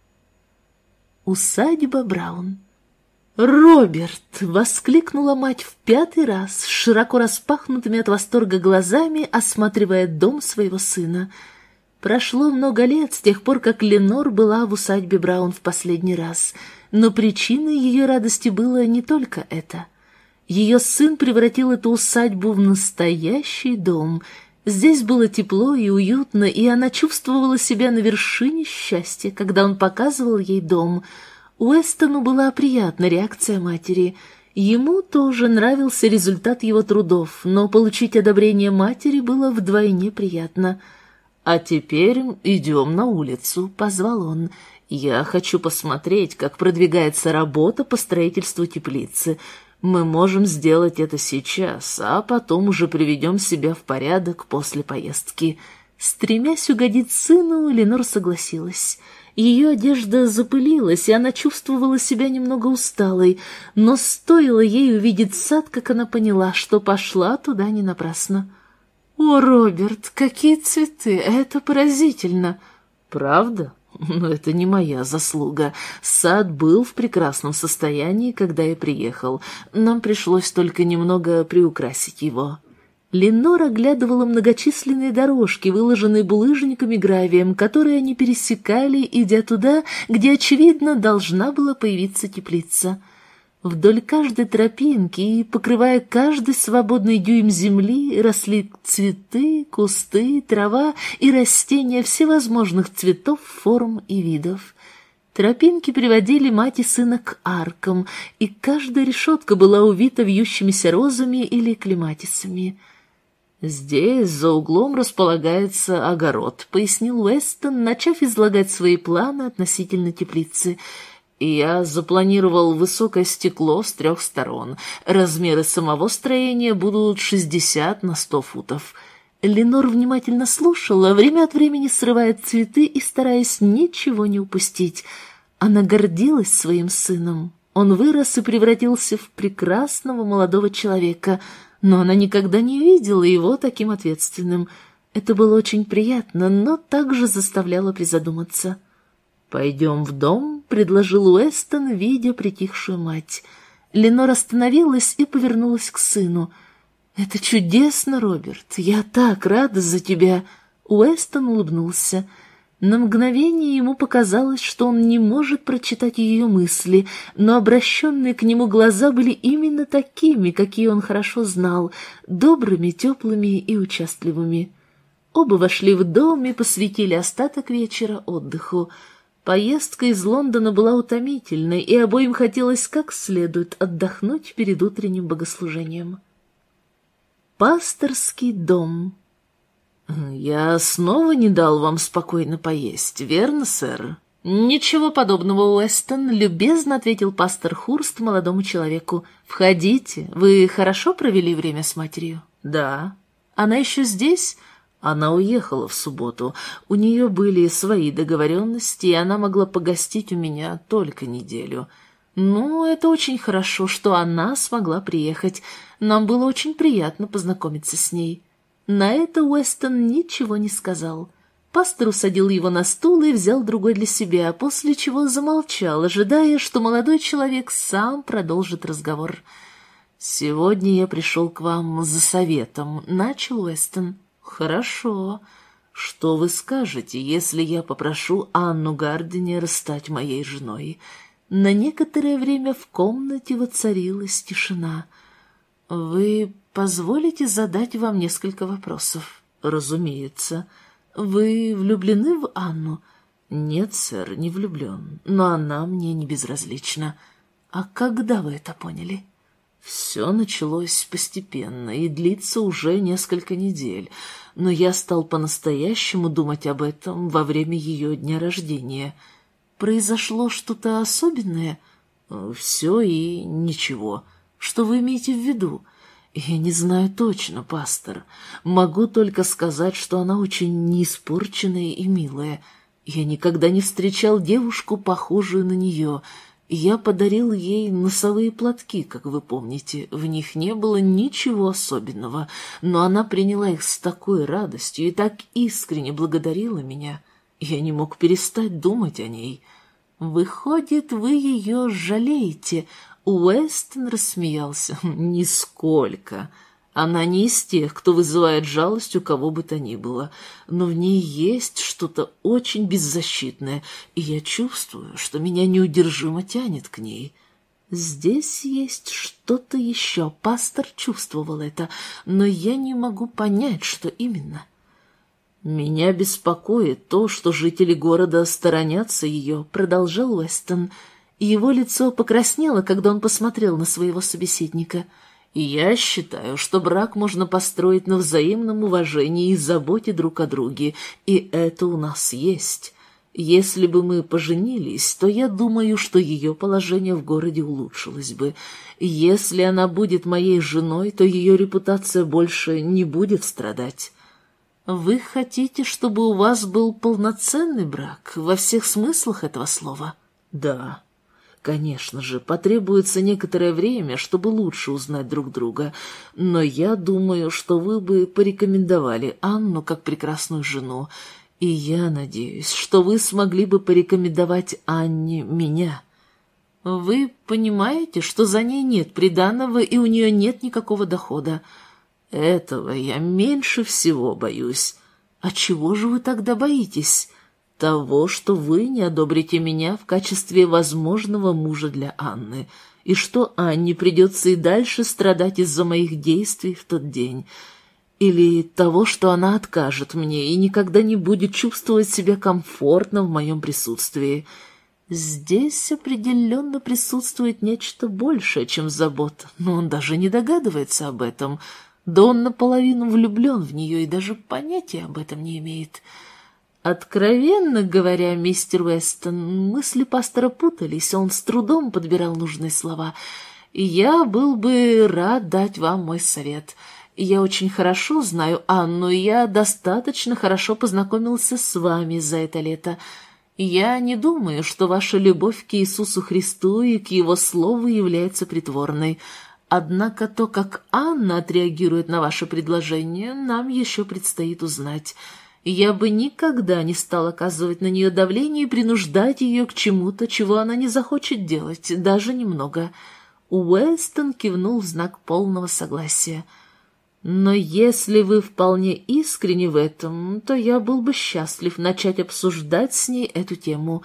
Усадьба Браун. «Роберт!» — воскликнула мать в пятый раз, с широко распахнутыми от восторга глазами, осматривая дом своего сына. Прошло много лет с тех пор, как Ленор была в усадьбе Браун в последний раз, но причиной ее радости было не только это. Ее сын превратил эту усадьбу в настоящий дом. Здесь было тепло и уютно, и она чувствовала себя на вершине счастья, когда он показывал ей дом. Уэстону была приятна реакция матери. Ему тоже нравился результат его трудов, но получить одобрение матери было вдвойне приятно. «А теперь идем на улицу», — позвал он. «Я хочу посмотреть, как продвигается работа по строительству теплицы. Мы можем сделать это сейчас, а потом уже приведем себя в порядок после поездки». Стремясь угодить сыну, Ленор согласилась. Ее одежда запылилась, и она чувствовала себя немного усталой, но стоило ей увидеть сад, как она поняла, что пошла туда не напрасно. «О, Роберт, какие цветы! Это поразительно!» «Правда? Но это не моя заслуга. Сад был в прекрасном состоянии, когда я приехал. Нам пришлось только немного приукрасить его». Ленор оглядывала многочисленные дорожки, выложенные булыжниками гравием, которые они пересекали, идя туда, где, очевидно, должна была появиться теплица. Вдоль каждой тропинки и покрывая каждый свободный дюйм земли росли цветы, кусты, трава и растения всевозможных цветов, форм и видов. Тропинки приводили мать и сына к аркам, и каждая решетка была увита вьющимися розами или клематисами. «Здесь за углом располагается огород», — пояснил Уэстон, начав излагать свои планы относительно теплицы. «Я запланировал высокое стекло с трех сторон. Размеры самого строения будут шестьдесят на сто футов». Ленор внимательно слушала, время от времени срывая цветы и стараясь ничего не упустить. Она гордилась своим сыном. Он вырос и превратился в прекрасного молодого человека, но она никогда не видела его таким ответственным. Это было очень приятно, но также заставляло призадуматься. «Пойдем в дом», — предложил Уэстон, видя притихшую мать. Ленор остановилась и повернулась к сыну. «Это чудесно, Роберт, я так рада за тебя!» Уэстон улыбнулся. На мгновение ему показалось, что он не может прочитать ее мысли, но обращенные к нему глаза были именно такими, какие он хорошо знал, добрыми, теплыми и участливыми. Оба вошли в дом и посвятили остаток вечера отдыху. Поездка из Лондона была утомительной, и обоим хотелось как следует отдохнуть перед утренним богослужением. Пасторский дом. «Я снова не дал вам спокойно поесть, верно, сэр?» «Ничего подобного, Уэстон», — любезно ответил пастор Хурст молодому человеку. «Входите. Вы хорошо провели время с матерью?» «Да». «Она еще здесь?» Она уехала в субботу. У нее были свои договоренности, и она могла погостить у меня только неделю. Ну, это очень хорошо, что она смогла приехать. Нам было очень приятно познакомиться с ней». На это Уэстон ничего не сказал. Пастор усадил его на стул и взял другой для себя, после чего замолчал, ожидая, что молодой человек сам продолжит разговор. «Сегодня я пришел к вам за советом», — начал Уэстон. «Хорошо. Что вы скажете, если я попрошу Анну Гардинер стать моей женой?» На некоторое время в комнате воцарилась тишина. «Вы позволите задать вам несколько вопросов?» «Разумеется. Вы влюблены в Анну?» «Нет, сэр, не влюблен, но она мне не безразлична». «А когда вы это поняли?» Все началось постепенно и длится уже несколько недель, но я стал по-настоящему думать об этом во время ее дня рождения. Произошло что-то особенное? Все и ничего. Что вы имеете в виду? Я не знаю точно, пастор. Могу только сказать, что она очень неиспорченная и милая. Я никогда не встречал девушку, похожую на нее. Я подарил ей носовые платки, как вы помните. В них не было ничего особенного, но она приняла их с такой радостью и так искренне благодарила меня. Я не мог перестать думать о ней. «Выходит, вы ее жалеете?» Уэстон рассмеялся. «Нисколько. Она не из тех, кто вызывает жалость у кого бы то ни было, но в ней есть что-то очень беззащитное, и я чувствую, что меня неудержимо тянет к ней». Здесь есть что-то еще. Пастор чувствовал это, но я не могу понять, что именно. «Меня беспокоит то, что жители города сторонятся ее», — продолжал Уэстон. Его лицо покраснело, когда он посмотрел на своего собеседника. «И я считаю, что брак можно построить на взаимном уважении и заботе друг о друге, и это у нас есть. Если бы мы поженились, то я думаю, что ее положение в городе улучшилось бы. Если она будет моей женой, то ее репутация больше не будет страдать». «Вы хотите, чтобы у вас был полноценный брак во всех смыслах этого слова?» «Да». Конечно же, потребуется некоторое время, чтобы лучше узнать друг друга, но я думаю, что вы бы порекомендовали Анну как прекрасную жену, и я надеюсь, что вы смогли бы порекомендовать Анне меня. Вы понимаете, что за ней нет приданого и у нее нет никакого дохода? Этого я меньше всего боюсь. А чего же вы тогда боитесь? Того, что вы не одобрите меня в качестве возможного мужа для Анны, и что Анне придется и дальше страдать из-за моих действий в тот день, или того, что она откажет мне и никогда не будет чувствовать себя комфортно в моем присутствии. Здесь определенно присутствует нечто большее, чем забота, но он даже не догадывается об этом, да он наполовину влюблен в нее и даже понятия об этом не имеет». Откровенно говоря, мистер Уэстон, мысли пастора путались, он с трудом подбирал нужные слова. Я был бы рад дать вам мой совет. Я очень хорошо знаю Анну, и я достаточно хорошо познакомился с вами за это лето. Я не думаю, что ваша любовь к Иисусу Христу и к Его Слову является притворной. Однако то, как Анна отреагирует на ваше предложение, нам еще предстоит узнать. Я бы никогда не стал оказывать на нее давление и принуждать ее к чему-то, чего она не захочет делать, даже немного. Уэстон кивнул в знак полного согласия. Но если вы вполне искренни в этом, то я был бы счастлив начать обсуждать с ней эту тему.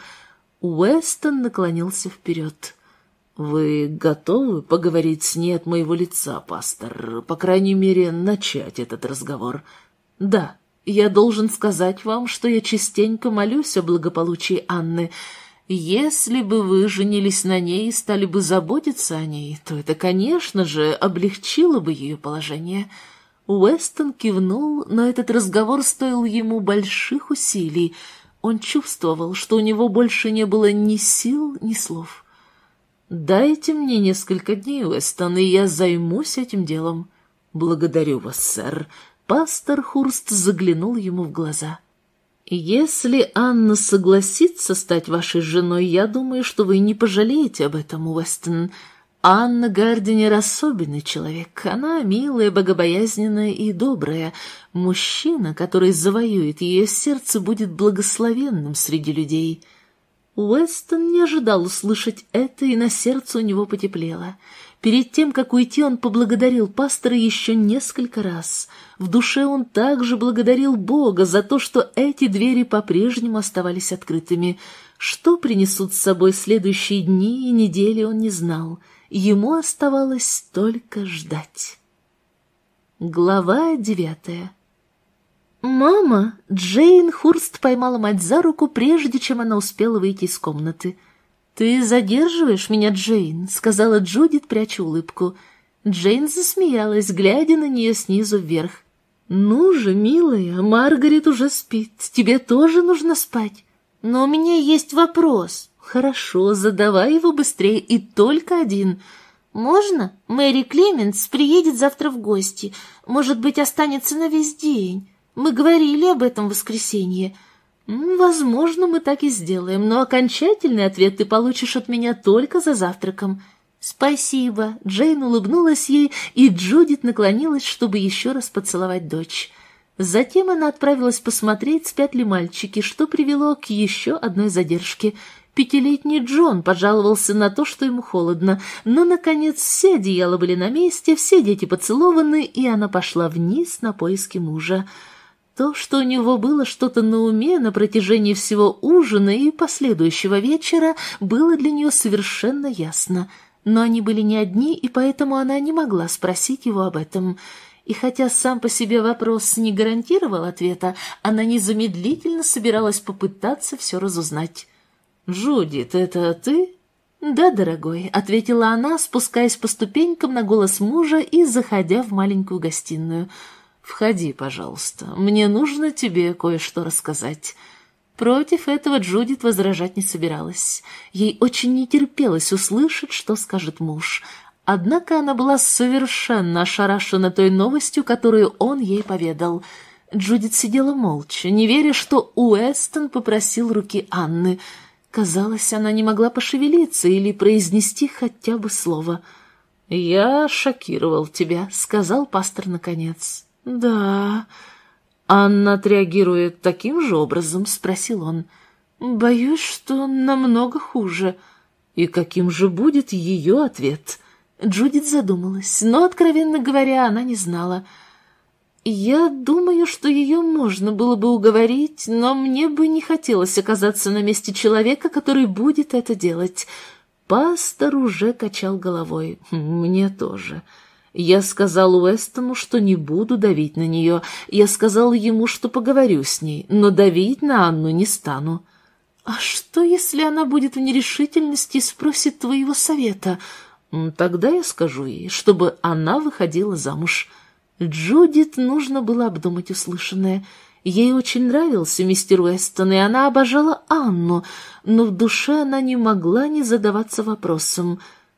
Уэстон наклонился вперед. «Вы готовы поговорить с ней от моего лица, пастор? По крайней мере, начать этот разговор?» «Да». Я должен сказать вам, что я частенько молюсь о благополучии Анны. Если бы вы женились на ней и стали бы заботиться о ней, то это, конечно же, облегчило бы ее положение». Уэстон кивнул, но этот разговор стоил ему больших усилий. Он чувствовал, что у него больше не было ни сил, ни слов. «Дайте мне несколько дней, Уэстон, и я займусь этим делом». «Благодарю вас, сэр». Пастор Хурст заглянул ему в глаза. «Если Анна согласится стать вашей женой, я думаю, что вы не пожалеете об этом, Уэстон. Анна Гардинер особенный человек. Она милая, богобоязненная и добрая. Мужчина, который завоюет ее сердце, будет благословенным среди людей». Уэстон не ожидал услышать это, и на сердце у него потеплело. Перед тем, как уйти, он поблагодарил пастора еще несколько раз. В душе он также благодарил Бога за то, что эти двери по-прежнему оставались открытыми. Что принесут с собой следующие дни и недели, он не знал. Ему оставалось только ждать. Глава девятая. «Мама!» — Джейн Хурст поймала мать за руку, прежде чем она успела выйти из комнаты. «Ты задерживаешь меня, Джейн?» — сказала Джудит, пряча улыбку. Джейн засмеялась, глядя на нее снизу вверх. «Ну же, милая, Маргарет уже спит. Тебе тоже нужно спать. Но у меня есть вопрос». «Хорошо, задавай его быстрее, и только один». «Можно? Мэри Клеменс приедет завтра в гости. Может быть, останется на весь день. Мы говорили об этом в воскресенье». «Возможно, мы так и сделаем, но окончательный ответ ты получишь от меня только за завтраком». «Спасибо». Джейн улыбнулась ей, и Джудит наклонилась, чтобы еще раз поцеловать дочь. Затем она отправилась посмотреть, спят ли мальчики, что привело к еще одной задержке. Пятилетний Джон пожаловался на то, что ему холодно, но, наконец, все одеяла были на месте, все дети поцелованы, и она пошла вниз на поиски мужа. То, что у него было что-то на уме на протяжении всего ужина и последующего вечера, было для нее совершенно ясно. Но они были не одни, и поэтому она не могла спросить его об этом. И хотя сам по себе вопрос не гарантировал ответа, она незамедлительно собиралась попытаться все разузнать. «Джудит, это ты?» «Да, дорогой», — ответила она, спускаясь по ступенькам на голос мужа и заходя в маленькую гостиную. «Входи, пожалуйста. Мне нужно тебе кое-что рассказать». Против этого Джудит возражать не собиралась. Ей очень не терпелось услышать, что скажет муж. Однако она была совершенно ошарашена той новостью, которую он ей поведал. Джудит сидела молча, не веря, что Уэстон попросил руки Анны. Казалось, она не могла пошевелиться или произнести хотя бы слово. «Я шокировал тебя», — сказал пастор наконец. «Да...» «Анна отреагирует таким же образом?» — спросил он. «Боюсь, что намного хуже». «И каким же будет ее ответ?» Джудит задумалась, но, откровенно говоря, она не знала. «Я думаю, что ее можно было бы уговорить, но мне бы не хотелось оказаться на месте человека, который будет это делать». Пастор уже качал головой. «Мне тоже». Я сказал Уэстону, что не буду давить на нее. Я сказал ему, что поговорю с ней, но давить на Анну не стану. «А что, если она будет в нерешительности и спросит твоего совета?» «Тогда я скажу ей, чтобы она выходила замуж». Джудит нужно было обдумать услышанное. Ей очень нравился мистер Уэстон, и она обожала Анну, но в душе она не могла не задаваться вопросом: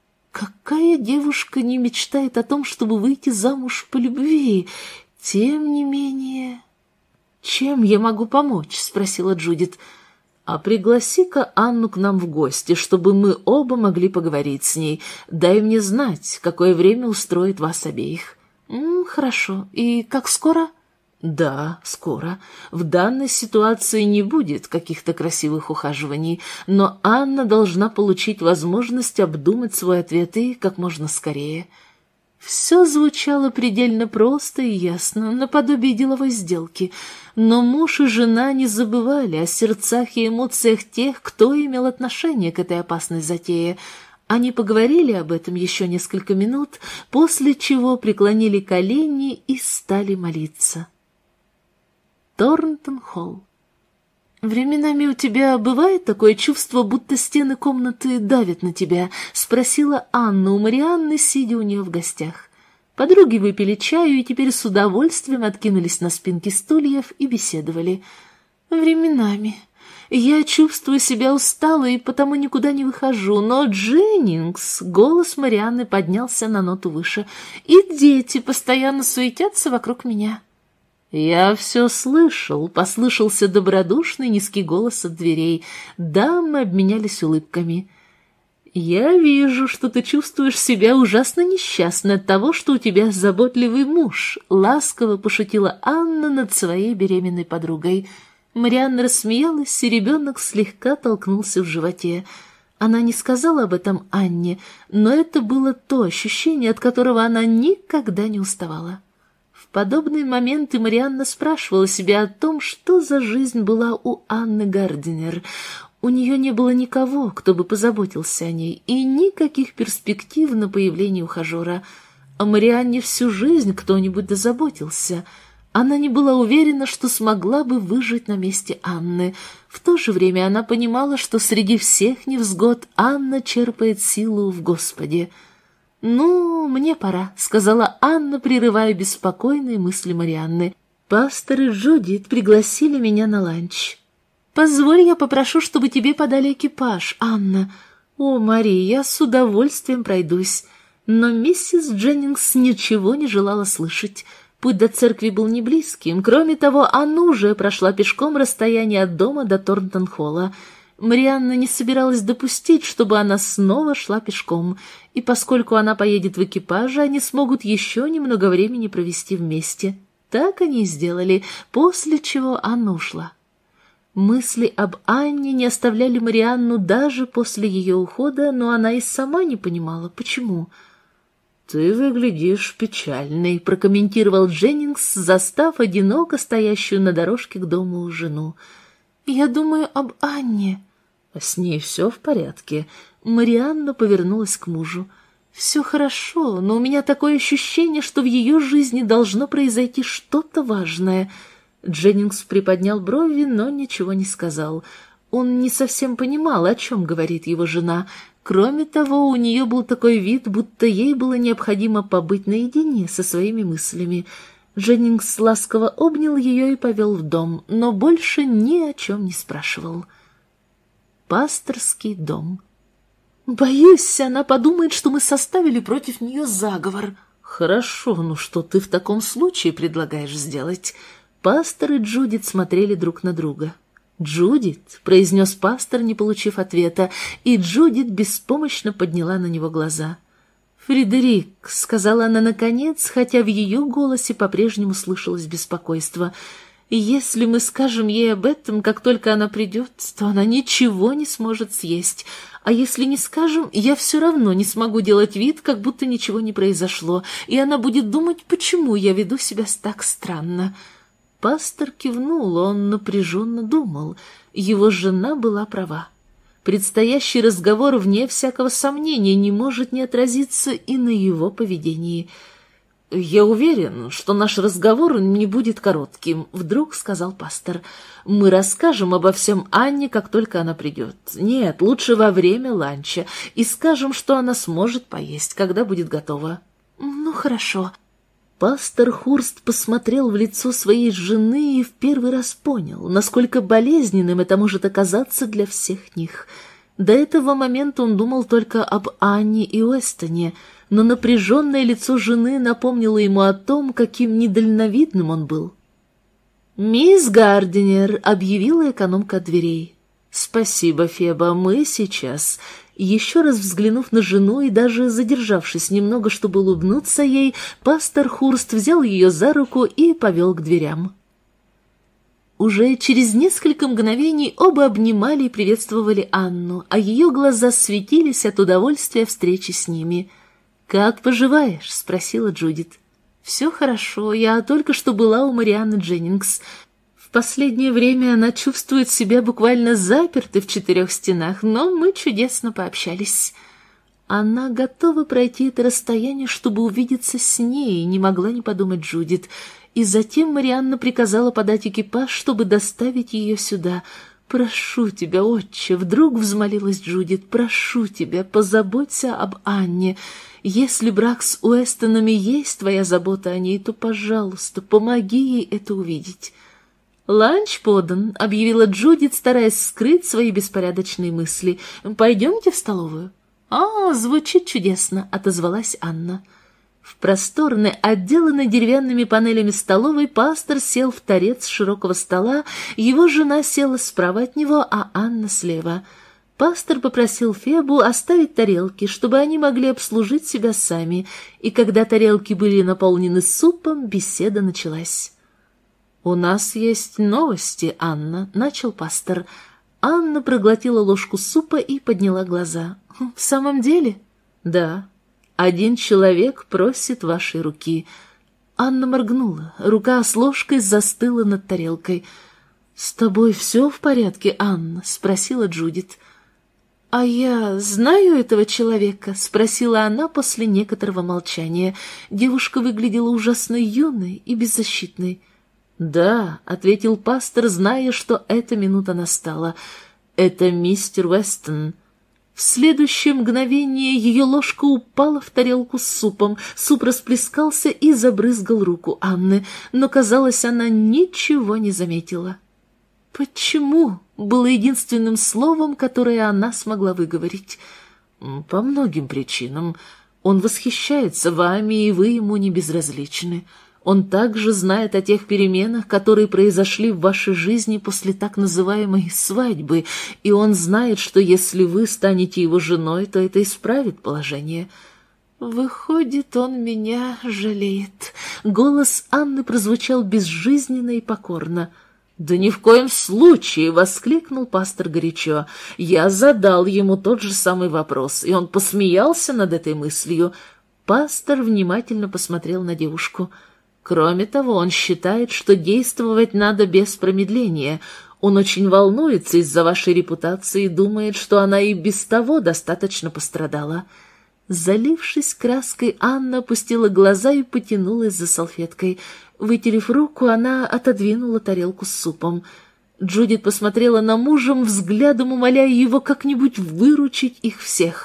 какая девушка не мечтает о том, чтобы выйти замуж по любви? Тем не менее... «Чем я могу помочь?» — спросила Джудит. «А пригласи-ка Анну к нам в гости, чтобы мы оба могли поговорить с ней. Дай мне знать, какое время устроит вас обеих». М, «Хорошо. И как скоро?» «Да, скоро. В данной ситуации не будет каких-то красивых ухаживаний, но Анна должна получить возможность обдумать свой ответ и как можно скорее». Все звучало предельно просто и ясно, наподобие деловой сделки, но муж и жена не забывали о сердцах и эмоциях тех, кто имел отношение к этой опасной затее. Они поговорили об этом еще несколько минут, после чего преклонили колени и стали молиться. Торнтон-Холл. «Временами у тебя бывает такое чувство, будто стены комнаты давят на тебя?» — спросила Анна у Марианны, сидя у нее в гостях. Подруги выпили чаю и теперь с удовольствием откинулись на спинки стульев и беседовали. «Временами. Я чувствую себя усталой, и потому никуда не выхожу, но Дженнингс...» — голос Марианны поднялся на ноту выше. «И дети постоянно суетятся вокруг меня». «Я все слышал», — послышался добродушный низкий голос от дверей. Дамы обменялись улыбками. «Я вижу, что ты чувствуешь себя ужасно несчастной от того, что у тебя заботливый муж», — ласково пошутила Анна над своей беременной подругой. Марианна рассмеялась, и ребенок слегка толкнулся в животе. Она не сказала об этом Анне, но это было то ощущение, от которого она никогда не уставала. В подобные моменты Марианна спрашивала себя о том, что за жизнь была у Анны Гардинер. У нее не было никого, кто бы позаботился о ней, и никаких перспектив на появление ухажера. О Марианне всю жизнь кто-нибудь дозаботился. Она не была уверена, что смогла бы выжить на месте Анны. В то же время она понимала, что среди всех невзгод Анна черпает силу в Господе. «Ну, мне пора», — сказала Анна, прерывая беспокойные мысли Марианны. «Пастор и Джудит пригласили меня на ланч». «Позволь, я попрошу, чтобы тебе подали экипаж, Анна». «О, Мари, я с удовольствием пройдусь». Но миссис Дженнингс ничего не желала слышать. Путь до церкви был не близким. Кроме того, Анна уже прошла пешком расстояние от дома до Торнтон-Холла. Марианна не собиралась допустить, чтобы она снова шла пешком, и поскольку она поедет в экипаже, они смогут еще немного времени провести вместе. Так они и сделали, после чего Анна ушла. Мысли об Анне не оставляли Марианну даже после ее ухода, но она и сама не понимала, почему. «Ты выглядишь печальной», — прокомментировал Дженнингс, застав одиноко стоящую на дорожке к дому жену. «Я думаю об Анне». «А с ней все в порядке?» Марианна повернулась к мужу. «Все хорошо, но у меня такое ощущение, что в ее жизни должно произойти что-то важное». Дженнингс приподнял брови, но ничего не сказал. Он не совсем понимал, о чем говорит его жена. Кроме того, у нее был такой вид, будто ей было необходимо побыть наедине со своими мыслями. Дженнингс ласково обнял ее и повел в дом, но больше ни о чем не спрашивал. Пасторский дом. «Боюсь, она подумает, что мы составили против нее заговор». «Хорошо, ну что ты в таком случае предлагаешь сделать?» Пастор и Джудит смотрели друг на друга. «Джудит», — произнес пастор, не получив ответа, и Джудит беспомощно подняла на него глаза. «Фредерик», — сказала она наконец, хотя в ее голосе по-прежнему слышалось беспокойство, — «если мы скажем ей об этом, как только она придет, то она ничего не сможет съесть, а если не скажем, я все равно не смогу делать вид, как будто ничего не произошло, и она будет думать, почему я веду себя так странно». Пастор кивнул, он напряженно думал. Его жена была права. Предстоящий разговор, вне всякого сомнения, не может не отразиться и на его поведении. «Я уверен, что наш разговор не будет коротким», — вдруг сказал пастор. «Мы расскажем обо всем Анне, как только она придет. Нет, лучше во время ланча, и скажем, что она сможет поесть, когда будет готова». «Ну, хорошо». Пастор Хурст посмотрел в лицо своей жены и в первый раз понял, насколько болезненным это может оказаться для всех них. До этого момента он думал только об Анне и Уэстоне, но напряженное лицо жены напомнило ему о том, каким недальновидным он был. «Мисс Гардинер», — объявила экономка от дверей. «Спасибо, Феба, мы сейчас». Еще раз взглянув на жену и даже задержавшись немного, чтобы улыбнуться ей, пастор Хурст взял ее за руку и повел к дверям. Уже через несколько мгновений оба обнимали и приветствовали Анну, а ее глаза светились от удовольствия встречи с ними. «Как поживаешь?» — спросила Джудит. «Все хорошо, я только что была у Марианны Дженнингс. В последнее время она чувствует себя буквально запертой в четырех стенах, но мы чудесно пообщались». Она готова пройти это расстояние, чтобы увидеться с ней, не могла не подумать Джудит. и затем Марианна приказала подать экипаж, чтобы доставить ее сюда. «Прошу тебя, отче», — вдруг взмолилась Джудит, — «прошу тебя, позаботься об Анне. Если брак с Уэстонами есть твоя забота о ней, то, пожалуйста, помоги ей это увидеть». «Ланч подан», — объявила Джудит, стараясь скрыть свои беспорядочные мысли. «Пойдемте в столовую». «А, звучит чудесно», — отозвалась Анна. В просторной, отделанной деревянными панелями столовой пастор сел в торец широкого стола, его жена села справа от него, а Анна слева. Пастор попросил Фебу оставить тарелки, чтобы они могли обслужить себя сами, и когда тарелки были наполнены супом, беседа началась. «У нас есть новости, Анна», — начал пастор. Анна проглотила ложку супа и подняла глаза. «В самом деле?» «Да. Один человек просит вашей руки». Анна моргнула. Рука с ложкой застыла над тарелкой. «С тобой все в порядке, Анна?» — спросила Джудит. «А я знаю этого человека?» — спросила она после некоторого молчания. Девушка выглядела ужасно юной и беззащитной. «Да», — ответил пастор, зная, что эта минута настала. «Это мистер Уэстон». В следующее мгновение ее ложка упала в тарелку с супом, суп расплескался и забрызгал руку Анны, но, казалось, она ничего не заметила. «Почему?» — было единственным словом, которое она смогла выговорить. «По многим причинам. Он восхищается вами, и вы ему не безразличны. Он также знает о тех переменах, которые произошли в вашей жизни после так называемой свадьбы, и он знает, что если вы станете его женой, то это исправит положение». «Выходит, он меня жалеет». Голос Анны прозвучал безжизненно и покорно. «Да ни в коем случае!» — воскликнул пастор горячо. «Я задал ему тот же самый вопрос, и он посмеялся над этой мыслью». Пастор внимательно посмотрел на девушку. «Кроме того, он считает, что действовать надо без промедления. Он очень волнуется из-за вашей репутации и думает, что она и без того достаточно пострадала». Залившись краской, Анна опустила глаза и потянулась за салфеткой. Вытерев руку, она отодвинула тарелку с супом. Джудит посмотрела на мужа, взглядом умоляя его как-нибудь выручить их всех.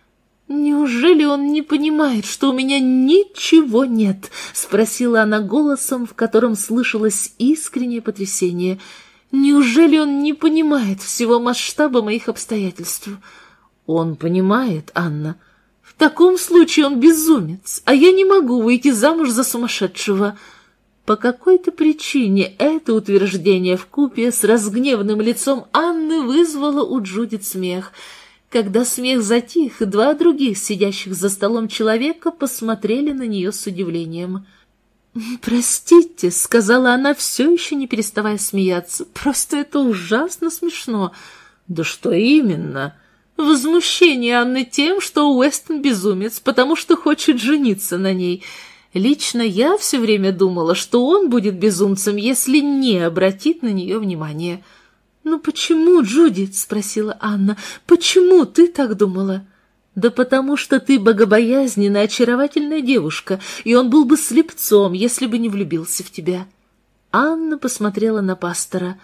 «Неужели он не понимает, что у меня ничего нет?» — спросила она голосом, в котором слышалось искреннее потрясение. «Неужели он не понимает всего масштаба моих обстоятельств?» «Он понимает, Анна». «В таком случае он безумец, а я не могу выйти замуж за сумасшедшего». По какой-то причине это утверждение вкупе с разгневанным лицом Анны вызвало у Джудит смех. Когда смех затих, два других сидящих за столом человека посмотрели на нее с удивлением. «Простите», — сказала она, все еще не переставая смеяться, — «просто это ужасно смешно». «Да что именно?» «Возмущение Анны тем, что Уэстон безумец, потому что хочет жениться на ней. Лично я все время думала, что он будет безумцем, если не обратит на нее внимания». «Ну почему, Джудит?» — спросила Анна. «Почему ты так думала?» «Да потому что ты богобоязненная, очаровательная девушка, и он был бы слепцом, если бы не влюбился в тебя». Анна посмотрела на пастора.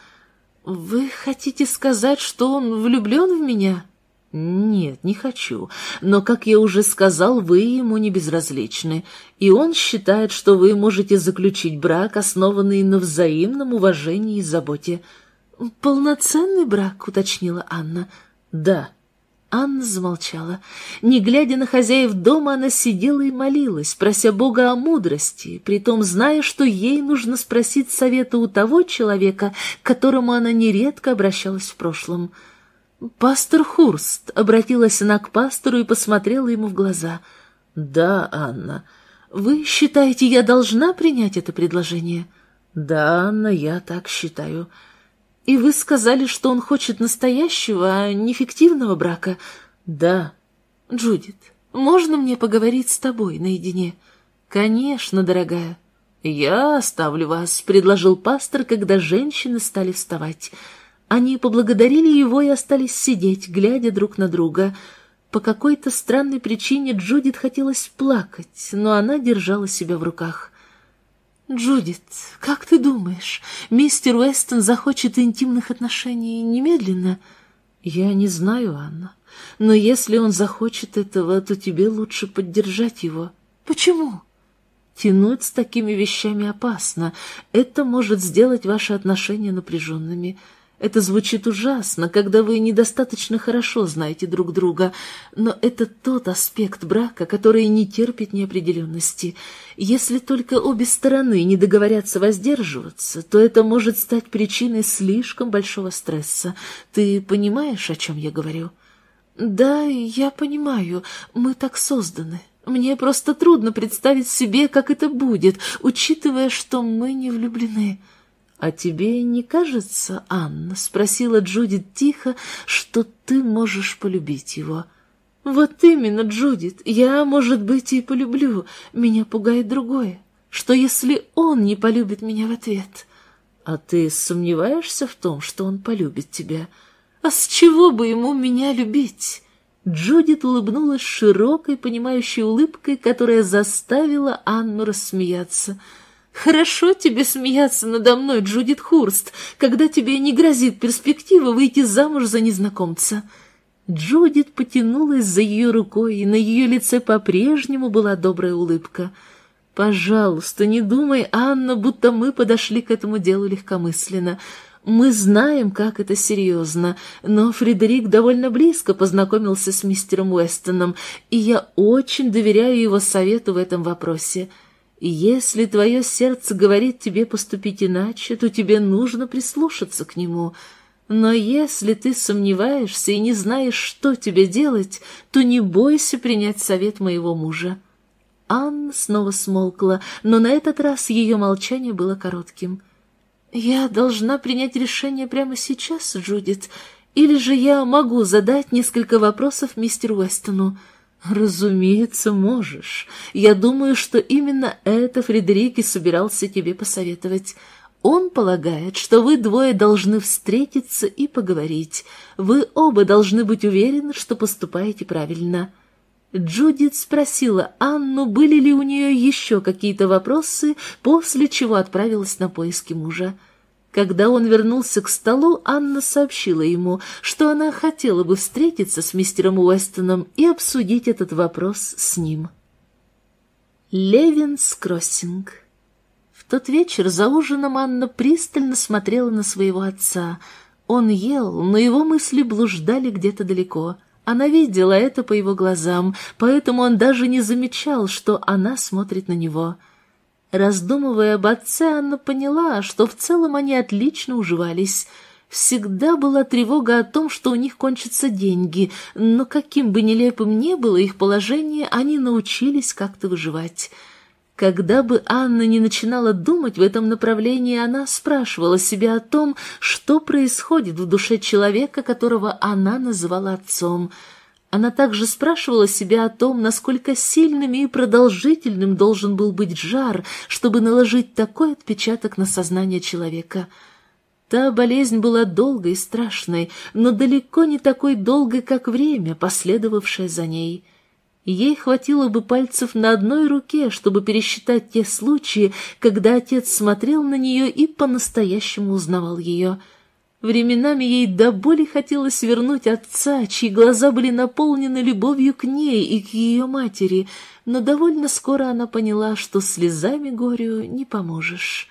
«Вы хотите сказать, что он влюблен в меня?» «Нет, не хочу. Но, как я уже сказал, вы ему не безразличны, и он считает, что вы можете заключить брак, основанный на взаимном уважении и заботе». «Полноценный брак?» — уточнила Анна. «Да». Анна замолчала. Не глядя на хозяев дома, она сидела и молилась, прося Бога о мудрости, притом зная, что ей нужно спросить совета у того человека, к которому она нередко обращалась в прошлом. «Пастор Хурст», — обратилась она к пастору и посмотрела ему в глаза. «Да, Анна. Вы считаете, я должна принять это предложение?» «Да, Анна, я так считаю». «И вы сказали, что он хочет настоящего, а не фиктивного брака?» «Да». «Джудит, можно мне поговорить с тобой наедине?» «Конечно, дорогая». «Я оставлю вас», — предложил пастор, когда женщины стали вставать. Они поблагодарили его и остались сидеть, глядя друг на друга. По какой-то странной причине Джудит хотелось плакать, но она держала себя в руках. «Джудит, как ты думаешь, мистер Уэстон захочет интимных отношений немедленно?» «Я не знаю, Анна, но если он захочет этого, то тебе лучше поддержать его». «Почему?» «Тянуть с такими вещами опасно. Это может сделать ваши отношения напряженными. Это звучит ужасно, когда вы недостаточно хорошо знаете друг друга, но это тот аспект брака, который не терпит неопределенности. Если только обе стороны не договорятся воздерживаться, то это может стать причиной слишком большого стресса. Ты понимаешь, о чем я говорю?» «Да, я понимаю. Мы так созданы. Мне просто трудно представить себе, как это будет, учитывая, что мы не влюблены». «А тебе не кажется, Анна, — спросила Джудит тихо, — что ты можешь полюбить его?» «Вот именно, Джудит, я, может быть, и полюблю. Меня пугает другое. Что если он не полюбит меня в ответ?» «А ты сомневаешься в том, что он полюбит тебя?» «А с чего бы ему меня любить?» Джудит улыбнулась широкой, понимающей улыбкой, которая заставила Анну рассмеяться. «Хорошо тебе смеяться надо мной, Джудит Хурст, когда тебе не грозит перспектива выйти замуж за незнакомца». Джудит потянулась за ее рукой, и на ее лице по-прежнему была добрая улыбка. «Пожалуйста, не думай, Анна, будто мы подошли к этому делу легкомысленно. Мы знаем, как это серьезно, но Фредерик довольно близко познакомился с мистером Уэстоном, и я очень доверяю его совету в этом вопросе. И если твое сердце говорит тебе поступить иначе, то тебе нужно прислушаться к нему. Но если ты сомневаешься и не знаешь, что тебе делать, то не бойся принять совет моего мужа». Анна снова смолкла, но на этот раз ее молчание было коротким. «Я должна принять решение прямо сейчас, Джудит, или же я могу задать несколько вопросов мистеру Уэстону?» «Разумеется, можешь. Я думаю, что именно это Фредерик и собирался тебе посоветовать. Он полагает, что вы двое должны встретиться и поговорить. Вы оба должны быть уверены, что поступаете правильно». Джудит спросила Анну, были ли у нее еще какие-то вопросы, после чего отправилась на поиски мужа. Когда он вернулся к столу, Анна сообщила ему, что она хотела бы встретиться с мистером Уэстоном и обсудить этот вопрос с ним. Левинс Кроссинг. В тот вечер за ужином Анна пристально смотрела на своего отца. Он ел, но его мысли блуждали где-то далеко. Она видела это по его глазам, поэтому он даже не замечал, что она смотрит на него. Раздумывая об отце, Анна поняла, что в целом они отлично уживались. Всегда была тревога о том, что у них кончатся деньги, но каким бы нелепым ни было их положение, они научились как-то выживать. Когда бы Анна не начинала думать в этом направлении, она спрашивала себя о том, что происходит в душе человека, которого она называла отцом. Она также спрашивала себя о том, насколько сильным и продолжительным должен был быть жар, чтобы наложить такой отпечаток на сознание человека. Та болезнь была долгой и страшной, но далеко не такой долгой, как время, последовавшее за ней. Ей хватило бы пальцев на одной руке, чтобы пересчитать те случаи, когда отец смотрел на нее и по-настоящему узнавал ее. Временами ей до боли хотелось вернуть отца, чьи глаза были наполнены любовью к ней и к ее матери, но довольно скоро она поняла, что слезами горю не поможешь.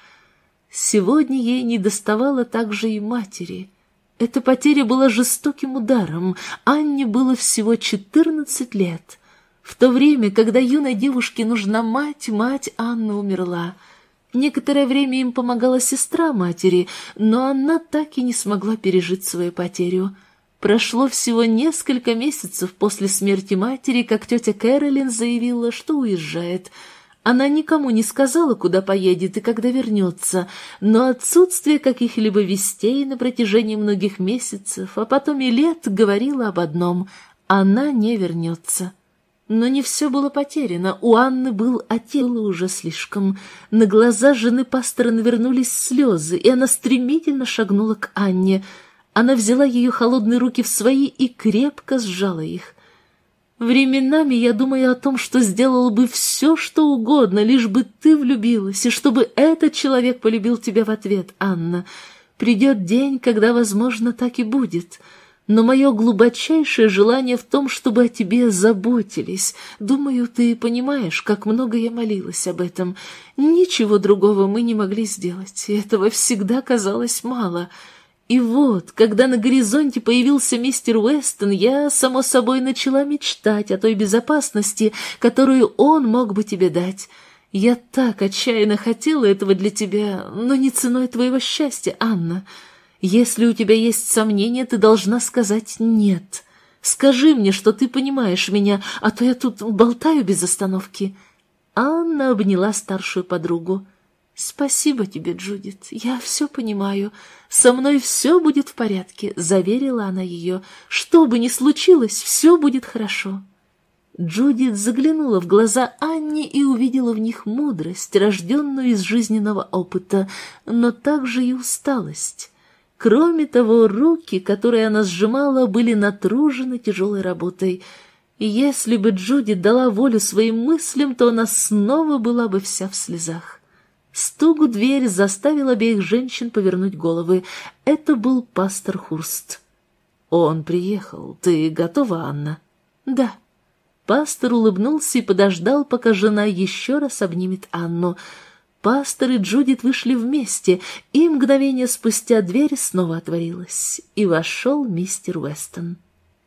Сегодня ей недоставало также и матери. Эта потеря была жестоким ударом. Анне было всего четырнадцать лет. В то время, когда юной девушке нужна мать, мать Анны умерла. Некоторое время им помогала сестра матери, но она так и не смогла пережить свою потерю. Прошло всего несколько месяцев после смерти матери, как тетя Кэролин заявила, что уезжает. Она никому не сказала, куда поедет и когда вернется, но отсутствие каких-либо вестей на протяжении многих месяцев, а потом и лет, говорило об одном — она не вернется. Но не все было потеряно. У Анны был отец, было уже слишком. На глаза жены пастора навернулись слезы, и она стремительно шагнула к Анне. Она взяла ее холодные руки в свои и крепко сжала их. Временами я думаю о том, что сделала бы все, что угодно, лишь бы ты влюбилась, и чтобы этот человек полюбил тебя в ответ, Анна. Придет день, когда, возможно, так и будет. Но мое глубочайшее желание в том, чтобы о тебе заботились. Думаю, ты понимаешь, как много я молилась об этом. Ничего другого мы не могли сделать, и этого всегда казалось мало». И вот, когда на горизонте появился мистер Уэстон, я, само собой, начала мечтать о той безопасности, которую он мог бы тебе дать. Я так отчаянно хотела этого для тебя, но не ценой твоего счастья, Анна. Если у тебя есть сомнения, ты должна сказать «нет». Скажи мне, что ты понимаешь меня, а то я тут болтаю без остановки». Анна обняла старшую подругу. «Спасибо тебе, Джудит, я все понимаю. Со мной все будет в порядке», — заверила она ее. «Что бы ни случилось, все будет хорошо». Джудит заглянула в глаза Анне и увидела в них мудрость, рожденную из жизненного опыта, но также и усталость. Кроме того, руки, которые она сжимала, были натружены тяжелой работой. И если бы Джудит дала волю своим мыслям, то она снова была бы вся в слезах. Стук в дверь заставил обеих женщин повернуть головы. Это был пастор Хурст. «Он приехал. Ты готова, Анна?» «Да». Пастор улыбнулся и подождал, пока жена еще раз обнимет Анну. Пастор и Джудит вышли вместе, и мгновение спустя дверь снова отворилась, и вошел мистер Уэстон.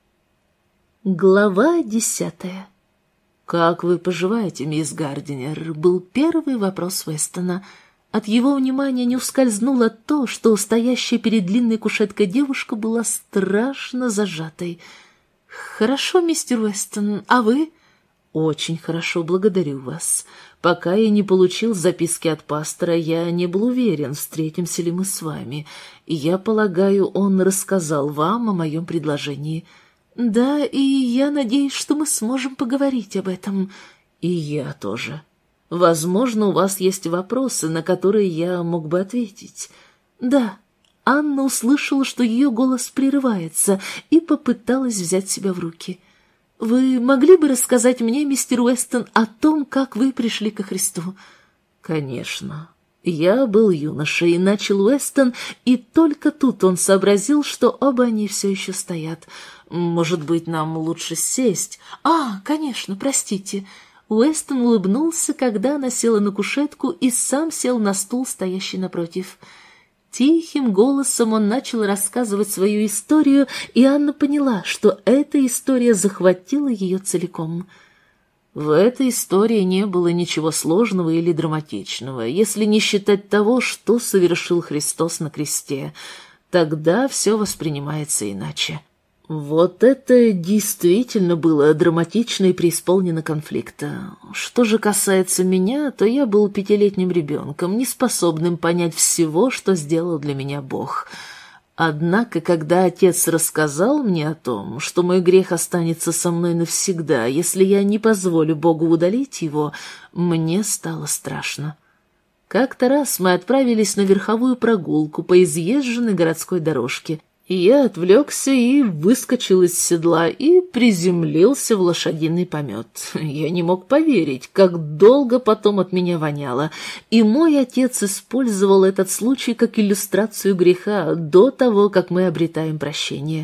Глава десятая. «Как вы поживаете, мисс Гардинер?» — был первый вопрос Уэстона. От его внимания не ускользнуло то, что стоящая перед длинной кушеткой девушка была страшно зажатой. «Хорошо, мистер Уэстон, а вы?» «Очень хорошо, благодарю вас. Пока я не получил записки от пастора, я не был уверен, встретимся ли мы с вами. И я полагаю, он рассказал вам о моем предложении». «Да, и я надеюсь, что мы сможем поговорить об этом». «И я тоже. Возможно, у вас есть вопросы, на которые я мог бы ответить». «Да». Анна услышала, что ее голос прерывается, и попыталась взять себя в руки. «Вы могли бы рассказать мне, мистер Уэстон, о том, как вы пришли ко Христу?» «Конечно». Я был юношей, начал Уэстон, и только тут он сообразил, что оба они все еще стоят. «Может быть, нам лучше сесть?» «А, конечно, простите». Уэстон улыбнулся, когда она села на кушетку, и сам сел на стул, стоящий напротив. Тихим голосом он начал рассказывать свою историю, и Анна поняла, что эта история захватила ее целиком. В этой истории не было ничего сложного или драматичного, если не считать того, что совершил Христос на кресте. Тогда все воспринимается иначе. Вот это действительно было драматично и преисполнено конфликта. Что же касается меня, то я был пятилетним ребенком, неспособным понять всего, что сделал для меня Бог. Однако, когда отец рассказал мне о том, что мой грех останется со мной навсегда, если я не позволю Богу удалить его, мне стало страшно. Как-то раз мы отправились на верховую прогулку по изъезженной городской дорожке, и я отвлекся и выскочил из седла и приземлился в лошадиный помет. Я не мог поверить, как долго потом от меня воняло, и мой отец использовал этот случай как иллюстрацию греха до того, как мы обретаем прощение.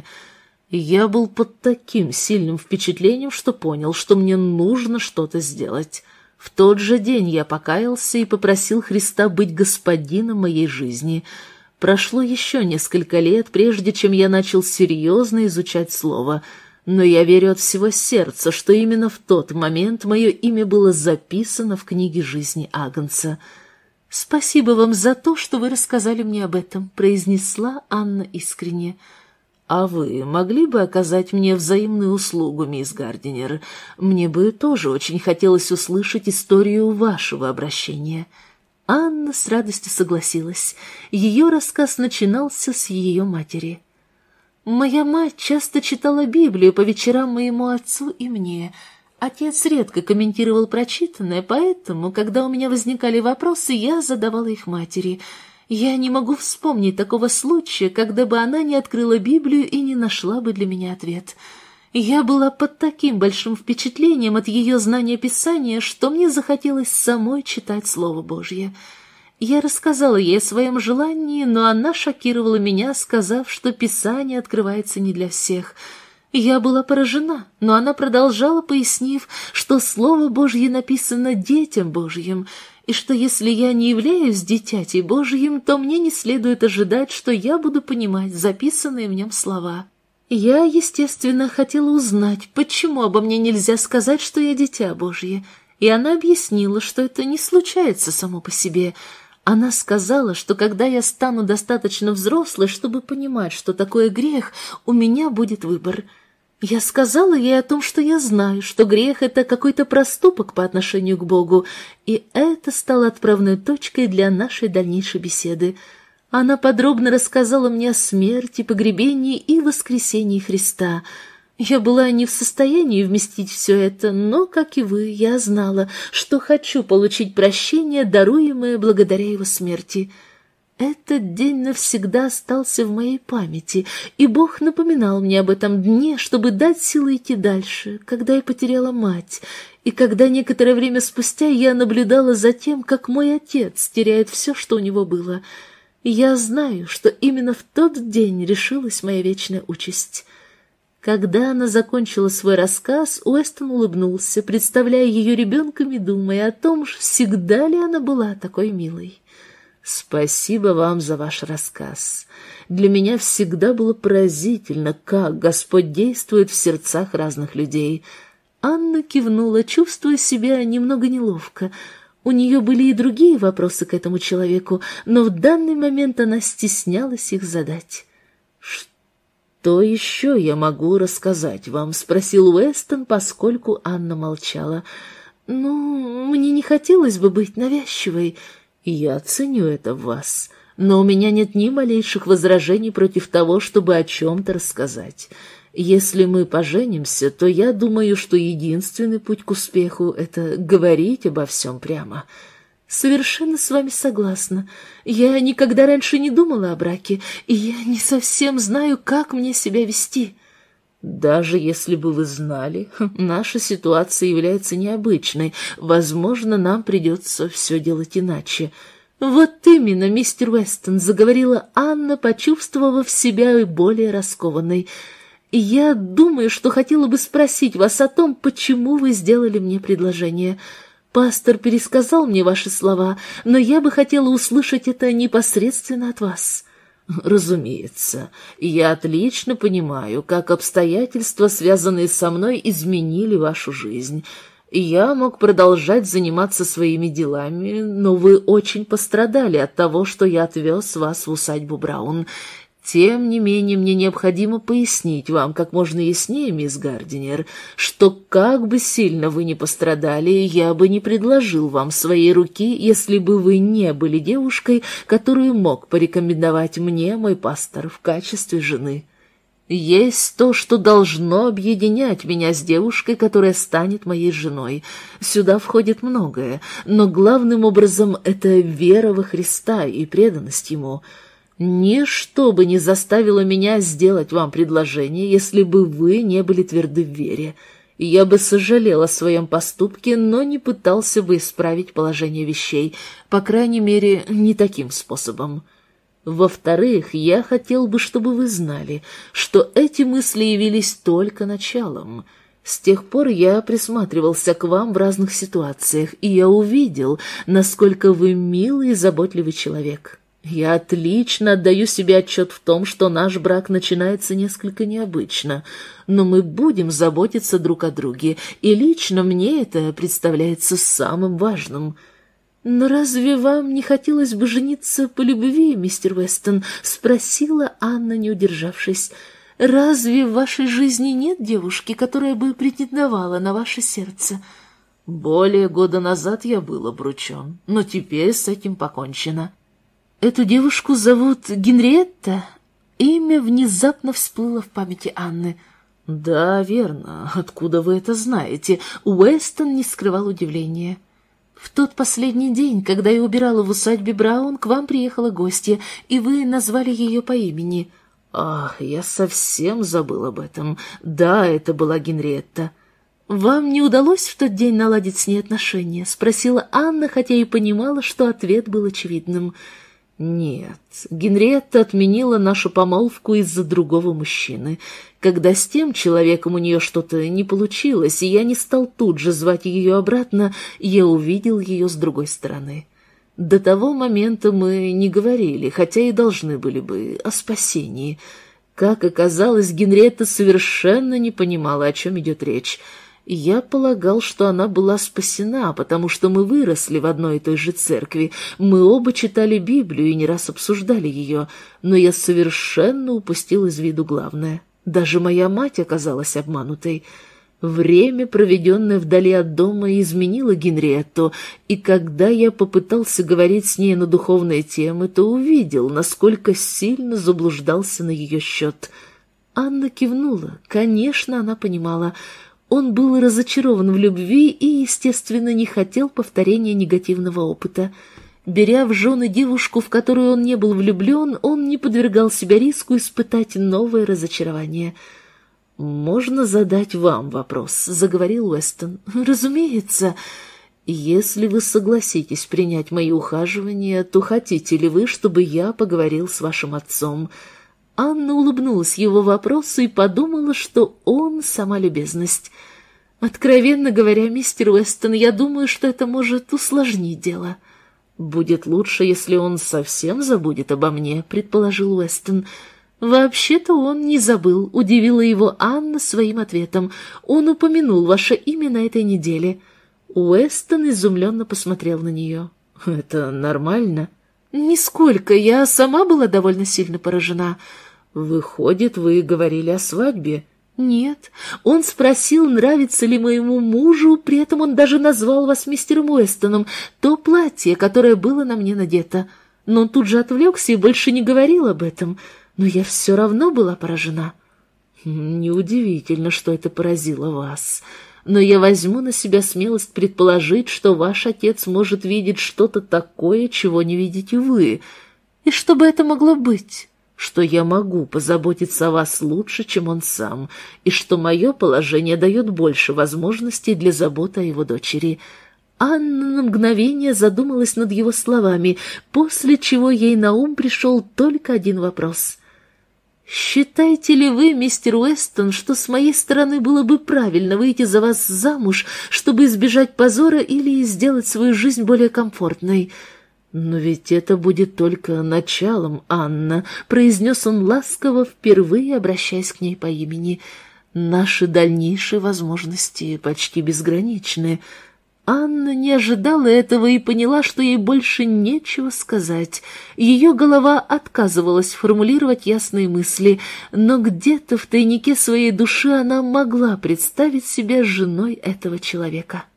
Я был под таким сильным впечатлением, что понял, что мне нужно что-то сделать. В тот же день я покаялся и попросил Христа быть господином моей жизни. Прошло еще несколько лет, прежде чем я начал серьезно изучать слово, но я верю от всего сердца, что именно в тот момент мое имя было записано в книге жизни Агнца. «Спасибо вам за то, что вы рассказали мне об этом», — произнесла Анна искренне. «А вы могли бы оказать мне взаимную услугу, мисс Гардинер? Мне бы тоже очень хотелось услышать историю вашего обращения». Анна с радостью согласилась. Ее рассказ начинался с ее матери. «Моя мать часто читала Библию по вечерам моему отцу и мне. Отец редко комментировал прочитанное, поэтому, когда у меня возникали вопросы, я задавала их матери. Я не могу вспомнить такого случая, когда бы она не открыла Библию и не нашла бы для меня ответ. Я была под таким большим впечатлением от ее знания Писания, что мне захотелось самой читать Слово Божье. Я рассказала ей о своем желании, но она шокировала меня, сказав, что Писание открывается не для всех. Я была поражена, но она продолжала, пояснив, что Слово Божье написано детям Божьим, и что если я не являюсь дитятей Божьим, то мне не следует ожидать, что я буду понимать записанные в нем слова. Я, естественно, хотела узнать, почему обо мне нельзя сказать, что я дитя Божье, и она объяснила, что это не случается само по себе. Она сказала, что когда я стану достаточно взрослой, чтобы понимать, что такое грех, у меня будет выбор. Я сказала ей о том, что я знаю, что грех — это какой-то проступок по отношению к Богу, и это стало отправной точкой для нашей дальнейшей беседы. Она подробно рассказала мне о смерти, погребении и воскресении Христа. Я была не в состоянии вместить все это, но, как и вы, я знала, что хочу получить прощение, даруемое благодаря его смерти. Этот день навсегда остался в моей памяти, и Бог напоминал мне об этом дне, чтобы дать силы идти дальше, когда я потеряла мать, и когда некоторое время спустя я наблюдала за тем, как мой отец теряет все, что у него было. Я знаю, что именно в тот день решилась моя вечная участь. Когда она закончила свой рассказ, Уэстон улыбнулся, представляя ее ребенком и думая о том, всегда ли она была такой милой. «Спасибо вам за ваш рассказ. Для меня всегда было поразительно, как Господь действует в сердцах разных людей». Анна кивнула, чувствуя себя немного неловко. У нее были и другие вопросы к этому человеку, но в данный момент она стеснялась их задать. «Что еще я могу рассказать вам?» — спросил Уэстон, поскольку Анна молчала. «Ну, мне не хотелось бы быть навязчивой. Я ценю это в вас, но у меня нет ни малейших возражений против того, чтобы о чем-то рассказать. Если мы поженимся, то я думаю, что единственный путь к успеху — это говорить обо всем прямо». «Совершенно с вами согласна. Я никогда раньше не думала о браке, и я не совсем знаю, как мне себя вести». «Даже если бы вы знали, наша ситуация является необычной. Возможно, нам придется все делать иначе». «Вот именно, мистер Уэстон», — заговорила Анна, почувствовав себя и более раскованной. «Я думаю, что хотела бы спросить вас о том, почему вы сделали мне предложение. Пастор пересказал мне ваши слова, но я бы хотела услышать это непосредственно от вас». «Разумеется, я отлично понимаю, как обстоятельства, связанные со мной, изменили вашу жизнь. Я мог продолжать заниматься своими делами, но вы очень пострадали от того, что я отвез вас в усадьбу Браун. Тем не менее, мне необходимо пояснить вам как можно яснее, мисс Гардинер, что как бы сильно вы ни пострадали, я бы не предложил вам своей руки, если бы вы не были девушкой, которую мог порекомендовать мне мой пастор в качестве жены. Есть то, что должно объединять меня с девушкой, которая станет моей женой. Сюда входит многое, но главным образом это вера во Христа и преданность Ему». Ничто бы не заставило меня сделать вам предложение, если бы вы не были тверды в вере. Я бы сожалел о своем поступке, но не пытался бы исправить положение вещей, по крайней мере, не таким способом. Во-вторых, я хотел бы, чтобы вы знали, что эти мысли явились только началом. С тех пор я присматривался к вам в разных ситуациях, и я увидел, насколько вы милый и заботливый человек. Я отлично отдаю себе отчет в том, что наш брак начинается несколько необычно, но мы будем заботиться друг о друге, и лично мне это представляется самым важным. «Но разве вам не хотелось бы жениться по любви, мистер Уэстон?» — спросила Анна, не удержавшись. «Разве в вашей жизни нет девушки, которая бы претендовала на ваше сердце?» «Более года назад я был обручен, но теперь с этим покончено». «Эту девушку зовут Генриетта?» Имя внезапно всплыло в памяти Анны. «Да, верно. Откуда вы это знаете?» Уэстон не скрывал удивления. «В тот последний день, когда я убирала в усадьбе Браун, к вам приехала гостья, и вы назвали ее по имени». Ах, я совсем забыл об этом. Да, это была Генриетта. «Вам не удалось в тот день наладить с ней отношения?» — спросила Анна, хотя и понимала, что ответ был очевидным. «Нет, Генриетта отменила нашу помолвку из-за другого мужчины. Когда с тем человеком у нее что-то не получилось, и я не стал тут же звать ее обратно, я увидел ее с другой стороны. До того момента мы не говорили, хотя и должны были бы, о спасении. Как оказалось, Генриетта совершенно не понимала, о чем идет речь». Я полагал, что она была спасена, потому что мы выросли в одной и той же церкви, мы оба читали Библию и не раз обсуждали ее, но я совершенно упустил из виду главное. Даже моя мать оказалась обманутой. Время, проведенное вдали от дома, изменило Генриетту, и когда я попытался говорить с ней на духовные темы, то увидел, насколько сильно заблуждался на ее счет. Анна кивнула. Конечно, она понимала. Он был разочарован в любви и, естественно, не хотел повторения негативного опыта. Беря в жены девушку, в которую он не был влюблен, он не подвергал себя риску испытать новое разочарование. «Можно задать вам вопрос?» — заговорил Уэстон. «Разумеется. Если вы согласитесь принять мои ухаживания, то хотите ли вы, чтобы я поговорил с вашим отцом?» Анна улыбнулась его вопросу и подумала, что он сама любезность. «Откровенно говоря, мистер Уэстон, я думаю, что это может усложнить дело». «Будет лучше, если он совсем забудет обо мне», — предположил Уэстон. «Вообще-то он не забыл», — удивила его Анна своим ответом. «Он упомянул ваше имя на этой неделе». Уэстон изумленно посмотрел на нее. «Это нормально?» «Нисколько. Я сама была довольно сильно поражена». «Выходит, вы говорили о свадьбе?» «Нет. Он спросил, нравится ли моему мужу, при этом он даже назвал вас мистером Уэстоном, то платье, которое было на мне надето. Но он тут же отвлекся и больше не говорил об этом. Но я все равно была поражена». «Неудивительно, что это поразило вас. Но я возьму на себя смелость предположить, что ваш отец может видеть что-то такое, чего не видите вы. И что бы это могло быть?» «Что я могу позаботиться о вас лучше, чем он сам, и что мое положение дает больше возможностей для заботы о его дочери». Анна на мгновение задумалась над его словами, после чего ей на ум пришел только один вопрос. «Считаете ли вы, мистер Уэстон, что с моей стороны было бы правильно выйти за вас замуж, чтобы избежать позора или сделать свою жизнь более комфортной?» «Но ведь это будет только началом, Анна», — произнес он ласково, впервые обращаясь к ней по имени. «Наши дальнейшие возможности почти безграничны». Анна не ожидала этого и поняла, что ей больше нечего сказать. Ее голова отказывалась формулировать ясные мысли, но где-то в тайнике своей души она могла представить себя женой этого человека.